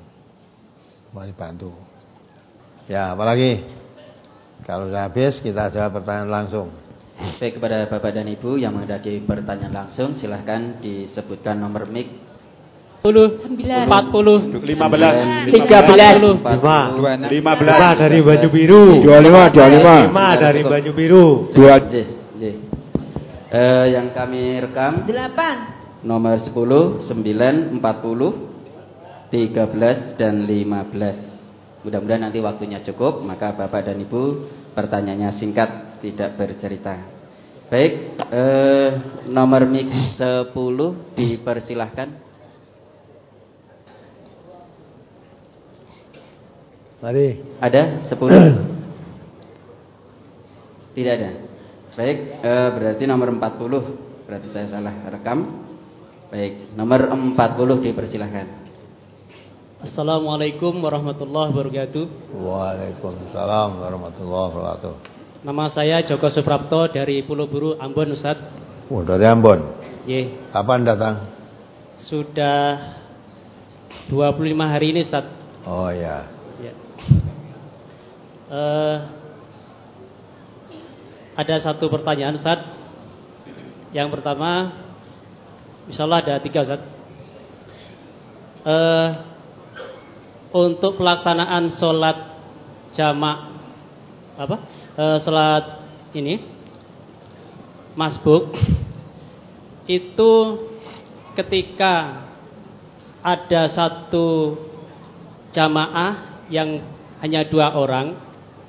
mau dibantu. Ya, apalagi kalau sudah habis kita jawab pertanyaan langsung. Baik, kepada Bapak dan Ibu yang menghendaki pertanyaan langsung, silahkan disebutkan nomor mic. empat puluh, lima belas, tiga belas, lima belas dari baju biru, dua puluh lima, dua puluh lima, lima dari baju biru, dua. Eh, yang kami rekam delapan, nomor sepuluh, sembilan, empat puluh, tiga belas dan lima belas. Mudah-mudahan nanti waktunya cukup, maka Bapak dan Ibu pertanyaannya singkat, tidak bercerita. Baik, eh, nomor mic sepuluh dipersilahkan. Mari. Ada sepuluh? Tidak ada. Baik, eh, berarti nomor empat puluh. Berarti saya salah rekam. Baik, nomor empat puluh dipersilahkan. Assalamualaikum warahmatullahi wabarakatuh. Waalaikumsalam warahmatullahi wabarakatuh. Nama saya Joko Suprapto dari Pulau Buru, Ambon, Ustaz. Oh, dari Ambon. Ye. Kapan datang? sudah dua puluh lima hari ini, Ustaz. Oh ya. Ya. Uh, ada satu pertanyaan, Ustaz. Yang pertama, insyaallah ada tiga, Ustaz. Uh, untuk pelaksanaan sholat jamak apa? Uh, sholat ini masbuk itu ketika ada satu jamaah yang hanya dua orang,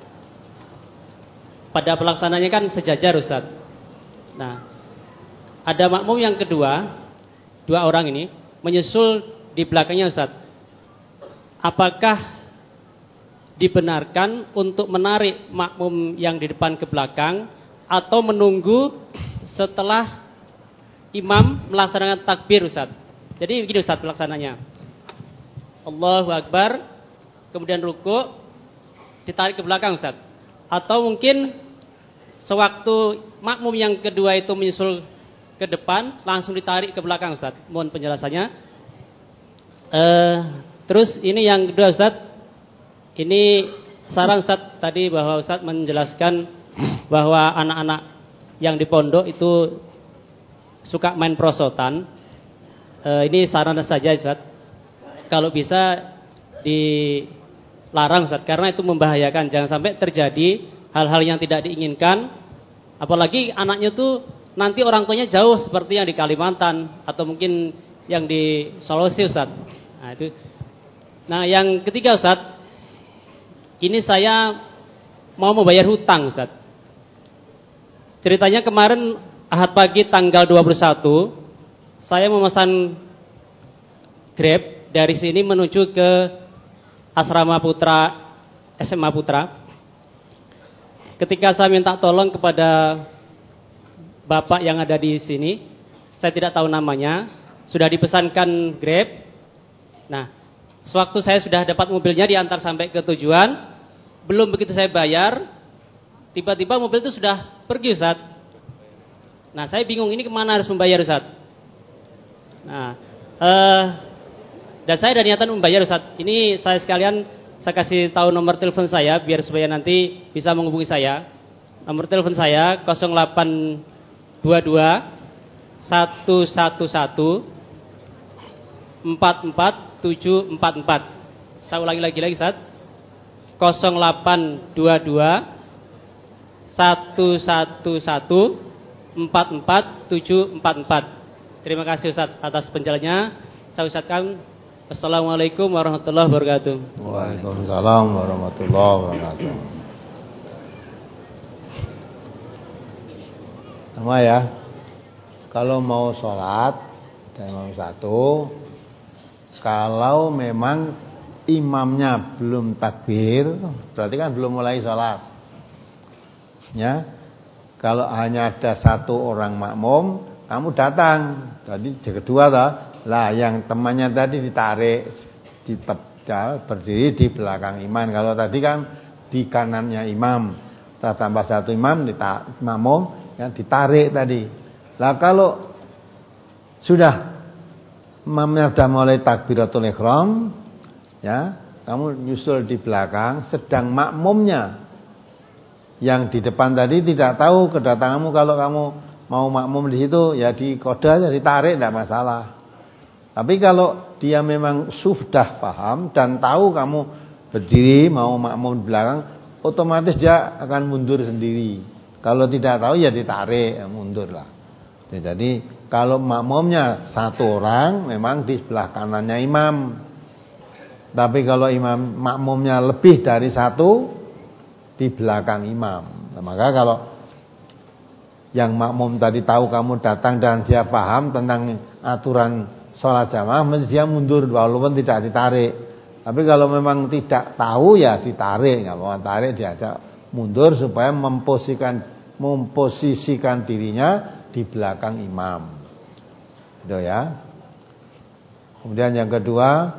pada pelaksananya kan sejajar, Ustaz. Nah, ada makmum yang kedua, dua orang ini menyusul di belakangnya, Ustaz. Apakah dibenarkan untuk menarik makmum yang di depan ke belakang atau menunggu setelah imam melaksanakan takbir, Ustaz? Jadi begini, Ustaz, pelaksananya. Allahu Akbar, kemudian ruku, ditarik ke belakang, Ustaz. Atau mungkin sewaktu makmum yang kedua itu menyusul ke depan, langsung ditarik ke belakang, Ustaz. Mohon penjelasannya. Uh, terus ini yang kedua, Ustaz. Ini saran Ustaz tadi bahwa Ustaz menjelaskan bahwa anak-anak yang di pondok itu suka main prosotan. Uh, ini saran saja, Ustaz. Kalau bisa dilarang, Ustaz, karena itu membahayakan. Jangan sampai terjadi hal-hal yang tidak diinginkan. Apalagi anaknya tuh nanti orang tuanya jauh seperti yang di Kalimantan atau mungkin yang di Sulawesi, Ustaz. Nah, itu. Nah, yang ketiga, Ustaz, ini saya mau membayar hutang, Ustaz. Ceritanya kemarin Ahad pagi tanggal dua puluh satu, saya memesan Grab dari sini menuju ke Asrama Putra, S M A Putra. Ketika saya minta tolong kepada bapak yang ada di sini, saya tidak tahu namanya, sudah dipesankan Grab. Nah, sewaktu saya sudah dapat mobilnya diantar sampai ke tujuan, belum begitu saya bayar, tiba-tiba mobil itu sudah pergi, Ustaz. Nah, saya bingung ini kemana harus membayar, Ustaz. Nah, eh, dan saya ada niatan membayar, Ustaz. Ini saya sekalian saya kasih tahu nomor telepon saya biar supaya nanti bisa menghubungi saya. Nomor telepon saya nol delapan dua dua satu satu satu empat empat tujuh empat empat. Saya ulangi lagi lagi, Ustaz. nol delapan dua dua satu satu satu empat empat tujuh empat empat. Terima kasih, Ustaz, atas penjelasannya. Saya ucapkan assalamualaikum warahmatullahi wabarakatuh. Waalaikumsalam warahmatullahi wabarakatuh. Sama ya. Kalau mau sholat dan mau satu, kalau memang imamnya belum takbir, berarti kan belum mulai sholat. Ya, kalau hanya ada satu orang makmum, kamu datang. Tadi kedua toh, lah yang temannya tadi ditarik, ditepal berdiri di belakang imam. Kalau tadi kan di kanannya imam, tambah satu imam, makmum, yang ditarik tadi. Lah kalau sudah imamnya sudah mulai takbiratul ihram, ya, kamu nyusul di belakang, sedang makmumnya yang di depan tadi tidak tahu kedatanganmu. Kalau kamu mau makmum di situ, ya di kode aja, ditarik, tidak masalah. Tapi kalau dia memang sudah paham dan tahu kamu berdiri mau makmum di belakang, otomatis dia akan mundur sendiri. Kalau tidak tahu ya ditarik, ya mundur lah. Jadi kalau makmumnya satu orang, memang di sebelah kanannya imam. Tapi kalau imam makmumnya lebih dari satu, di belakang imam. Nah, maka kalau yang makmum tadi tahu kamu datang dan dia paham tentang aturan sholat jamaah, mesti dia mundur walaupun tidak ditarik. Tapi kalau memang tidak tahu ya ditarik, nggak mau tarik, diajak mundur supaya memposisikan memposisikan dirinya di belakang imam. Itu ya. Kemudian yang kedua,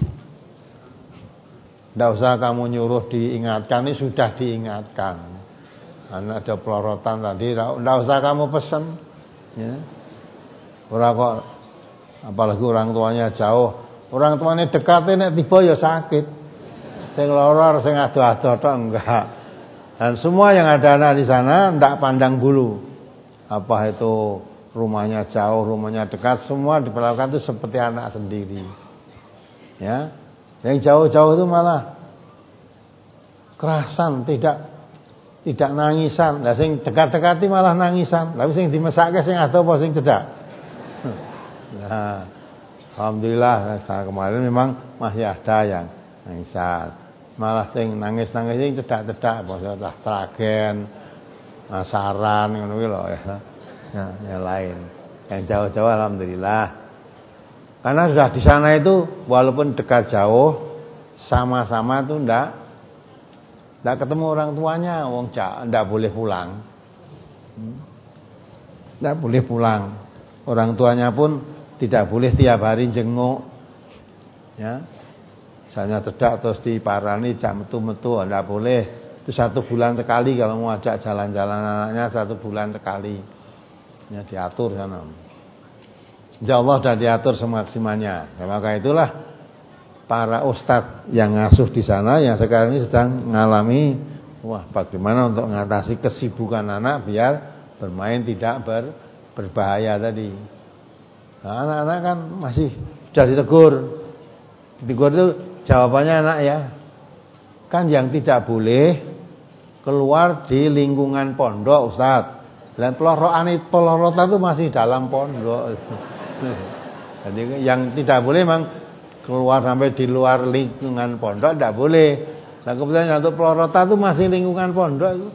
tidak usah kamu nyuruh diingatkan, ini sudah diingatkan. Karena ada pelorotan tadi, tidak usah kamu pesan. Ya. Ora kok Apalagi orang tuanya jauh. Orang tuanya dekat nek tiba ya sakit. Sing lara sing ado-ado tok enggak. Dan semua yang ada anak di sana ndak pandang bulu. Apa itu rumahnya jauh, rumahnya dekat, semua diperlakukan itu seperti anak sendiri. Ya. Yang jauh-jauh itu malah kerasan, tidak tidak nangisan. Lah sing dekat-dekati malah nangisan. Lah sing dimesake sing ado apa sing cedak? Nah, alhamdulillah kemarin memang masih ada yang nangisan. Malah sing nangis-nangis sing cedak-cedak apa tragen, masaran ngono kuwi lho ya. Ya, yang lain. Yang jauh-jauh alhamdulillah. Karena sudah di sana itu walaupun dekat jauh sama-sama itu ndak ndak ketemu orang tuanya, wong ndak boleh pulang. Ndak boleh pulang. Orang tuanya pun tidak boleh tiap hari jenguk. Ya. Misalnya cedak terus diparani jam metu-metu ndak boleh. Itu satu bulan sekali kalau mau ajak jalan-jalan anaknya satu bulan sekali. Ya diatur sana. Insyaallah sudah diatur semaksimalnya. Ya, maka itulah para ustadz yang ngasuh di sana yang sekarang ini sedang mengalami wah bagaimana untuk mengatasi kesibukan anak biar bermain tidak ber, berbahaya tadi. Nah, anak-anak kan masih sudah ditegur. Ditegur itu jawabannya anak ya. Kan yang tidak boleh keluar di lingkungan pondok Ustaz. Dan pelorotan itu pelorotan itu masih dalam pondok. Jadi yang tidak boleh memang keluar sampai di luar lingkungan pondok tidak boleh. Nah kemudian untuk pelorotan itu masih lingkungan pondok itu.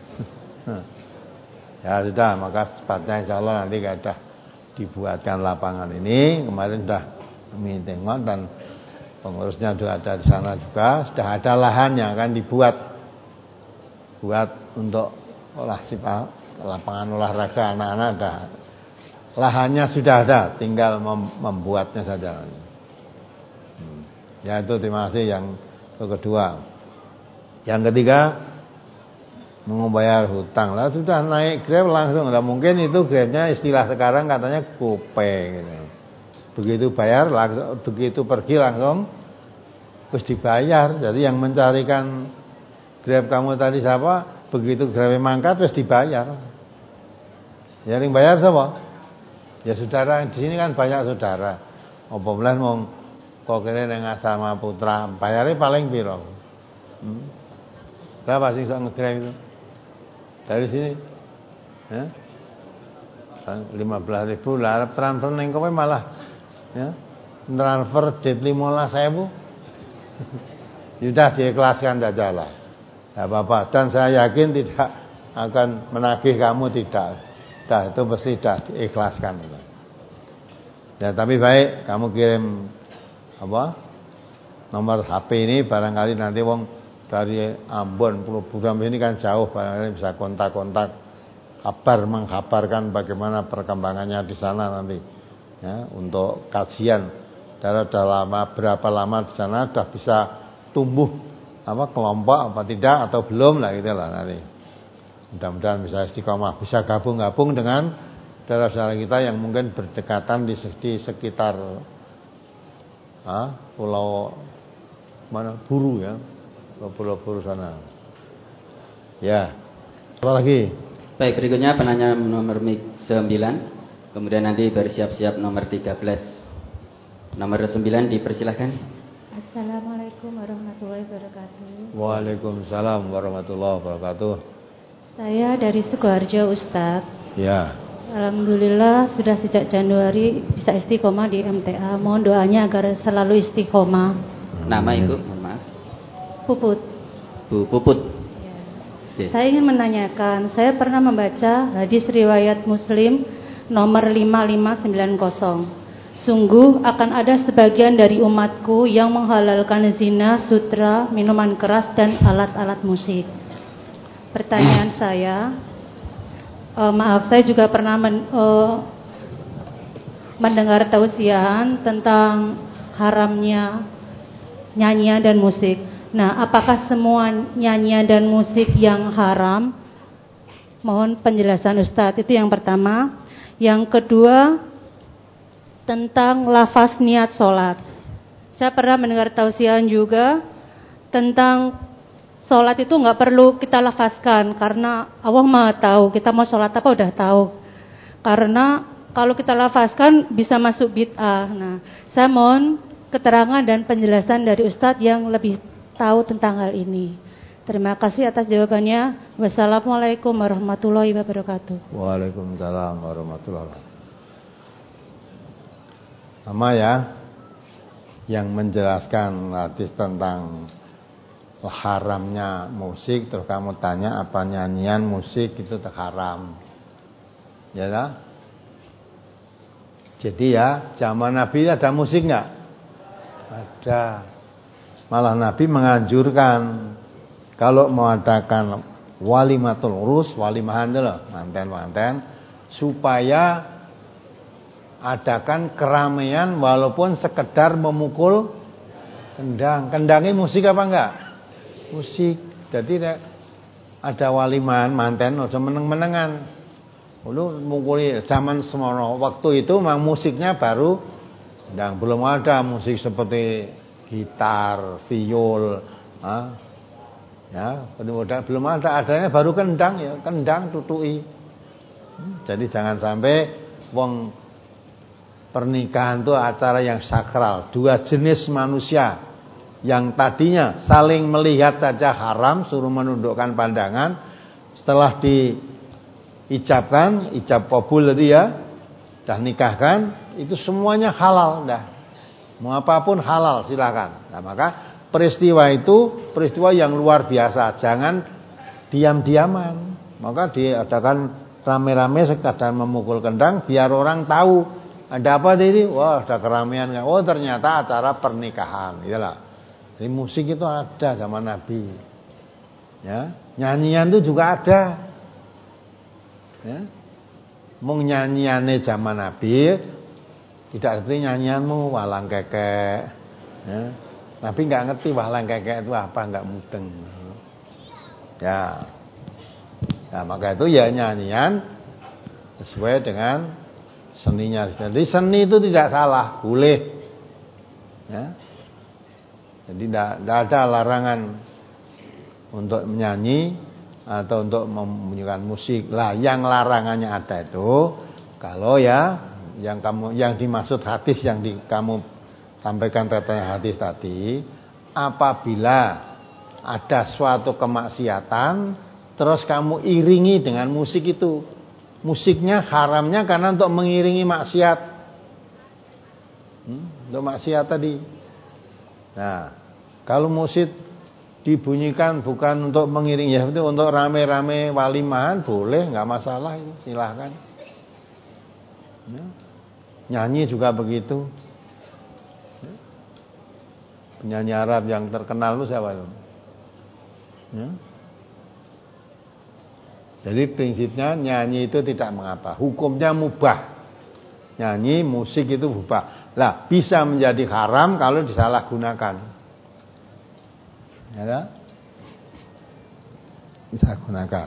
Ya sudah, maka cepatnya insya Allah nanti sudah dibuatkan lapangan ini. Kemarin sudah meeting dan pengurusnya sudah ada di sana juga. Sudah ada lahannya kan dibuat buat untuk olah sifat lapangan olahraga anak-anak ada. Lahannya sudah ada, tinggal mem- membuatnya saja. Hmm. Ya itu terima kasih yang kedua. Yang ketiga membayar hutang. Lah sudah naik Grab langsung. Lah mungkin itu Grabnya istilah sekarang katanya gope gitu. Begitu bayar langsung, begitu pergi langsung terus dibayar. Jadi yang mencarikan Grab kamu tadi siapa? Begitu Grab mangkat terus dibayar. Yang bayar siapa? Ya saudara, di sini kan banyak saudara. Apa belas mong kok kene nang Asrama Putra, bayarnya paling piro? Hmm? Berapa sih sok nge-Grab itu? Dari sini? Ya? lima belas ribu lah transfer ning kowe malah ya. Transfer dit lima belas ribu. Sudah diikhlaskan saja lah. Tidak apa-apa. Dan saya yakin tidak akan menagih kamu, tidak. Dah itu mesti dah diikhlaskan. Ya tapi baik, kamu kirim apa? Nomor H P ini barangkali nanti wong dari Ambon, Pulau Buram ini kan jauh, barangkali bisa kontak-kontak, kabar mengkabarkan bagaimana perkembangannya di sana nanti. Ya, untuk kajian dari sudah lama berapa lama di sana sudah bisa tumbuh apa kelompok apa tidak atau belum lah gitu lah nanti. Mudah-mudahan bisa istiqomah, bisa gabung-gabung dengan saudara-saudara kita yang mungkin berdekatan di, di sekitar ah, pulau mana Buru ya, pulau Buru sana. Ya, apa lagi? Baik, berikutnya penanya nomor sembilan, kemudian nanti bersiap-siap nomor tiga belas. Nomor sembilan dipersilahkan. Assalamualaikum warahmatullahi wabarakatuh. Waalaikumsalam warahmatullahi wabarakatuh. Saya dari Sukoharjo Ustadz. Ya. Alhamdulillah sudah sejak Januari bisa istiqomah di M T A. Mohon doanya agar selalu istiqomah. Nama Ibu, mohon maaf. Puput. Bu Puput. Ya. Okay. Saya ingin menanyakan, saya pernah membaca hadis riwayat Muslim nomor lima lima sembilan nol. Sungguh akan ada sebagian dari umatku yang menghalalkan zina, sutra, minuman keras dan alat-alat musik. Pertanyaan saya, uh, maaf saya juga pernah men, uh, mendengar tausiahan tentang haramnya nyanyian dan musik. Nah, apakah semua nyanyian dan musik yang haram? Mohon penjelasan Ustadz. Itu yang pertama. Yang kedua, tentang lafaz niat sholat. Saya pernah mendengar tausiah juga tentang sholat itu nggak perlu kita lafazkan karena Allah Maha tahu kita mau sholat apa udah tahu. Karena kalau kita lafazkan bisa masuk bid'ah. Nah, saya mohon keterangan dan penjelasan dari Ustadz yang lebih tahu tentang hal ini. Terima kasih atas jawabannya. Wassalamualaikum warahmatullahi wabarakatuh. Waalaikumsalam warahmatullahi wabarakatuh. Sama ya, yang menjelaskan hadis tentang haramnya musik, terus kamu tanya apa nyanyian musik itu haram, ya lah. Jadi ya, zaman Nabi ada musik nggak? Ada. Malah Nabi menganjurkan kalau mau adakan walimatul urus, walimahan dulu, manten-manten, supaya adakan keramaian walaupun sekedar memukul kendang. Kendangnya musik apa enggak? Musik. Jadi ada walimahan manten udah meneng-menengan. Lu mukuli zaman semono. Waktu itu memang musiknya baru kendang, belum ada musik seperti gitar, viol, ah, ya, belum ada. Adanya baru kendang ya, kendang tutui. Jadi jangan sampai wong pernikahan itu acara yang sakral, dua jenis manusia yang tadinya saling melihat saja haram, suruh menundukkan pandangan, setelah diijabkan, ijab kabul tadi ya, dah nikahkan, itu semuanya halal dah. Mau apapun halal silakan. Nah, maka peristiwa itu peristiwa yang luar biasa, jangan diam-diaman. Maka diadakan rame-rame sekadar memukul kendang biar orang tahu ada apa tadi. Wah, ada keramaian. Oh, ternyata acara pernikahan. Iyalah. Jadi musik itu ada zaman Nabi. Ya, nyanyian itu juga ada. Ya. Mung nyanyiane zaman Nabi tidak seperti nyanyianmu walang kekek. Ya. Nabi enggak ngerti walang kekek itu apa, enggak mudeng. Ya. Nah, maka itu ya nyanyian sesuai dengan seninya. Jadi seni itu tidak salah, boleh. Ya. Jadi tidak, tidak ada larangan untuk menyanyi atau untuk membunyikan musik. Lah, yang larangannya ada itu kalau ya yang kamu yang dimaksud hadis yang di, kamu sampaikan katanya hadis tadi, apabila ada suatu kemaksiatan terus kamu iringi dengan musik itu. Musiknya haramnya karena untuk mengiringi maksiat. Hmm, untuk maksiat tadi. Nah, kalau musik dibunyikan bukan untuk mengiringi, ya itu untuk rame-rame walimahan boleh, nggak masalah itu, silahkan. Ya. Nyanyi juga begitu. Ya. Penyanyi Arab yang terkenal itu siapa itu? Ya. Jadi prinsipnya nyanyi itu tidak mengapa, hukumnya mubah. Nyanyi, musik itu mubah. Lah, bisa menjadi haram kalau disalahgunakan. Ya, bisa gunakan.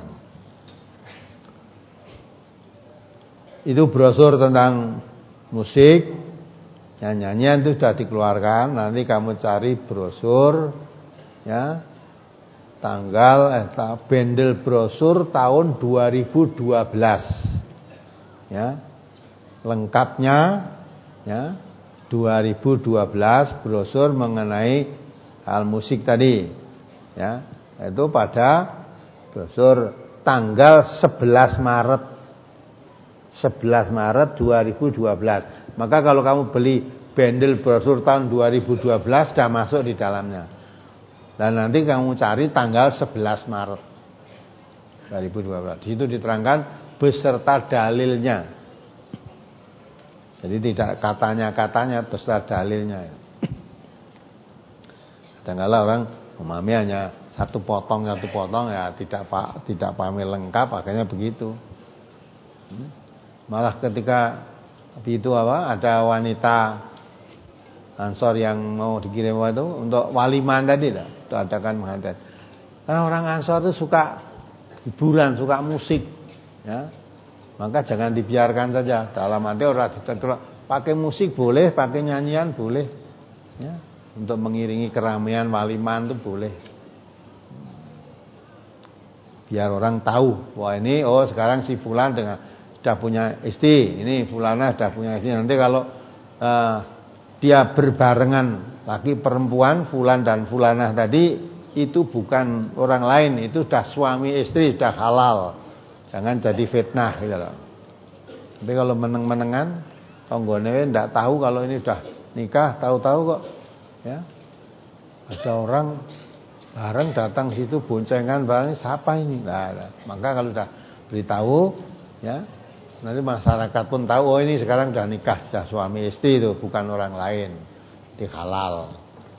Itu brosur tentang musik. Nyanyian itu sudah dikeluarkan. Nanti kamu cari brosur, ya. Tanggal eh, bendel brosur tahun dua ribu dua belas. Ya. Lengkapnya ya dua ribu dua belas brosur mengenai hal musik tadi. Ya, itu pada brosur tanggal sebelas Maret sebelas Maret dua ribu dua belas. Maka kalau kamu beli bendel brosur tahun dua ribu dua belas sudah masuk di dalamnya. Dan nanti kamu cari tanggal sebelas Maret dua ribu dua belas. Di situ diterangkan beserta dalilnya. Jadi tidak katanya-katanya beserta dalilnya. Kadang-kadang orang memahami hanya satu potong satu potong ya tidak tidak pahami lengkap, akhirnya begitu. Malah ketika itu apa ada wanita Ansor yang mau dikirim itu untuk waliman tadi lah, itu adakan menghantar. Karena orang Ansor itu suka hiburan, suka musik, ya. Maka jangan dibiarkan saja. Dalam arti orang pakai musik boleh, pakai nyanyian boleh, ya, untuk mengiringi keramaian waliman itu boleh. Biar orang tahu, wah ini oh sekarang si fulan dengan sudah punya istri, ini fulana sudah punya istri. Nanti kalau uh, dia berbarengan laki perempuan, fulan dan fulanah tadi itu bukan orang lain, itu sudah suami istri, sudah halal. Jangan jadi fitnah gitu loh. Tapi kalau meneng-menengan, tonggone tidak tahu kalau ini sudah nikah, tahu-tahu kok, ya. Ada orang bareng datang situ boncengan bareng, siapa ini? Nah, nah. Maka kalau sudah beritahu, ya, nanti masyarakat pun tahu, oh ini sekarang sudah nikah, sudah suami istri itu, bukan orang lain. Itu halal.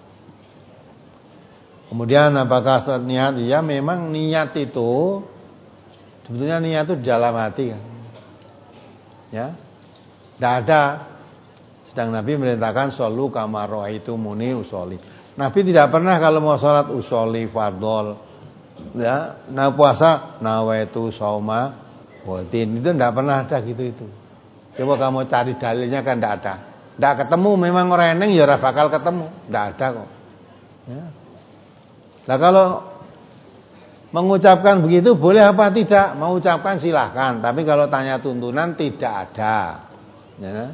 Kemudian apakah niat? Ya memang niat itu sebetulnya niat itu di dalam hati kan. Ya. Tidak ada. Sedang Nabi merintahkan shollu kama ra'aitumuni usolli. Nabi tidak pernah kalau mau sholat usolli fardhol, ya, nah puasa nawaitu shauma wadin, itu tidak pernah ada gitu itu. Coba kamu cari dalilnya kan tidak ada. Tidak ketemu, memang orang eneng ya bakal ketemu, tidak ada kok. Ya. Nah kalau mengucapkan begitu boleh apa tidak? Mau ucapkan silahkan, tapi kalau tanya tuntunan tidak ada. Ya.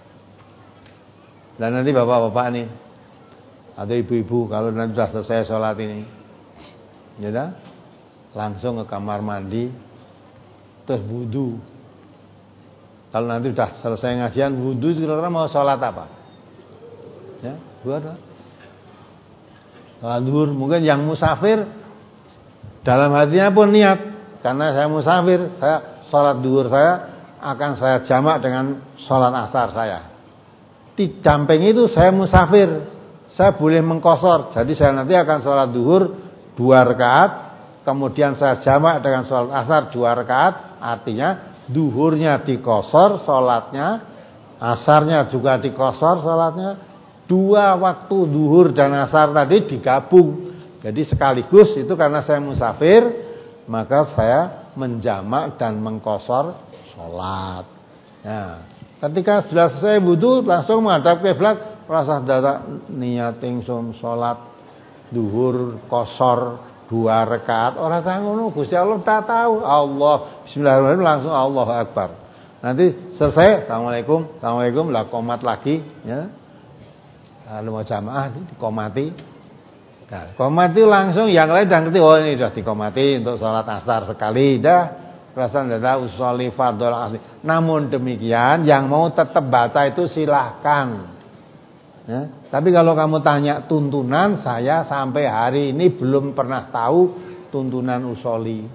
Dan nanti bapak-bapak nih atau ibu-ibu kalau nanti sudah selesai sholat ini, ya, langsung ke kamar mandi, terus wudu. Kalau nanti sudah selesai ngajian wudu, kira-kira mau sholat apa? Ya, buat apa? Sholat zuhur. Mungkin yang musafir dalam hatinya pun niat, karena saya musafir, saya sholat zuhur saya akan saya jamak dengan sholat asar saya. Di samping itu saya musafir, saya boleh mengkosor. Jadi saya nanti akan sholat zuhur dua rakaat, kemudian saya jamak dengan sholat asar dua rakaat. Artinya zuhurnya dikosor sholatnya, asarnya juga dikosor sholatnya. Dua waktu zuhur dan asar tadi digabung. Jadi sekaligus itu karena saya musafir, maka saya menjamak dan mengkosor sholat. Nah, ketika sudah selesai wudu langsung menghadap kiblat, rasa data niat ingsun sholat zuhur kosor dua rakaat. Orang tahu ngono, Gusti Allah tak tahu. Allah bismillahirrahmanirrahim langsung Allahu akbar. Nanti selesai, assalamualaikum, assalamualaikum, lah komat lagi, ya. Lalu mau jamaah dikomati. Nah, komati langsung yang lain dan ngerti, oh ini sudah dikomati untuk sholat asar sekali, dah. Perasaan data usolli fardhol asli. Namun demikian, yang mau tetap baca itu silahkan. Ya, tapi kalau kamu tanya tuntunan, saya sampai hari ini belum pernah tahu tuntunan usolli.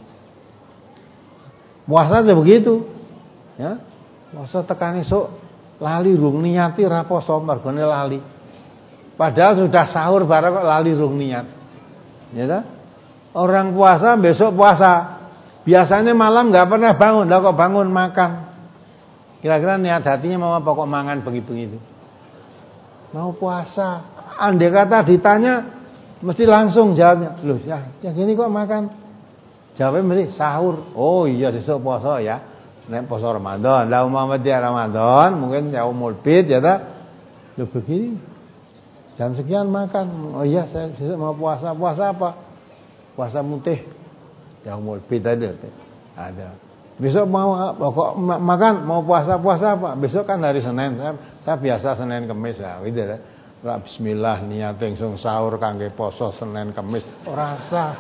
Puasa aja begitu, ya. Puasa tekan esuk lali rung niati ra poso mergone lali. Padahal sudah sahur bareng kok lali rung niat. Ya ta? Orang puasa besok puasa. Biasanya malam enggak pernah bangun, lah kok bangun makan. Kira-kira niat hatinya mau apa kok mangan bengi-bengi itu? Mau puasa. Andai kata ditanya mesti langsung jawabnya. Loh, ya, yang gini kok makan? Jawabnya mesti sahur. Oh iya besok puasa ya. Nek puasa Ramadan, lah umpama dia Ramadan, mungkin yaumul bid ya ta. Loh begini. Jam sekian makan. Oh iya saya besok mau puasa. Puasa apa? Puasa mutih. Yaumul bid ada. Ada. Besok mau kok makan mau puasa-puasa apa? Besok kan hari Senin. Saya, saya biasa Senin Kamis ya, gitu ya. Ra bismillah niat langsung sahur kangge poso Senin Kamis. Ora sah.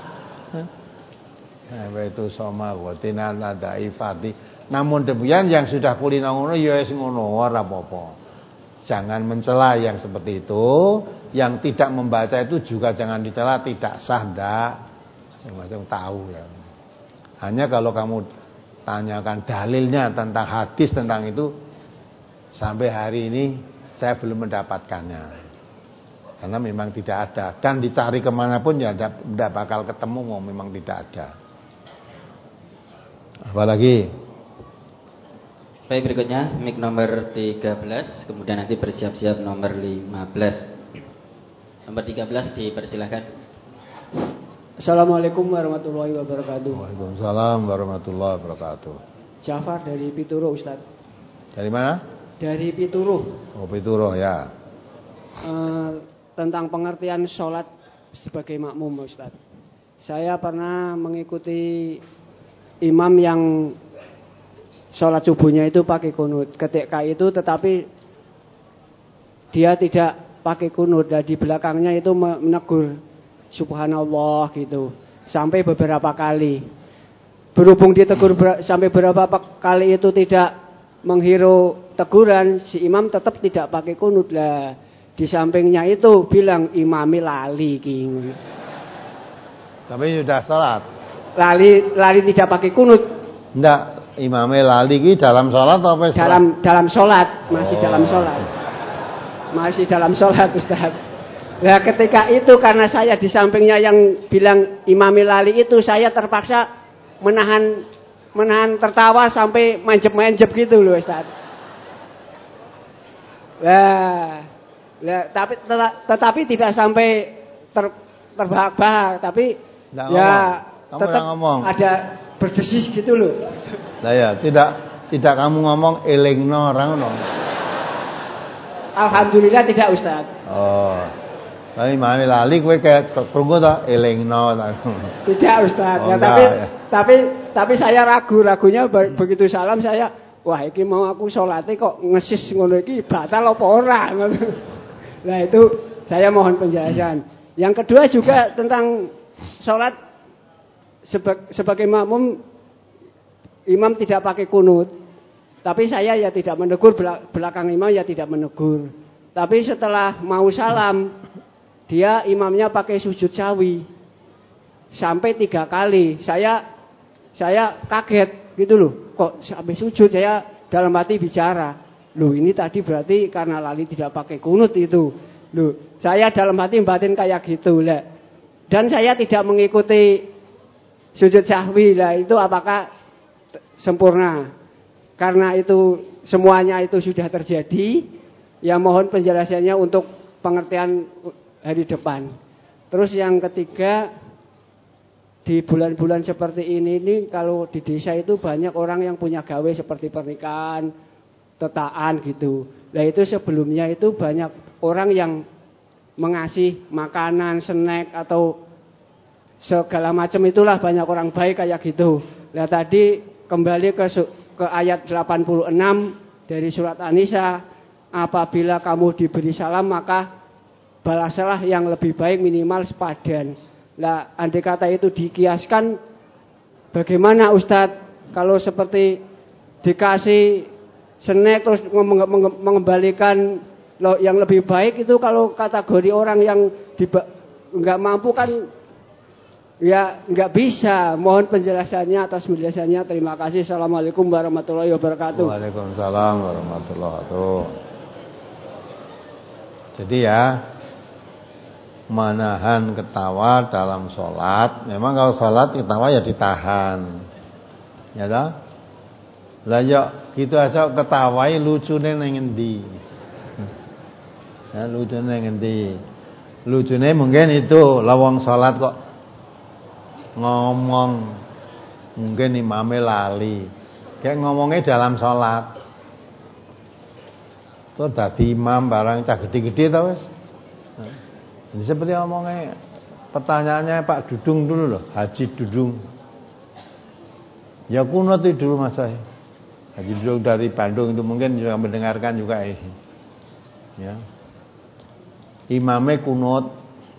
Nah, itu soma watinan ada ifati. Namun demikian yang sudah kulino ngono ya wis ngono ora apa-apa. Jangan mencela yang seperti itu. Yang tidak membaca itu juga jangan dicela, tidak sah ndak. Yang macam tahu ya. Hanya kalau kamu tanyakan dalilnya tentang hadis tentang itu, sampai hari ini saya belum mendapatkannya. Karena memang tidak ada. Dan dicari kemanapun ya tidak bakal ketemu, mau memang tidak ada. Apalagi? Baik, berikutnya mic nomor tiga belas, kemudian nanti bersiap-siap nomor lima belas. Nomor tiga belas dipersilahkan. Assalamualaikum warahmatullahi wabarakatuh. Waalaikumsalam warahmatullahi wabarakatuh. Jafar dari Pituro, Ustaz. Dari mana? Dari Pituruh. Oh, Pituruh ya. Eh, tentang pengertian sholat sebagai makmum, Ustaz. Saya pernah mengikuti imam yang sholat subuhnya itu pakai kunut. Ketika itu tetapi dia tidak pakai kunut. Dan di belakangnya itu menegur subhanallah gitu. Sampai beberapa kali. Berhubung ditegur ber- sampai beberapa kali itu tidak menghiru teguran, si imam tetap tidak pakai kunut lah. Di sampingnya itu bilang imami lali king. Tapi sudah salat. Lali lali tidak pakai kunut. Enggak, imame lali ki dalam salat apa setelah? Dalam dalam salat, masih Oh. dalam salat. Masih dalam salat, Ustaz. Nah, ketika itu karena saya di sampingnya yang bilang imami lali itu, saya terpaksa menahan menahan tertawa sampai manjep-manjep gitu loh, Ustaz. Nah, nah tapi teta- tetapi tidak sampai ter, terbahak-bahak, tapi Nggak ya ngomong. Kamu tetap yang ngomong. ada berdesis gitu loh. Lah ya, tidak tidak kamu ngomong elingno orang no. Alhamdulillah tidak, Ustaz. Oh. Tapi imame lali kowe kayak krungu ta elingno ta. Tidak, Ustaz. Oh, Ya, enggak, tapi ya. tapi tapi saya ragu, ragunya be- begitu salam saya, wah iki mau aku salate kok ngesis ngono iki batal apa ora ngono. Nah, itu saya mohon penjelasan. Yang kedua juga tentang salat seba- sebagai makmum, imam tidak pakai kunut. Tapi saya ya tidak menegur, belakang imam ya tidak menegur. Tapi setelah mau salam, dia imamnya pakai sujud sawi sampai tiga kali. Saya saya kaget gitu loh. Kok sampai sujud? Saya dalam hati bicara, loh ini tadi berarti karena lali tidak pakai kunut itu. Loh, saya dalam hati batin kayak gitu lah. Dan saya tidak mengikuti sujud sahwi lah. Itu apakah sempurna? Karena itu semuanya itu sudah terjadi. Ya mohon penjelasannya untuk pengertian hari depan. Terus yang ketiga, di bulan-bulan seperti ini ini kalau di desa itu banyak orang yang punya gawe seperti pernikahan, tetaan gitu. Nah itu sebelumnya itu banyak orang yang mengasih makanan, snack atau segala macam itulah, banyak orang baik kayak gitu. Nah tadi kembali ke ke ayat delapan puluh enam dari surat An-Nisa, apabila kamu diberi salam maka balaslah yang lebih baik minimal sepadan. Nah, andai kata itu dikiaskan, bagaimana Ustadz kalau seperti dikasih snack terus mengembalikan yang lebih baik itu, kalau kategori orang yang nggak mampu kan ya nggak bisa. Mohon penjelasannya atas penjelasannya. Terima kasih. Assalamualaikum warahmatullahi wabarakatuh. Waalaikumsalam warahmatullahi wabarakatuh. Jadi ya, menahan ketawa dalam sholat. Memang kalau sholat ketawa ya ditahan, ya toh. Lah yo gitu aja ketawai lucune nang endi? Ya lucune nang endi? Lucune mungkin itu lawang sholat kok ngomong, mungkin imame lali, kayak ngomongnya dalam sholat. Tuh dadi imam barang cah gede-gede tau wis. Jadi seperti ngomongnya, pertanyaannya Pak Dudung dulu loh, Haji Dudung. Ya kunut itu dulu Mas saya. Haji Dudung dari Bandung itu mungkin juga mendengarkan juga ini. Ya. Imamnya kunut.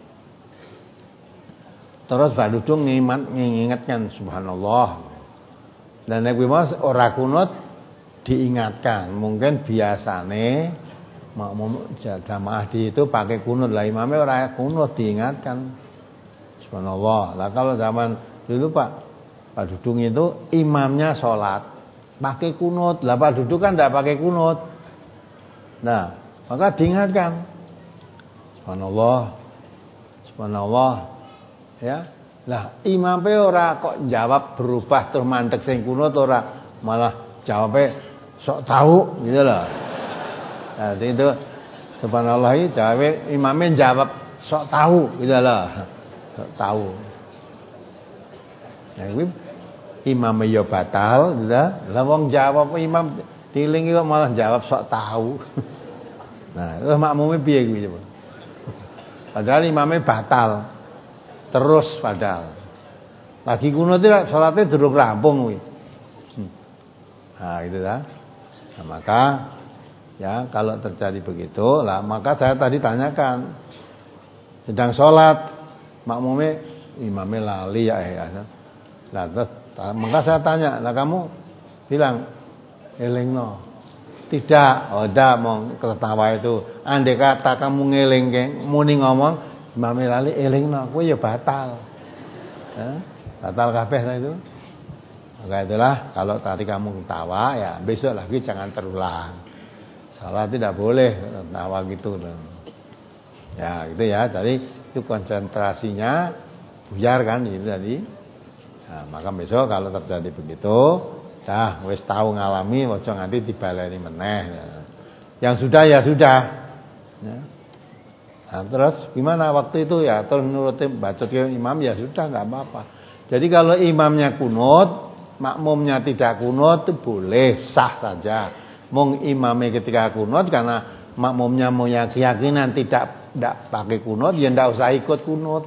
Terus Pak Dudung mengingatkan subhanallah. Dan nek Mas ora kunut diingatkan. Mungkin biasane makmum jamaah di itu pakai kunut, lah imamnya ora kunut diingatkan subhanallah. Lah kalau zaman dulu Pak Pak Dudung itu imamnya sholat pakai kunut, lah Pak Dudung kan tidak pakai kunut. Nah maka diingatkan subhanallah subhanallah. Ya, lah imamnya ora kok jawab berubah terus mandek sing kunut, ora malah jawabnya sok tahu gitu loh. Nah, itu subhanallah itu jawabnya imamnya jawab sok tahu gitu loh. Sok tahu. Nah, ini imamnya ya batal gitu. Lah wong jawab imam Dielingi kok malah jawab sok tahu. Nah, terus makmume piye kuwi coba? Padahal imamnya batal. Terus padahal. Lagi kunut iki salate durung rampung kuwi. Nah, itu dah. Nah, maka ya kalau terjadi begitu lah, maka saya tadi tanyakan, sedang sholat makmume imamnya lali ya ya. Nah, terus, maka saya tanya, lah kamu bilang elingno. Tidak, oh dah mau ketawa itu. Andai kata kamu ngeleng muni ngomong imamnya lali elingno, kowe ya batal. Ya, batal kabeh lah itu. Maka itulah kalau tadi kamu ketawa ya besok lagi jangan terulang. Salah tidak boleh ketawa gitu. Ya gitu ya. Jadi itu konsentrasinya buyar kan itu tadi. Nah, maka besok kalau terjadi begitu, dah wis tahu ngalami ojo nganti dibaleni meneh. Yang sudah ya sudah. Ya. Nah, terus gimana waktu itu ya terus nurutin baca imam ya sudah enggak apa-apa. Jadi kalau imamnya kunut, makmumnya tidak kunut itu boleh, sah saja. Mung imamnya ketika kunut karena makmumnya punya keyakinan tidak tidak pakai kunut, ya tidak usah ikut kunut.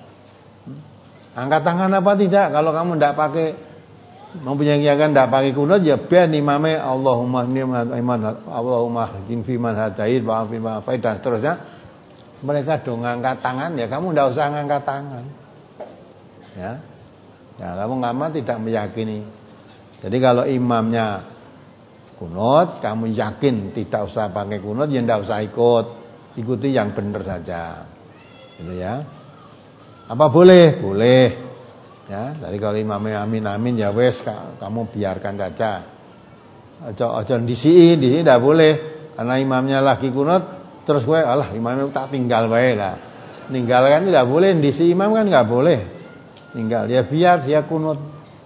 Angkat tangan apa tidak? Kalau kamu tidak pakai mempunyai keyakinan tidak pakai kunut, ya biar imamnya Allahumma iman Allahumma jinfi man hadait wa afi ma faid dan seterusnya. Mereka dong angkat tangan, ya kamu tidak usah angkat tangan. Ya. Ya, kamu ngamal tidak meyakini. Jadi kalau imamnya kunut, kamu yakin tidak usah pakai kunut, ya tidak usah ikut. Ikuti yang benar saja. Gitu ya. Apa boleh? Boleh. Ya, jadi kalau imamnya amin amin ya wes kamu biarkan saja. Ojo ojo disi, disi tidak boleh. Karena imamnya lagi kunut, terus gue alah imamnya tak tinggal wae lah. Ninggalkan tidak boleh, disi imam kan enggak boleh. Tinggal ya biar dia kunut.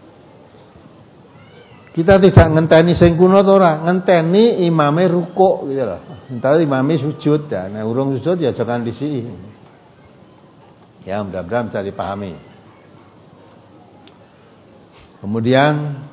Kita tidak ngenteni sing kunut ora, ngenteni imame rukuk gitu loh. Entar imame sujud ya. Nah, urung sujud ya jangan disi. Ya, mudah-mudahan bisa dipahami. Kemudian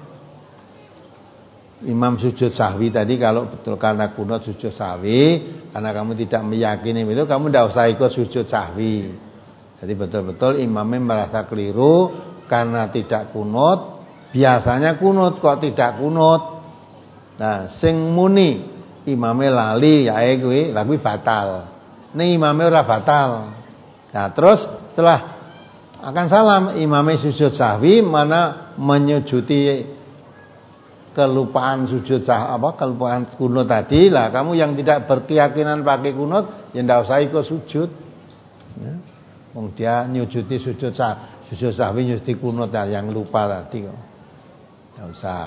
imam sujud sahwi tadi kalau betul karena kunut sujud sahwi, karena kamu tidak meyakini itu, kamu tidak usah ikut sujud sahwi. Jadi betul-betul imamnya merasa keliru karena tidak kunut. Biasanya kunut kok tidak kunut. Nah, sing muni imamnya lali ya kuwi, lha kuwi batal. Ning imamnya ora batal. Nah, terus setelah akan salam imamnya sujud sahwi mana menyujudi kelupaan sujud sah apa kelupaan kunut tadi lah, kamu yang tidak berkeyakinan pakai kunut ya ndak usah ikut sujud. Ya. Wong dia nyujudi sujud sah, sujud sahwi nyujudi kunut yang lupa tadi kok. Enggak usah.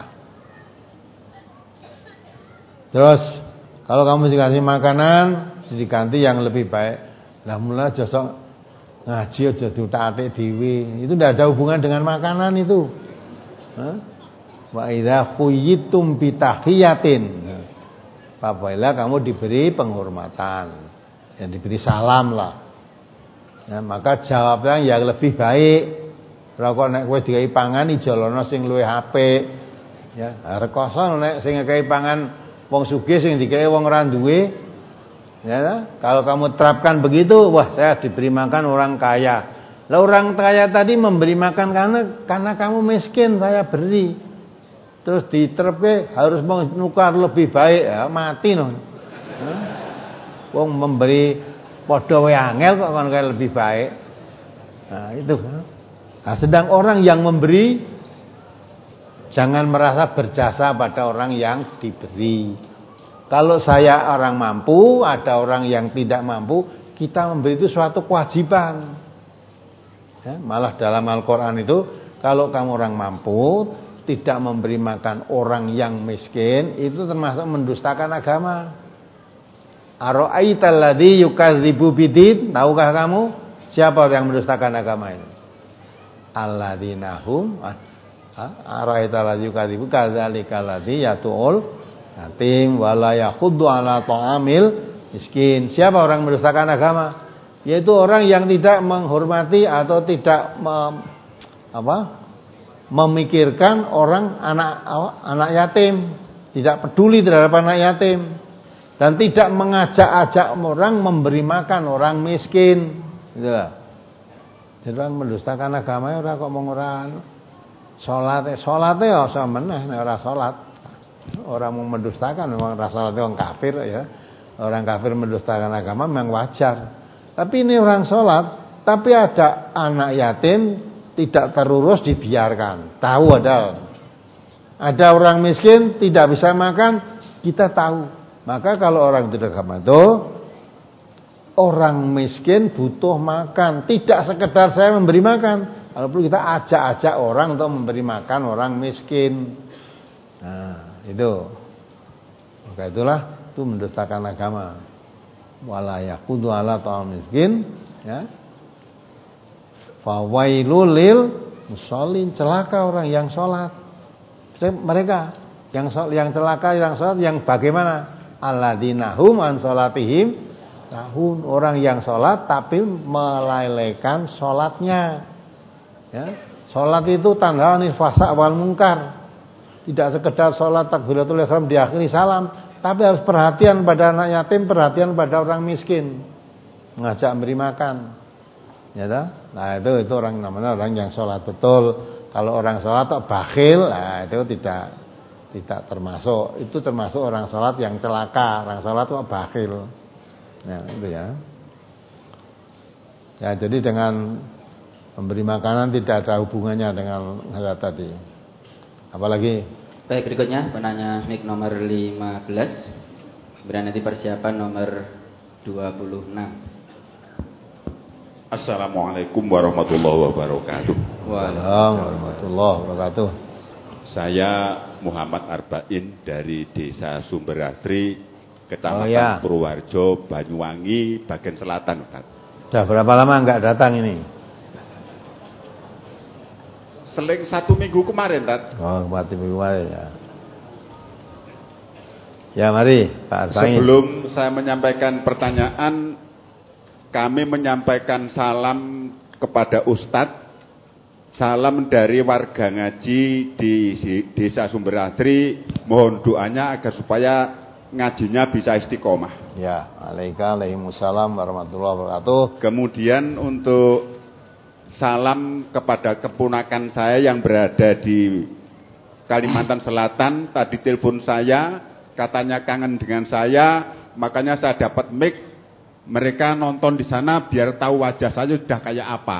Terus kalau kamu dikasih makanan, diganti yang lebih baik. Lah mula josok ngaji aja diutak-atik dhewe. Itu tidak ada hubungan dengan makanan itu. Hah? Wa idza khuyitum bi tahiyatin. Apabila kamu diberi penghormatan, yang diberi salam lah. Ya, maka jawabnya yang lebih baik. Ora kok nek kowe dikai pangan ijolono sing luwih apik. Ya, rekoso nek sing ngekei pangan wong sugih sing dikai wong ora duwe. Ya, kalau kamu terapkan begitu, wah saya diberi makan orang kaya. Lah orang kaya tadi memberi makan karena karena kamu miskin saya beri. Terus diterapke harus menukar lebih baik, ya mati no. Wong memberi padha wae angel kok kon kaya lebih baik. Nah, itu. Nah, sedang orang yang memberi jangan merasa berjasa pada orang yang diberi. Kalau saya orang mampu, ada orang yang tidak mampu, kita memberi itu suatu kewajiban. Ya, malah dalam Al-Quran itu, kalau kamu orang mampu, tidak memberi makan orang yang miskin, itu termasuk mendustakan agama. Ara'aital ladzi yukadzibu bidin, tahukah kamu siapa yang mendustakan agama itu? Alladzina hum ara'aital ladzi yukadzibu kadzalikal ladzi yatul yatim wala yakhuddu ala ta'amil miskin. Siapa orang mendustakan agama? Yaitu orang yang tidak menghormati atau tidak mem, apa? memikirkan orang anak anak yatim. tidak peduli terhadap anak yatim, dan tidak mengajak-ajak orang memberi makan orang miskin. Gitu lah. Jadi orang mendustakan agama orang kok mau orang salat, salatnya ya sama meneh orang salat. Orang mau mendustakan memang salat orang kafir ya. Orang kafir mendustakan agama memang wajar. Tapi ini orang salat, tapi ada anak yatim tidak terurus dibiarkan. Tahu ada. Ada orang miskin tidak bisa makan, kita tahu. Maka kalau orang tidak agama itu, orang miskin butuh makan, tidak sekedar saya memberi makan, kalau perlu kita ajak-ajak orang untuk memberi makan orang miskin. Nah, itu. Maka itulah itu mendustakan agama. Wala yaqudu ala ta'am miskin, ya. Fawailul lil musallin, celaka orang yang salat. Mereka yang yang celaka yang salat yang bagaimana? Alladzina hum an salatihim tahun, orang yang salat tapi melalaikan salatnya. Ya, salat itu tanda anil fasa wal munkar. Tidak sekedar salat takbiratul ihram diakhiri salam, tapi harus perhatian pada anak yatim, perhatian pada orang miskin, mengajak memberi makan. Ya, nah itu itu orang namanya orang yang salat betul. Kalau orang sholat atau bakhil, nah itu tidak tidak termasuk. Itu termasuk orang sholat yang celaka. Orang sholat itu bakhil. Ya, itu ya. Ya, jadi dengan memberi makanan tidak ada hubungannya dengan hal tadi. Apalagi? Baik, berikutnya penanya mic nomor lima belas. Kemudian nanti persiapan nomor dua puluh enam. Assalamualaikum warahmatullahi wabarakatuh. Waalaikumsalam warahmatullahi wabarakatuh. Saya Muhammad Arba'in dari Desa Sumberasri, Kecamatan oh, ya. Purworejo, Banyuwangi, bagian selatan. Sudah berapa lama enggak datang ini? Seling satu minggu kemarin, Tat. Oh, satu minggu kemarin ya. Ya, mari Pak Arba'in. Sebelum saya menyampaikan pertanyaan, kami menyampaikan salam kepada Ustadz, salam dari warga ngaji di Desa Sumberasri, mohon doanya agar supaya ngajinya bisa istiqomah. Ya, waalaikumsalam warahmatullahi wabarakatuh. Kemudian untuk salam kepada keponakan saya yang berada di Kalimantan Selatan, tadi telepon saya, katanya kangen dengan saya, makanya saya dapat mic. Mereka nonton di sana biar tahu wajah saya sudah kayak apa.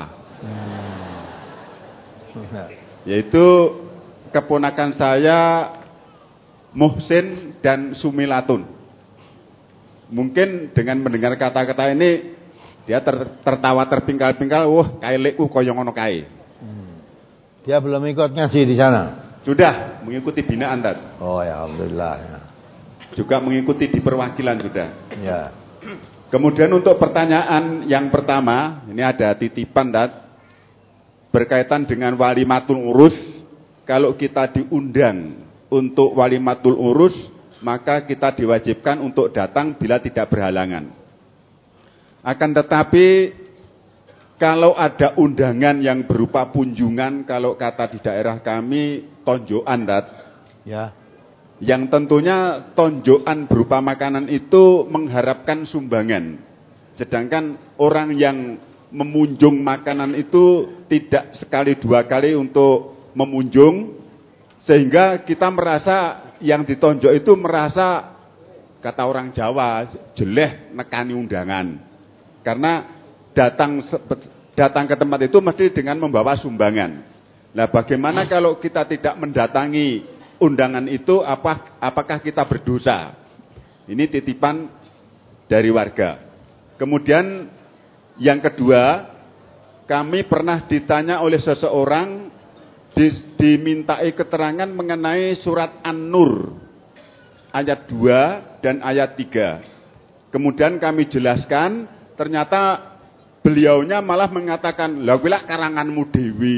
Hmm. Yaitu keponakan saya Muhsin dan Sumilatun. Mungkin dengan mendengar kata-kata ini dia ter, tertawa terpingkal-pingkal, wah kailekku koyo ngono kae. Hmm. Dia belum ikut ngaji di sana. Sudah mengikuti binaan, Tat. Oh ya, alhamdulillah ya. Juga mengikuti di perwakilan sudah. Ya. Kemudian untuk pertanyaan yang pertama, ini ada titipan, Tat, berkaitan dengan walimatul urus. Kalau kita diundang untuk walimatul urus, maka kita diwajibkan untuk datang bila tidak berhalangan. Akan tetapi kalau ada undangan yang berupa kunjungan, kalau kata di daerah kami tonjokan, Tat. Ya. Yang tentunya tonjokan berupa makanan itu mengharapkan sumbangan. Sedangkan orang yang memunjung makanan itu tidak sekali dua kali untuk memunjung, sehingga kita merasa yang ditonjok itu merasa, kata orang Jawa, jeleh nekani undangan. Karena datang datang ke tempat itu mesti dengan membawa sumbangan. Nah, bagaimana kalau kita tidak mendatangi undangan itu, apa, apakah kita berdosa? Ini titipan dari warga. Kemudian yang kedua, kami pernah ditanya oleh seseorang, di, dimintai keterangan mengenai surat An-Nur ayat dua dan ayat tiga. Kemudian kami jelaskan, ternyata beliaunya malah mengatakan, "Lah kuwi lak karanganmu dewi."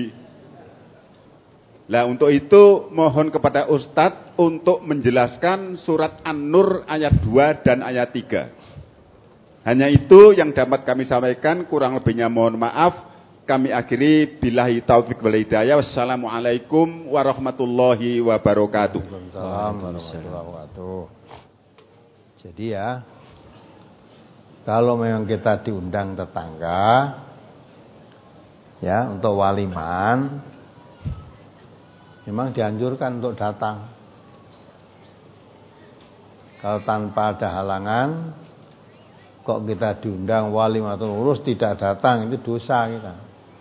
Nah, untuk itu mohon kepada Ustadz untuk menjelaskan surat An-Nur ayat dua dan ayat tiga. Hanya itu yang dapat kami sampaikan, kurang lebihnya mohon maaf. kami akhiri, billahi taufik wal hidayah. Wassalamualaikum warahmatullahi wabarakatuh. Waalaikumsalam warahmatullahi wabarakatuh. Jadi ya, kalau memang kita diundang tetangga ya untuk waliman, memang dianjurkan untuk datang. Kalau tanpa ada halangan, kok kita diundang walimatul urus tidak datang, itu dosa kita.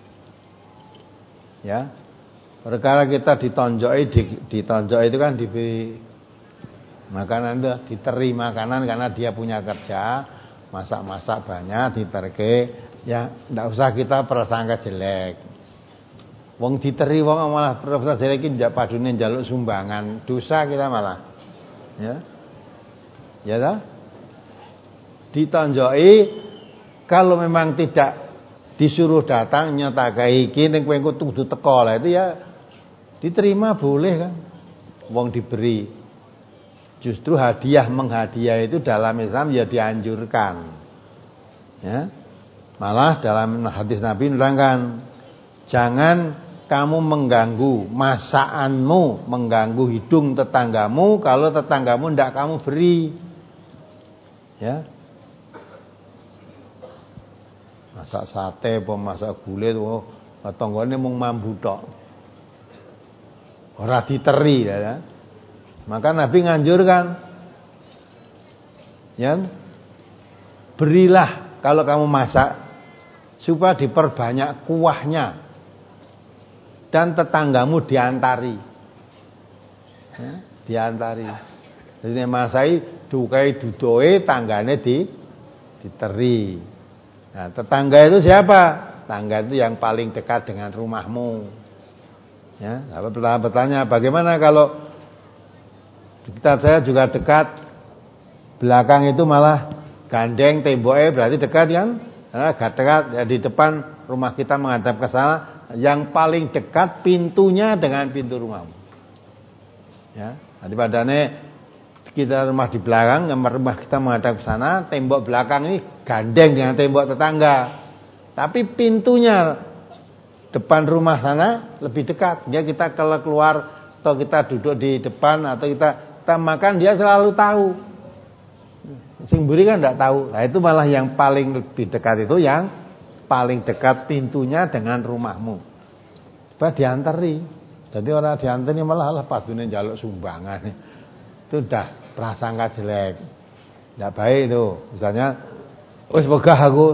Ya, perkara kita ditonjoki, ditonjoki itu kan diberi makanan, itu diteri makanan karena dia punya kerja, masak-masak banyak, diterke, ya ndak usah kita prasangka jelek. Wong diteri wong malah prasangka jelek iki njak padune njaluk sumbangan, dosa kita malah. Ya. Ya toh? Ditonjoki, kalau memang tidak disuruh datang nyatakai iki ning kowe kudu teko lah, itu ya diterima boleh kan. Wong diberi. Justru hadiah menghadiah itu dalam Islam ya dianjurkan. Ya. Malah dalam hadis Nabi menerangkan, jangan kamu mengganggu masakanmu, mengganggu hidung tetanggamu kalau tetanggamu tidak kamu beri. Ya. Masak sate, masak gulai, oh, tetanggane mung mambu tok. Ora diteri ya. Maka Nabi nganjurkan, ya, berilah kalau kamu masak supaya diperbanyak kuahnya dan tetanggamu diantari, ya, diantari. Jadi masai dukai dudoe tanggane di diteri. Nah, tetangga itu siapa? Tetangga itu yang paling dekat dengan rumahmu. Ya, saya bertanya, bagaimana kalau kita saya juga dekat, belakang itu malah gandeng temboknya, berarti dekat kan? Nah, dekat ya, di depan rumah kita menghadap ke sana, yang paling dekat pintunya dengan pintu rumahmu. Ya, daripada kita rumah di belakang, rumah kita menghadap ke sana, tembok belakang ini gandeng dengan tembok tetangga. Tapi pintunya depan rumah sana lebih dekat. Ya, kita kalau keluar atau kita duduk di depan atau kita kita makan, dia selalu tahu. Sing mburi kan enggak tahu. Nah, itu malah yang paling lebih dekat itu yang paling dekat pintunya dengan rumahmu. Coba diantari. Jadi orang diantari malah lah padune njaluk sumbangan. Itu udah prasangka jelek. Enggak baik itu. Misalnya wis wegah aku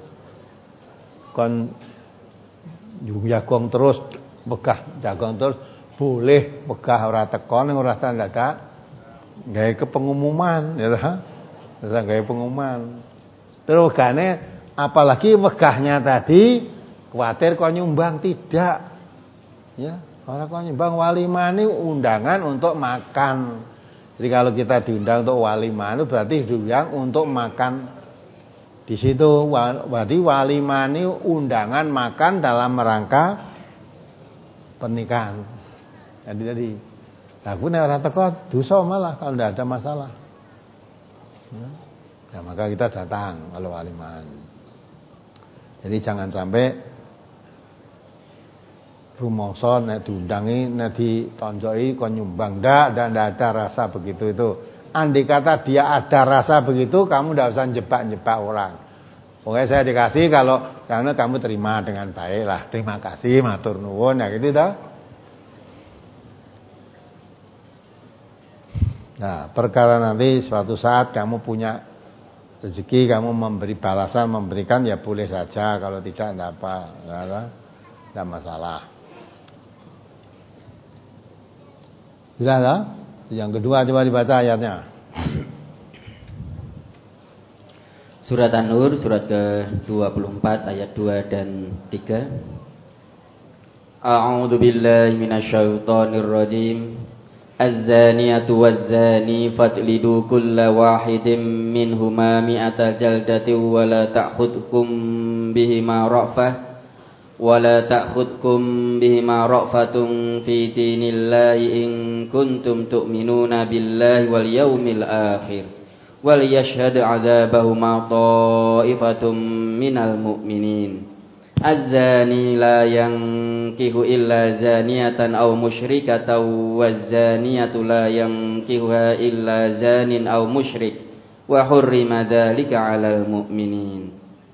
kon jagong terus, wegah jagong terus, boleh wegah ora teko ning ora dadak. Gawe kepengumuman ya ta. Terus gawe pengumuman. Terus wegane apalagi wegahnya tadi kuwatir kok nyumbang, tidak. Ya, ora kok nyumbang. Walimah ini undangan untuk makan. Jadi kalau kita diundang untuk walimah itu berarti diundang untuk makan di situ. Berarti walimah ini undangan makan dalam rangka pernikahan. Jadi tadi aku nek ora teko dosa malah kalau tidak ada masalah. Ya, ya maka kita datang kalau waliman. Jadi jangan sampai rumangsa nek diundangi, nek ditonjoki kon nyumbang, ndak dan ndak ada rasa begitu itu. Andai kata dia ada rasa begitu, kamu ndak usah jebak-jebak orang. Pokoknya saya dikasih kalau karena kamu terima dengan baik lah. Terima kasih, matur nuwun, ya gitu dah. Nah, perkara nanti suatu saat kamu punya rezeki, kamu memberi balasan, memberikan, ya boleh saja. Kalau tidak, tidak apa, tidak masalah. Sudah tak? Yang kedua coba dibaca ayatnya. Surat An-Nur, surat ke dua puluh empat, ayat dua dan tiga. A'udzu billahi minasyaitonir rajim. Az-zaniyatu waz-zani fajlidu kulla wahidin minhuma mi'ata jaldati wa la ta'khudhukum bihima ra'fah wa la ta'khudhukum bihima ra'fatun fi dinillahi in kuntum tu'minuna billahi wal yawmil akhir wal yashhad 'adzabahuma ta'ifatum minal mu'minin. Az-zani la yankihu illa zaniyatan aw musyrikatan waz-zaniyatu la yankihuha illa zanin aw musyrik wa hurrima dzalika 'alal mu'minin.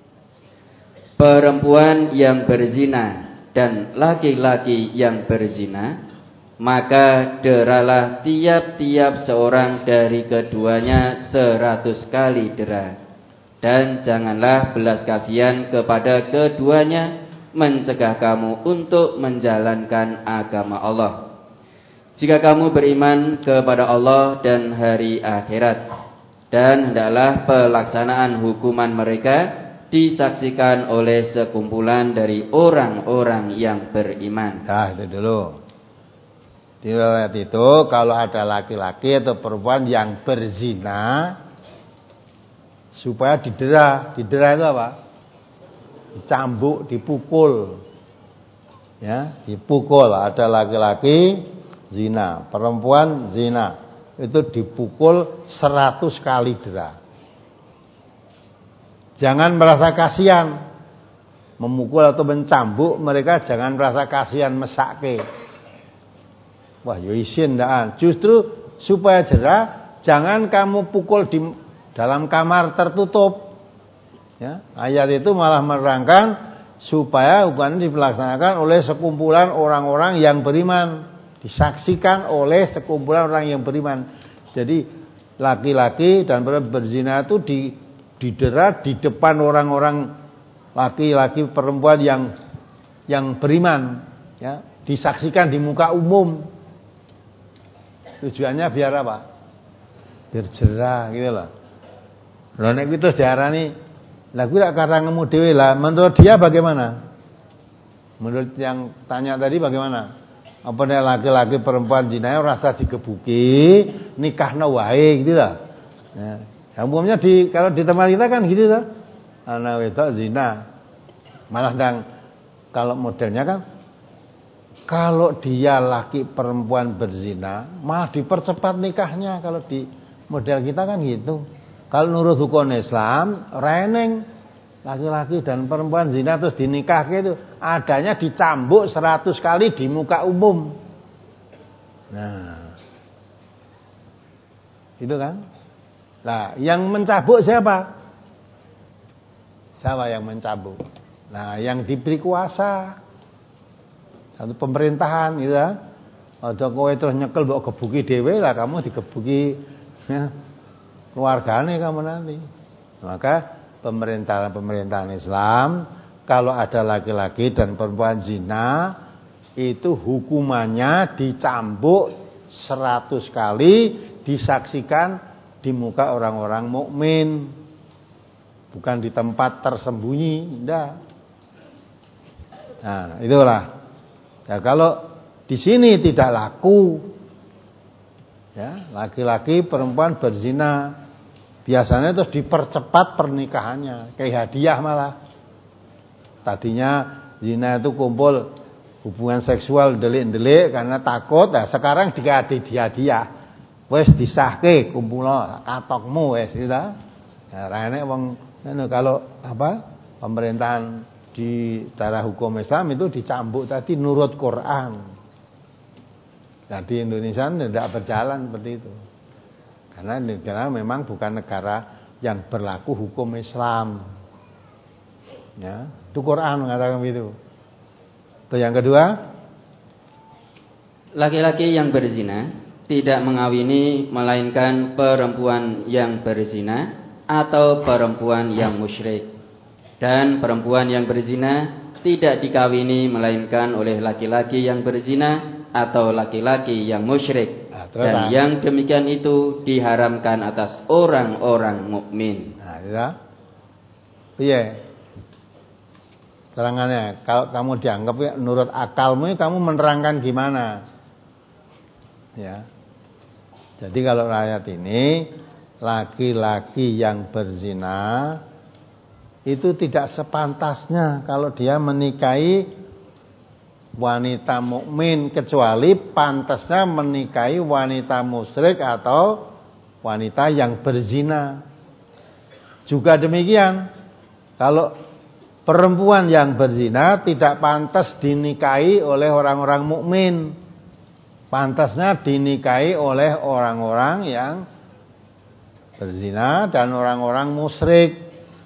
Perempuan yang berzina dan laki-laki yang berzina, maka deralah tiap-tiap seorang dari keduanya seratus kali dera. Dan janganlah belas kasihan kepada keduanya, mencegah kamu untuk menjalankan agama Allah. Jika kamu beriman kepada Allah dan hari akhirat, dan hendaklah pelaksanaan hukuman mereka disaksikan oleh sekumpulan dari orang-orang yang beriman. Nah, itu dulu. Di riwayat itu kalau ada laki-laki atau perempuan yang berzina, supaya didera. Didera itu apa? Dicambuk, dipukul. Ya, dipukul. Ada laki-laki zina, perempuan zina, itu dipukul seratus kali dera. Jangan merasa kasihan memukul atau mencambuk mereka, jangan merasa kasihan mesake. Wah, yo isin ndaan. Justru supaya jera, jangan kamu pukul di dalam kamar tertutup. Ya, ayat itu malah menerangkan supaya hukuman dilaksanakan oleh sekumpulan orang-orang yang beriman, disaksikan oleh sekumpulan orang yang beriman. Jadi laki-laki dan berzina itu di, didera di depan orang-orang laki-laki perempuan yang yang beriman, ya, disaksikan di muka umum. Tujuannya biar apa? Biar jera gitu loh. Lha nek itu diarani, lah kuwi lak karangmu dhewe lah. Menurut dia bagaimana? Menurut yang tanya tadi bagaimana? Apa nek laki-laki perempuan zina ora usah digebuki, nikahno wae gitu lah. Ya, umumnya di kalau di tempat kita kan gitu lah. Anak wedok zina. Malah dang kalau modelnya kan kalau dia laki perempuan berzina, malah dipercepat nikahnya kalau di model kita kan gitu. Kalau menurut hukum Islam, reneng laki-laki dan perempuan zina terus dinikah gitu, adanya dicambuk seratus kali di muka umum. Nah, itu kan. Nah, yang mencambuk siapa? Siapa yang mencambuk? Nah, yang diberi kuasa, satu pemerintahan gitu ya. Ada kowe terus nyekel mbok gebuki dhewe lah, kamu digebuki ya, keluargane kamu nanti. Maka pemerintahan-pemerintahan Islam kalau ada laki-laki dan perempuan zina itu hukumannya dicambuk seratus kali, disaksikan di muka orang-orang mukmin, bukan di tempat tersembunyi, enggak. Nah, itulah. Ya, kalau di sini tidak laku, ya, laki-laki perempuan berzina, biasanya terus dipercepat pernikahannya, kayak hadiah malah. Tadinya zina itu kumpul hubungan seksual delik-delik karena takut, nah sekarang dikasih hadiah. Wes disahke kumpulo katokmu wes gitu. Ya rene wong kalau apa? Pemerintahan di daerah hukum Islam itu dicambuk tadi nurut Quran. Nah di Indonesia tidak berjalan seperti itu. Karena negara memang bukan negara yang berlaku hukum Islam. Ya, itu Quran mengatakan begitu. Itu yang kedua, laki-laki yang berzina tidak mengawini melainkan perempuan yang berzina atau perempuan yang musyrik. Dan perempuan yang berzina tidak dikawini melainkan oleh laki-laki yang berzina atau laki-laki yang musyrik. Nah, dan yang demikian itu diharamkan atas orang-orang mukmin. Nah, ya. Iya. Terangannya, kalau kamu dianggap ya, menurut akalmu kamu menerangkan gimana? Ya. Jadi kalau ayat ini laki-laki yang berzina itu tidak sepantasnya kalau dia menikahi wanita mukmin, kecuali pantasnya menikahi wanita musyrik atau wanita yang berzina. Juga demikian, kalau perempuan yang berzina tidak pantas dinikahi oleh orang-orang mukmin. Pantasnya dinikahi oleh orang-orang yang berzina dan orang-orang musyrik.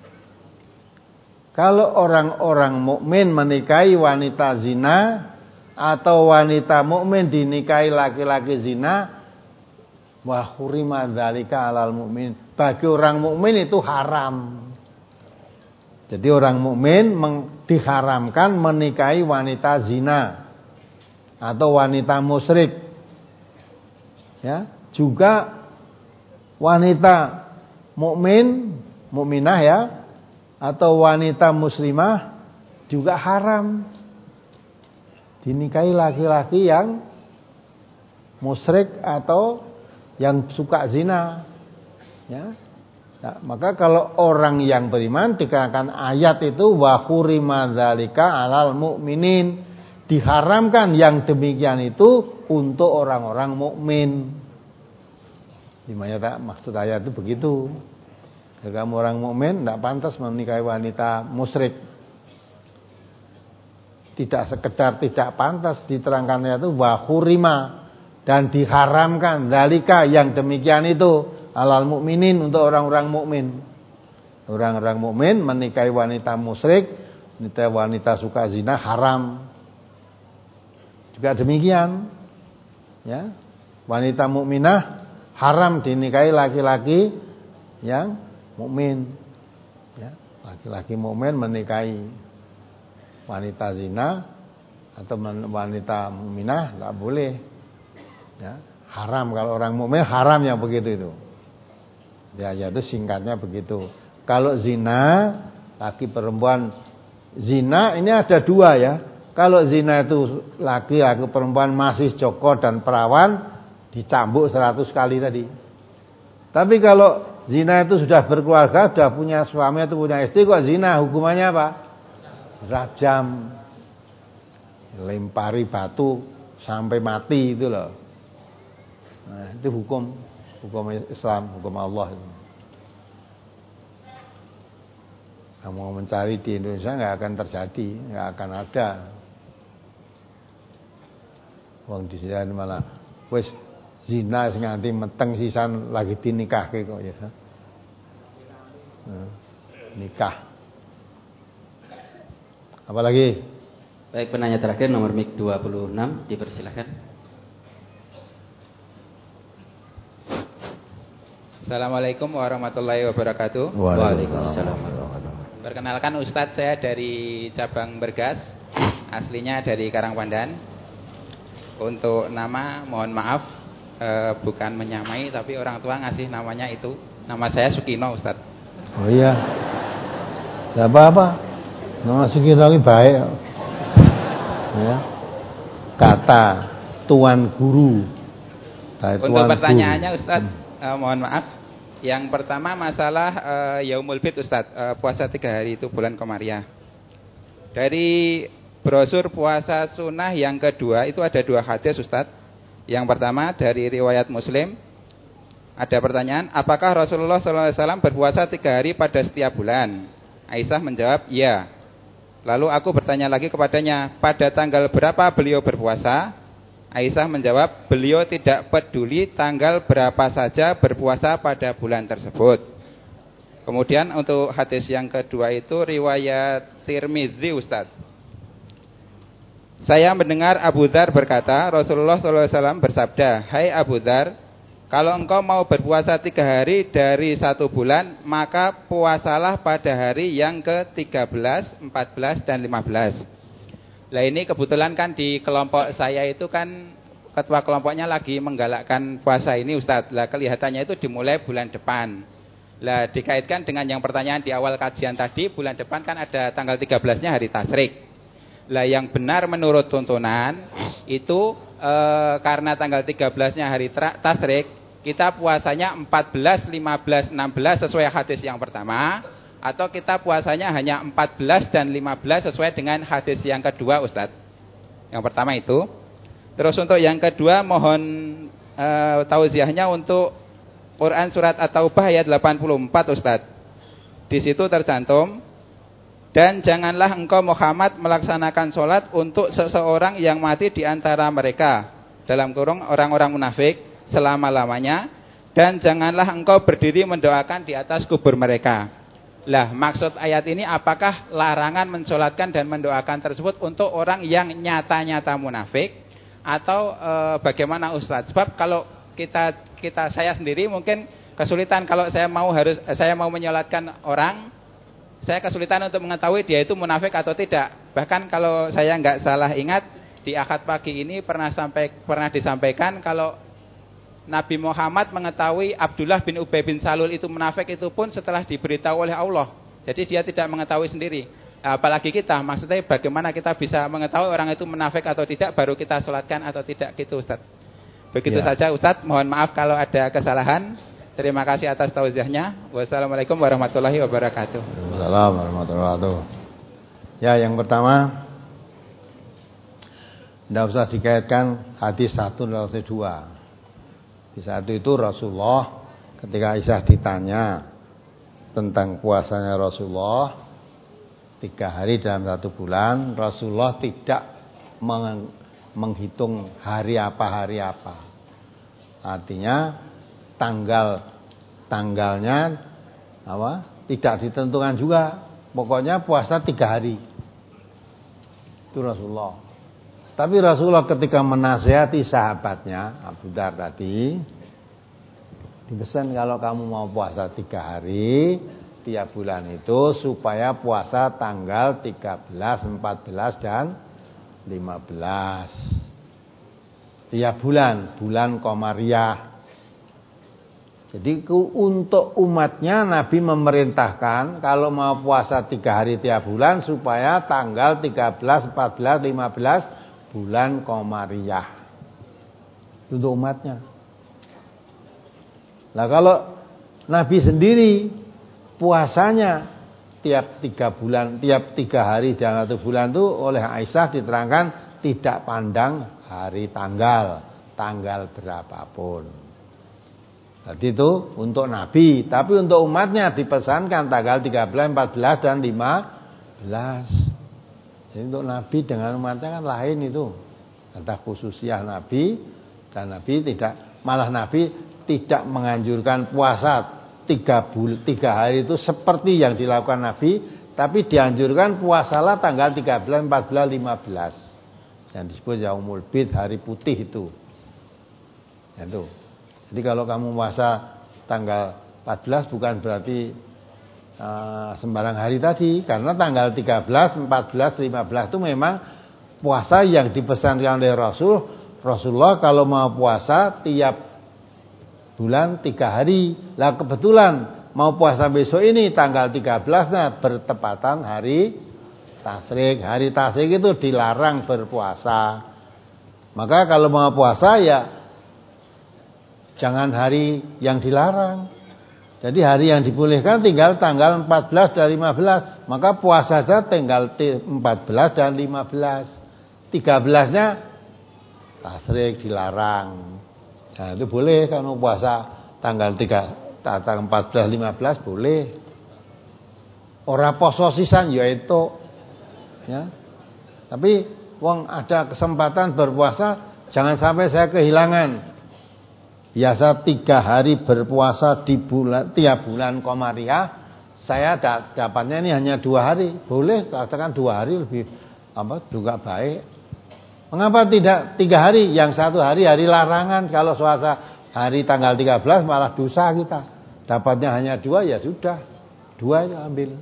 Kalau orang-orang mukmin menikahi wanita zina atau wanita mukmin dinikahi laki-laki zina, wa hurima dzalika 'alal mukmin. Bagi orang mukmin itu haram. Jadi orang mukmin diharamkan menikahi wanita zina atau wanita musyrik. Ya, juga wanita mukmin, mukminah ya, atau wanita muslimah juga haram dinikahi laki-laki yang musyrik atau yang suka zina. Ya. Nah, maka kalau orang yang beriman dikatakan ayat itu wa hurima dzalika 'alal mukminin, diharamkan yang demikian itu untuk orang-orang mukmin. Dimana tak maksud ayat itu begitu. Kalau kamu orang mukmin tidak pantas menikahi wanita musyrik. Tidak sekedar tidak pantas, diterangkannya itu wa hurima, dan diharamkan dzalika yang demikian itu 'alal mukminin untuk orang-orang mukmin. Orang-orang mukmin menikahi wanita musyrik, wanita wanita suka zina haram. Juga demikian, ya, wanita mukminah haram dinikahi laki-laki yang mukmin. Ya, laki-laki mukmin menikahi wanita zina atau wanita mukminah tidak boleh. Ya, haram kalau orang mukmin haram yang begitu itu. Ya, yaitu singkatnya begitu. Kalau zina, laki perempuan zina ini ada dua ya. Kalau zina itu laki laki perempuan masih joko dan perawan dicambuk seratus kali tadi. Tapi kalau zina itu sudah berkeluarga, sudah punya suami atau punya istri kok zina, hukumannya apa? Rajam. Lempari batu sampai mati itu loh. Nah, itu hukum hukum Islam, hukum Allah itu. Kamu mencari di Indonesia nggak akan terjadi, nggak akan ada. Wong di sini malah wis zina nganti meteng sisan lagi dinikahke kok ya. Nah, nikah. Apalagi? Baik, penanya terakhir nomor mic dua puluh enam dipersilakan. Assalamualaikum warahmatullahi wabarakatuh. Waalaikumsalam. Perkenalkan Ustadz, saya dari cabang Bergas, aslinya dari Karangpandan. Untuk nama mohon maaf, e, bukan menyamai, tapi orang tua ngasih namanya itu. Nama saya Sukino, Ustadz. Oh iya, tidak apa-apa. Nama Sukino ini baik. Ya. Kata Tuan Guru. Tuan Untuk pertanyaannya Guru. Ustadz, hmm. e, mohon maaf. Yang pertama masalah e, Yaumul Bid, Ustadz, e, puasa tiga hari itu bulan Komariah. Dari brosur puasa sunnah yang kedua itu ada dua hadis, Ustadz. Yang pertama dari riwayat Muslim, ada pertanyaan, apakah Rasulullah shallallahu alaihi wasallam berpuasa tiga hari pada setiap bulan? Aisyah menjawab, ya. Lalu aku bertanya lagi kepadanya, pada tanggal berapa beliau berpuasa? Aisyah menjawab, beliau tidak peduli tanggal berapa saja berpuasa pada bulan tersebut. Kemudian untuk hadis yang kedua itu riwayat Tirmizi, Ustadz. Saya mendengar Abu Dzar berkata, Rasulullah shallallahu alaihi wasallam bersabda, hai Abu Dzar, kalau engkau mau berpuasa tiga hari dari satu bulan, maka puasalah pada hari yang ke tiga belas, empat belas, dan lima belas. Nah ini kebetulan kan di kelompok saya itu kan ketua kelompoknya lagi menggalakkan puasa ini, Ustadz. Lah kelihatannya itu dimulai bulan depan. Lah dikaitkan dengan yang pertanyaan di awal kajian tadi, bulan depan kan ada tanggal tiga belasnya hari Tasyrik. Lah yang benar menurut tuntunan itu e, karena tanggal tiga belasnya hari Tasyrik, kita puasanya empat belas, lima belas, enam belas sesuai hadis yang pertama, atau kita puasanya hanya empat belas dan lima belas sesuai dengan hadis yang kedua, Ustadz. Yang pertama itu. Terus untuk yang kedua mohon e, tauziahnya untuk Quran surat At-Taubah ayat delapan puluh empat, Ustadz. Di situ tercantum Dan janganlah engkau Muhammad melaksanakan sholat untuk seseorang yang mati di antara mereka, dalam kurung orang-orang munafik, selama-lamanya. Dan janganlah engkau berdiri mendoakan di atas kubur mereka. Lah, maksud ayat ini apakah larangan mensolatkan dan mendoakan tersebut untuk orang yang nyata-nyata munafik, atau e, bagaimana Ustaz? Sebab kalau kita kita saya sendiri mungkin kesulitan kalau saya mau harus saya mau menyolatkan orang, saya kesulitan untuk mengetahui dia itu munafik atau tidak. Bahkan kalau saya nggak salah ingat, di akad pagi ini pernah sampai pernah disampaikan kalau Nabi Muhammad mengetahui Abdullah bin Ubay bin Salul itu munafik itu pun setelah diberitahu oleh Allah. Jadi dia tidak mengetahui sendiri. Apalagi kita, maksudnya bagaimana kita bisa mengetahui orang itu munafik atau tidak, baru kita sholatkan atau tidak gitu Ustaz. Begitu ya. Saja Ustaz, mohon maaf kalau ada kesalahan. Terima kasih atas tausiahnya. Wassalamualaikum warahmatullahi wabarakatuh. Waalaikumsalam warahmatullahi wabarakatuh. Ya, yang pertama, tidak usah dikaitkan hadis satu dan hadis dua. Di satu itu Rasulullah ketika Aisyah ditanya tentang puasanya Rasulullah tiga hari dalam satu bulan, Rasulullah tidak meng- menghitung hari apa hari apa. Artinya tanggal tanggalnya apa tidak ditentukan juga. Pokoknya puasa tiga hari. Itu Rasulullah. Tapi Rasulullah ketika menasihati sahabatnya Abu Dzar tadi, dipesan kalau kamu mau puasa tiga hari tiap bulan itu supaya puasa tanggal tiga belas, empat belas dan lima belas tiap bulan, bulan Qamariyah. Jadi untuk umatnya Nabi memerintahkan kalau mau puasa tiga hari tiap bulan supaya tanggal tiga belas, empat belas, lima belas bulan Qamariyah. Untuk umatnya. Nah kalau Nabi sendiri puasanya tiap tiga bulan, tiap tiga hari dalam satu bulan itu oleh Aisyah diterangkan tidak pandang hari tanggal, tanggal berapapun. Jadi itu untuk Nabi, tapi untuk umatnya dipesankan tanggal tiga belas, empat belas dan lima belas. Jadi untuk Nabi dengan umatnya kan lain itu. Ada khususiah Nabi dan Nabi tidak, malah Nabi tidak menganjurkan puasa tiga, bul, tiga hari itu seperti yang dilakukan Nabi, tapi dianjurkan puasalah tanggal tiga belas, empat belas, lima belas. Yang disebut Yaumul Bid, hari putih itu. Itu. Jadi kalau kamu puasa tanggal empat belas bukan berarti uh, sembarang hari tadi, karena tanggal tiga belas, empat belas, lima belas itu memang puasa yang dipesankan oleh Rasul. Rasulullah kalau mau puasa tiap bulan tiga hari. Lah kebetulan mau puasa besok ini tanggal tiga belas, nah bertepatan hari tasyrik. Hari tasyrik itu dilarang berpuasa. Maka kalau mau puasa ya jangan hari yang dilarang. Jadi hari yang dibolehkan tinggal tanggal empat belas dan lima belas. Maka puasa saja tanggal empat belas dan lima belas. tiga belasnya tasyrik dilarang. Nah, itu boleh kalau puasa tanggal tiga, tanggal empat belas, lima belas boleh. Ora poso sisan ya itu. Ya. Tapi wong ada kesempatan berpuasa, jangan sampai saya kehilangan. Biasa tiga hari berpuasa di bulan, tiap bulan Qamariyah, saya dapatnya ini hanya dua hari. Boleh katakan dua hari lebih apa juga baik. Mengapa tidak tiga hari? Yang satu hari hari larangan. Kalau puasa hari tanggal tiga belas malah dosa kita. Dapatnya hanya dua ya sudah, dua ya ambil.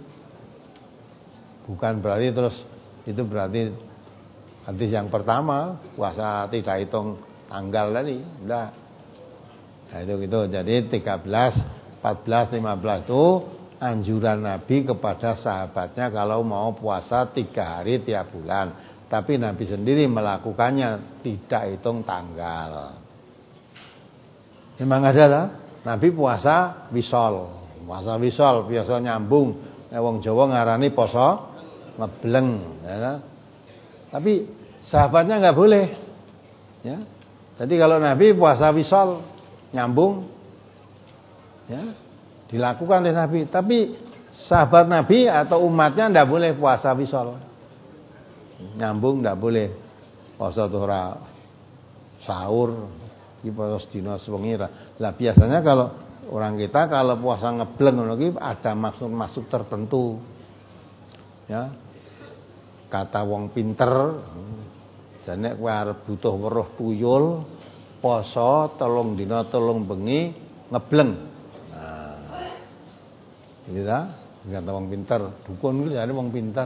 Bukan berarti terus itu berarti hadis yang pertama puasa tidak hitung tanggal tadi. Enggak. Nah itu gitu. Jadi tiga belas, empat belas, lima belas itu anjuran Nabi kepada sahabatnya kalau mau puasa tiga hari tiap bulan. Tapi Nabi sendiri melakukannya tidak hitung tanggal. Memang ada lah. Nabi puasa wisol. Puasa wisol biasa nyambung. Wong Jawa ngarani poso ngebleng. Ya. Tapi sahabatnya nggak boleh. Ya. Jadi kalau Nabi puasa wisol nyambung, ya, dilakukan oleh Nabi. Tapi sahabat Nabi atau umatnya ndak boleh puasa wisol. Nyambung ndak boleh. Puasa tuh ora sahur, iki puasa sedina sewengi. Lah biasanya kalau orang kita kalau puasa ngebleng ngono iki ada maksud-maksud tertentu. Ya. Kata wong pinter, dan nek kowe arep butuh weruh tuyul, poso telung dina telung bengi ngebleng. Nah. Iki ta, kata wong pinter, dukun kuwi jane wong pinter.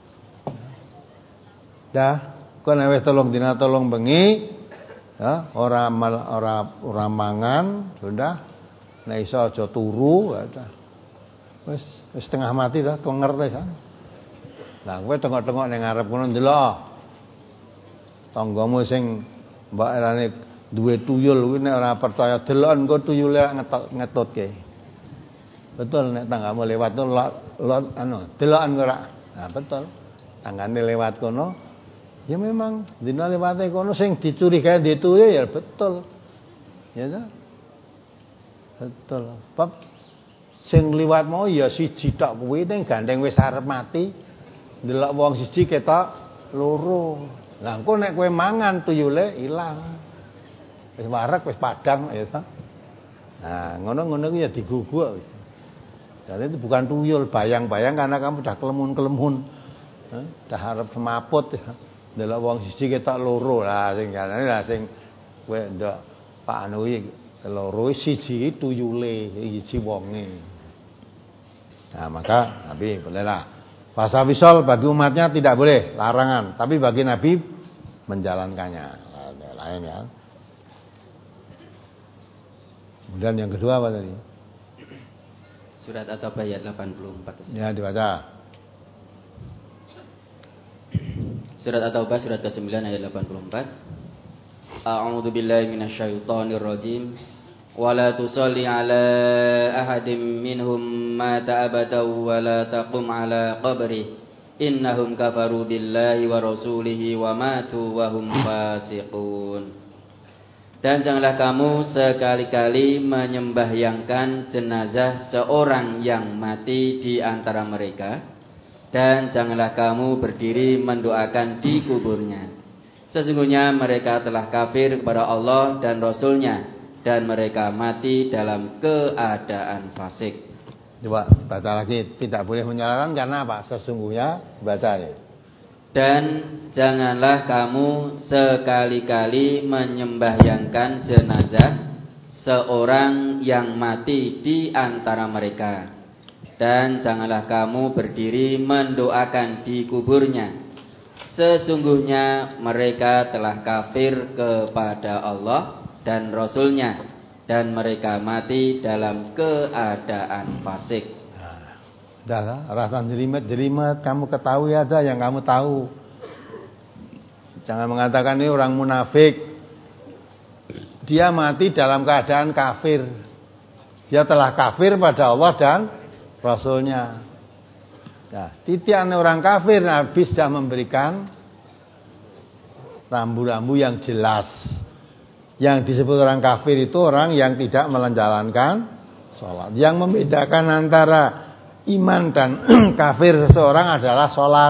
Dah, kowe nek wis telung dina telung bengi, ya, ora ora ora mangan, sudah. Nek iso aja turu, ya. Wis wis setengah mati ta, klenger ta. Lah kowe tengok-tengok ning ngarep kono ndelok. Tanggamu sing mbak erane duwe tuyul kuwi nek ora percaya deloken engko tuyule ngetot ngetutke. Betul nek tanggamu lewat tuh lot anu, deloken ora. Nah, betul. Tanggane lewat kono, ya memang dina lewate kono sing dicurigai dituye ya betul. Ya ta? Betul. Bab sing liwat mau ya siji tok kuwi ning gandeng wis arep mati. Delok wong siji ketok loro. Lah engko nek kowe mangan tuyule ilang. Wis wareg wis padang ya ta. Nah, ngono-ngono ku ya diguguk. Dan itu bukan tuyul, bayang-bayang karena kamu udah kelemun-kelemun. Heh, dah arep semaput ya. Delok wong siji ketok loro lah sing kanane lah sing kowe ndok Pak anu iki loro siji tuyule, siji wonge. Nah, maka Nabi bolehlah puasa wisol bagi umatnya tidak boleh, larangan. Tapi bagi Nabi menjalankannya. Lain ya. Kemudian yang kedua apa tadi? Surat At-Taubah ayat delapan puluh empat. Ya, dibaca. Surat At-Taubah surat kesembilan ayat delapan puluh empat. A'udzu billahi minasyaitonir rajim. Wala tusalli ala ahadim minhum mata abada wa la taqum ala qabri innahum kafaru billahi wa rasulihi wa matu wa hum fasiqun. Dan janganlah kamu sekali-kali menyembahyangkan jenazah seorang yang mati di antara mereka, dan janganlah kamu berdiri mendoakan di kuburnya. Sesungguhnya mereka telah kafir kepada Allah dan Rasulnya, dan mereka mati dalam keadaan fasik. Coba baca lagi, tidak boleh menyalahkan karena apa? Sesungguhnya baca ya. Dan janganlah kamu sekali-kali menyembahyangkan jenazah seorang yang mati di antara mereka, dan janganlah kamu berdiri mendoakan di kuburnya. Sesungguhnya mereka telah kafir kepada Allah dan Rasulnya, dan mereka mati dalam keadaan fasik. Dah lah, rasa jelimet-jelimet, kamu ketahui aja yang kamu tahu. Jangan mengatakan ini orang munafik. Dia mati dalam keadaan kafir. Dia telah kafir pada Allah dan Rasulnya. Nah, titian orang kafir, Nabi sudah memberikan rambu-rambu yang jelas. Yang disebut orang kafir itu orang yang tidak menjalankan sholat. Yang membedakan antara iman dan kafir seseorang adalah sholat.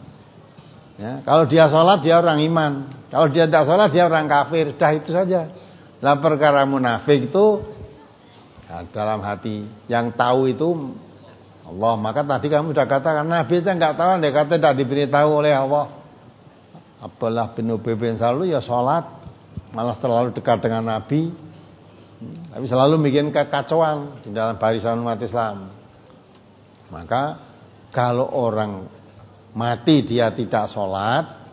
Ya, kalau dia sholat dia orang iman. Kalau dia tidak sholat dia orang kafir. Dah itu saja. Nah, perkara munafik itu ya, dalam hati. Yang tahu itu Allah. Maka tadi kamu sudah katakan Nabi saja nggak tahu. Dia kata tidak diberitahu oleh Allah. Abdullah bin Ubay bin Salul ya sholat. Malah terlalu dekat dengan Nabi, tapi selalu bikin kekacauan di dalam barisan umat Islam. Maka kalau orang mati dia tidak sholat,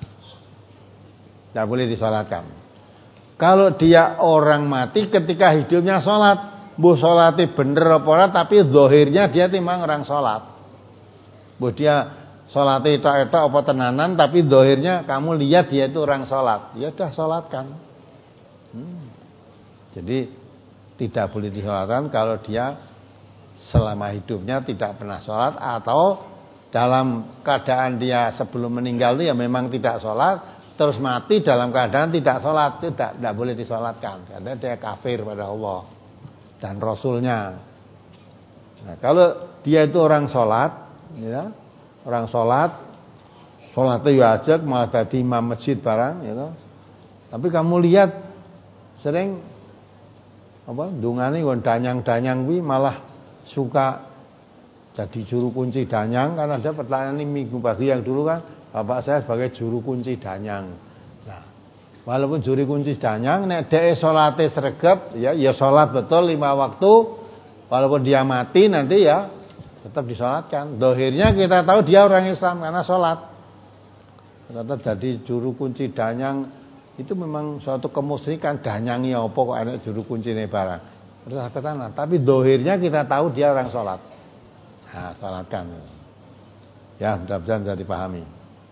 tidak boleh disolatkan. Kalau dia orang mati ketika hidupnya sholat, bu sholatnya bener apa ora, tapi zahirnya dia timbang orang sholat. Bu dia sholatnya etok-etok apa tenanan, tapi zahirnya kamu lihat dia itu orang sholat, ya sudah sholatkan. Hmm. Jadi tidak boleh disolatkan kalau dia selama hidupnya tidak pernah sholat, atau dalam keadaan dia sebelum meninggal itu ya memang tidak sholat, terus mati dalam keadaan tidak sholat, itu tidak, tidak boleh disolatkan karena dia kafir pada Allah dan Rasulnya. Nah, kalau dia itu orang sholat, ya, orang sholat, sholatnya ya aja malah jadi imam masjid barang, ya. Tapi kamu lihat sering apa dungane nggon danyang-danyang kuwi malah suka jadi juru kunci danyang. Karena ada pertanyaan ini minggu pagi yang dulu kan, bapak saya sebagai juru kunci danyang. Nah, walaupun juru kunci danyang, nek dhek salate sregep, ya ya salat betul lima waktu, walaupun dia mati nanti ya tetap disolatkan. Dohirnya kita tahu dia orang Islam karena sholat. Tetap jadi juru kunci danyang itu memang suatu kemusyrikan. Danyangi apa kok enak juru kunci ini barang. Terus ke sana. Tapi dohirnya kita tahu dia orang sholat. Nah, sholatkan. Ya, mudah-mudahan bisa dipahami.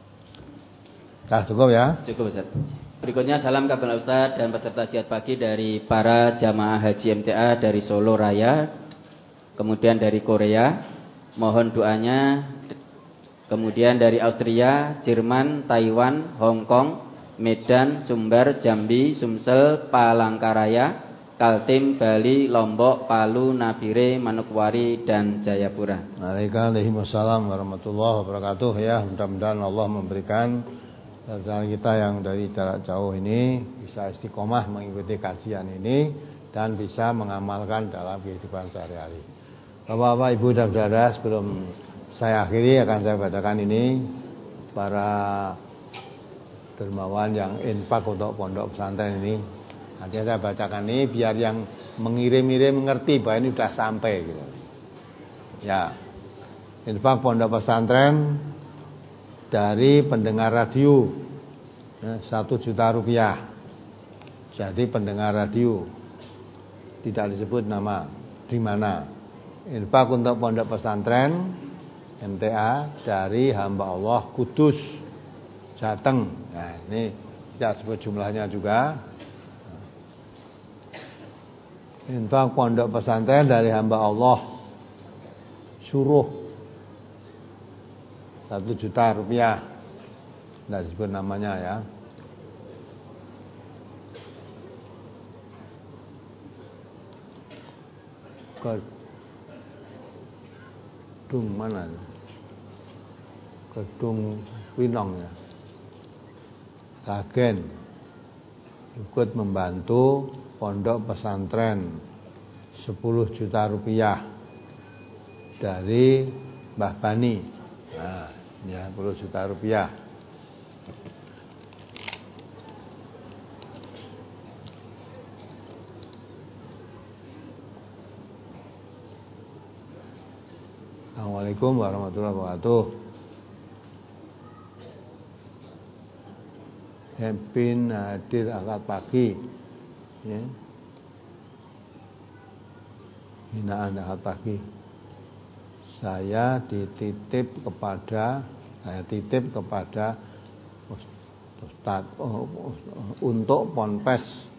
Nah, cukup ya? Cukup Ustaz. Berikutnya salam kabar Ustaz dan peserta jihad pagi dari para jamaah haji M T A dari Solo Raya, kemudian dari Korea. Mohon doanya. Kemudian dari Austria, Jerman, Taiwan, Hong Kong, Medan, Sumber, Jambi, Sumsel, Palangkaraya, Kaltim, Bali, Lombok, Palu, Nabire, Manokwari, dan Jayapura. Waalaikumsalam warahmatullahi wabarakatuh. Ya, mudah-mudahan Allah memberikan saudara kita yang dari jarak jauh ini bisa istiqomah mengikuti kajian ini dan bisa mengamalkan dalam kehidupan sehari-hari. Bapak-bapak, ibu dan saudara, sebelum saya akhiri akan saya bacakan ini para dermawan yang infak untuk pondok pesantren ini. Nanti saya bacakan ini biar yang mengirim-irim mengerti bahwa ini sudah sampai gitu. Ya, infak pondok pesantren dari pendengar radio ya, satu juta rupiah. Jadi pendengar radio tidak disebut nama di mana. Infak untuk pondok pesantren M T A dari hamba Allah Kudus Jateng. Nah, ini tidak sebut jumlahnya juga. Infak pondok pesantren dari hamba Allah Suruh satu juta rupiah. Tidak disebut namanya ya. Gedung mana? Gedung Winong ya. Ragen ikut membantu pondok pesantren sepuluh juta rupiah dari Mbah Bani. Nah, ya sepuluh juta rupiah. Assalamualaikum warahmatullahi wabarakatuh. Hempin hadir akad pagi ya. Hinaan akad pagi. Saya dititip kepada Saya titip kepada Ustaz oh, oh, untuk ponpes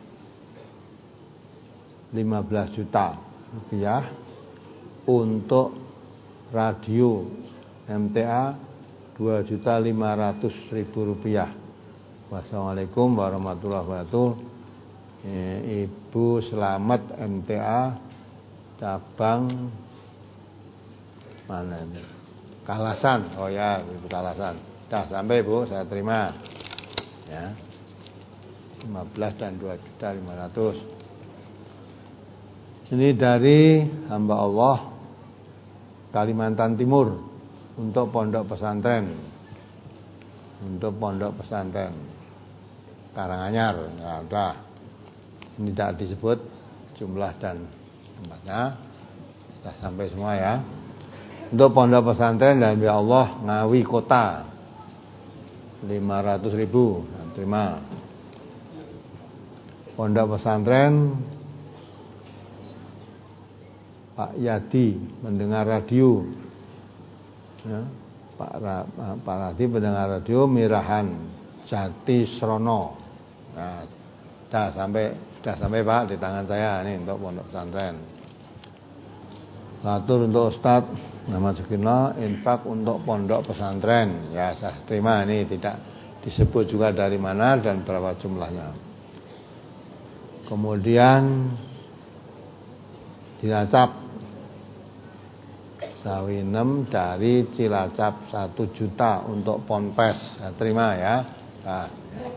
lima belas juta rupiah, untuk radio M T A dua juta lima ratus ribu rupiah. Wassalamualaikum warahmatullahi wabarakatuh. Ibu Selamat M T A cabang mana ini? Kalasan. Oh ya, Ibu Kalasan. Dah sampai Bu, saya terima. Ya. lima belas dan dua juta lima ratus. Ini dari hamba Allah Kalimantan Timur untuk pondok pesantren. Untuk pondok pesantren Karanganyar. Ya, udah. Ini tidak disebut jumlah dan tempatnya. Sudah sampai semua ya. Untuk pondok pesantren dan ya Allah Ngawi Kota lima ratus ribu. Nah, terima. Pondok pesantren Pak Yadi mendengar radio ya, Pak, Ra, Pak Yadi mendengar radio Mirahan Jati Srono. Nah, sudah sampai sudah sampai Pak di tangan saya ini untuk pondok pesantren. Satu untuk Ustaz Muhammad Sukino, infak untuk pondok pesantren. Ya, saya terima, ini tidak disebut juga dari mana dan berapa jumlahnya. Kemudian Cilacap Sawinem dari Cilacap satu juta untuk Ponpes. Nah, terima ya. Nah.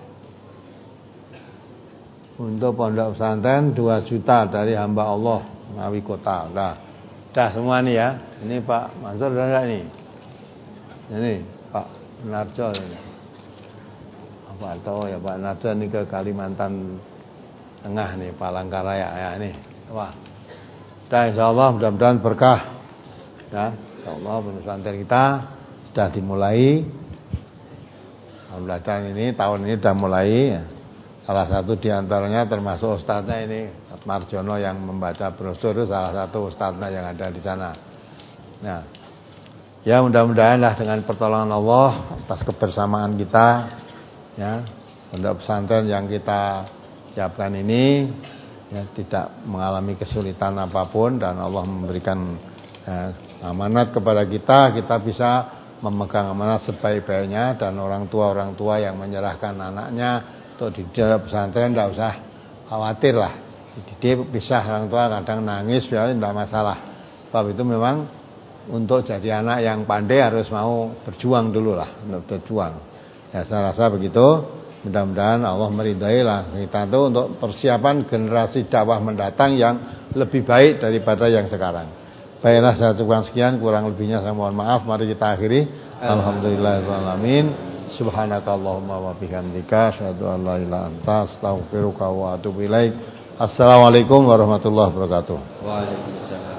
Untuk pondok pesantren dua juta dari hamba Allah Ngawi Kota. Udah. Udah semua nih ya. Ini Pak Mansur udah enggak nih? Ini Pak Narjo ini. Apa tahu ya Pak Narjo ini ke Kalimantan Tengah nih, Palangkaraya ya ini. Wah. Udah insyaallah mudah-mudahan berkah. Ya, insyaallah pesantren kita sudah dimulai. Alhamdulillah ini tahun ini sudah mulai. Ya. Salah satu diantaranya termasuk ustadznya ini Marjono yang membaca brosur itu salah satu ustadznya yang ada di sana. Nah, ya mudah-mudahan lah dengan pertolongan Allah atas kebersamaan kita, ya pondok pesantren yang kita siapkan ini ya tidak mengalami kesulitan apapun dan Allah memberikan ya, amanat kepada kita, kita bisa memegang amanat sebaik-baiknya dan orang tua-orang tua yang menyerahkan anaknya untuk dididik pesantren tidak usah khawatir lah. Dididik pisah orang tua kadang nangis ya tidak masalah. Sebab itu memang untuk jadi anak yang pandai harus mau berjuang dulu lah, untuk berjuang. Ya saya rasa begitu. Mudah-mudahan Allah meridai lah kita itu untuk persiapan generasi dakwah mendatang yang lebih baik daripada yang sekarang. Baiklah saya cukupkan sekian, kurang lebihnya saya mohon maaf. Mari kita akhiri. Alhamdulillahirabbil alamin. Subhanakallahumma wa bihamdika asyhadu an la ilaha illa anta astaghfiruka wa atubu ilaik. Assalamualaikum warahmatullahi wabarakatuh. Waalaikumsalam.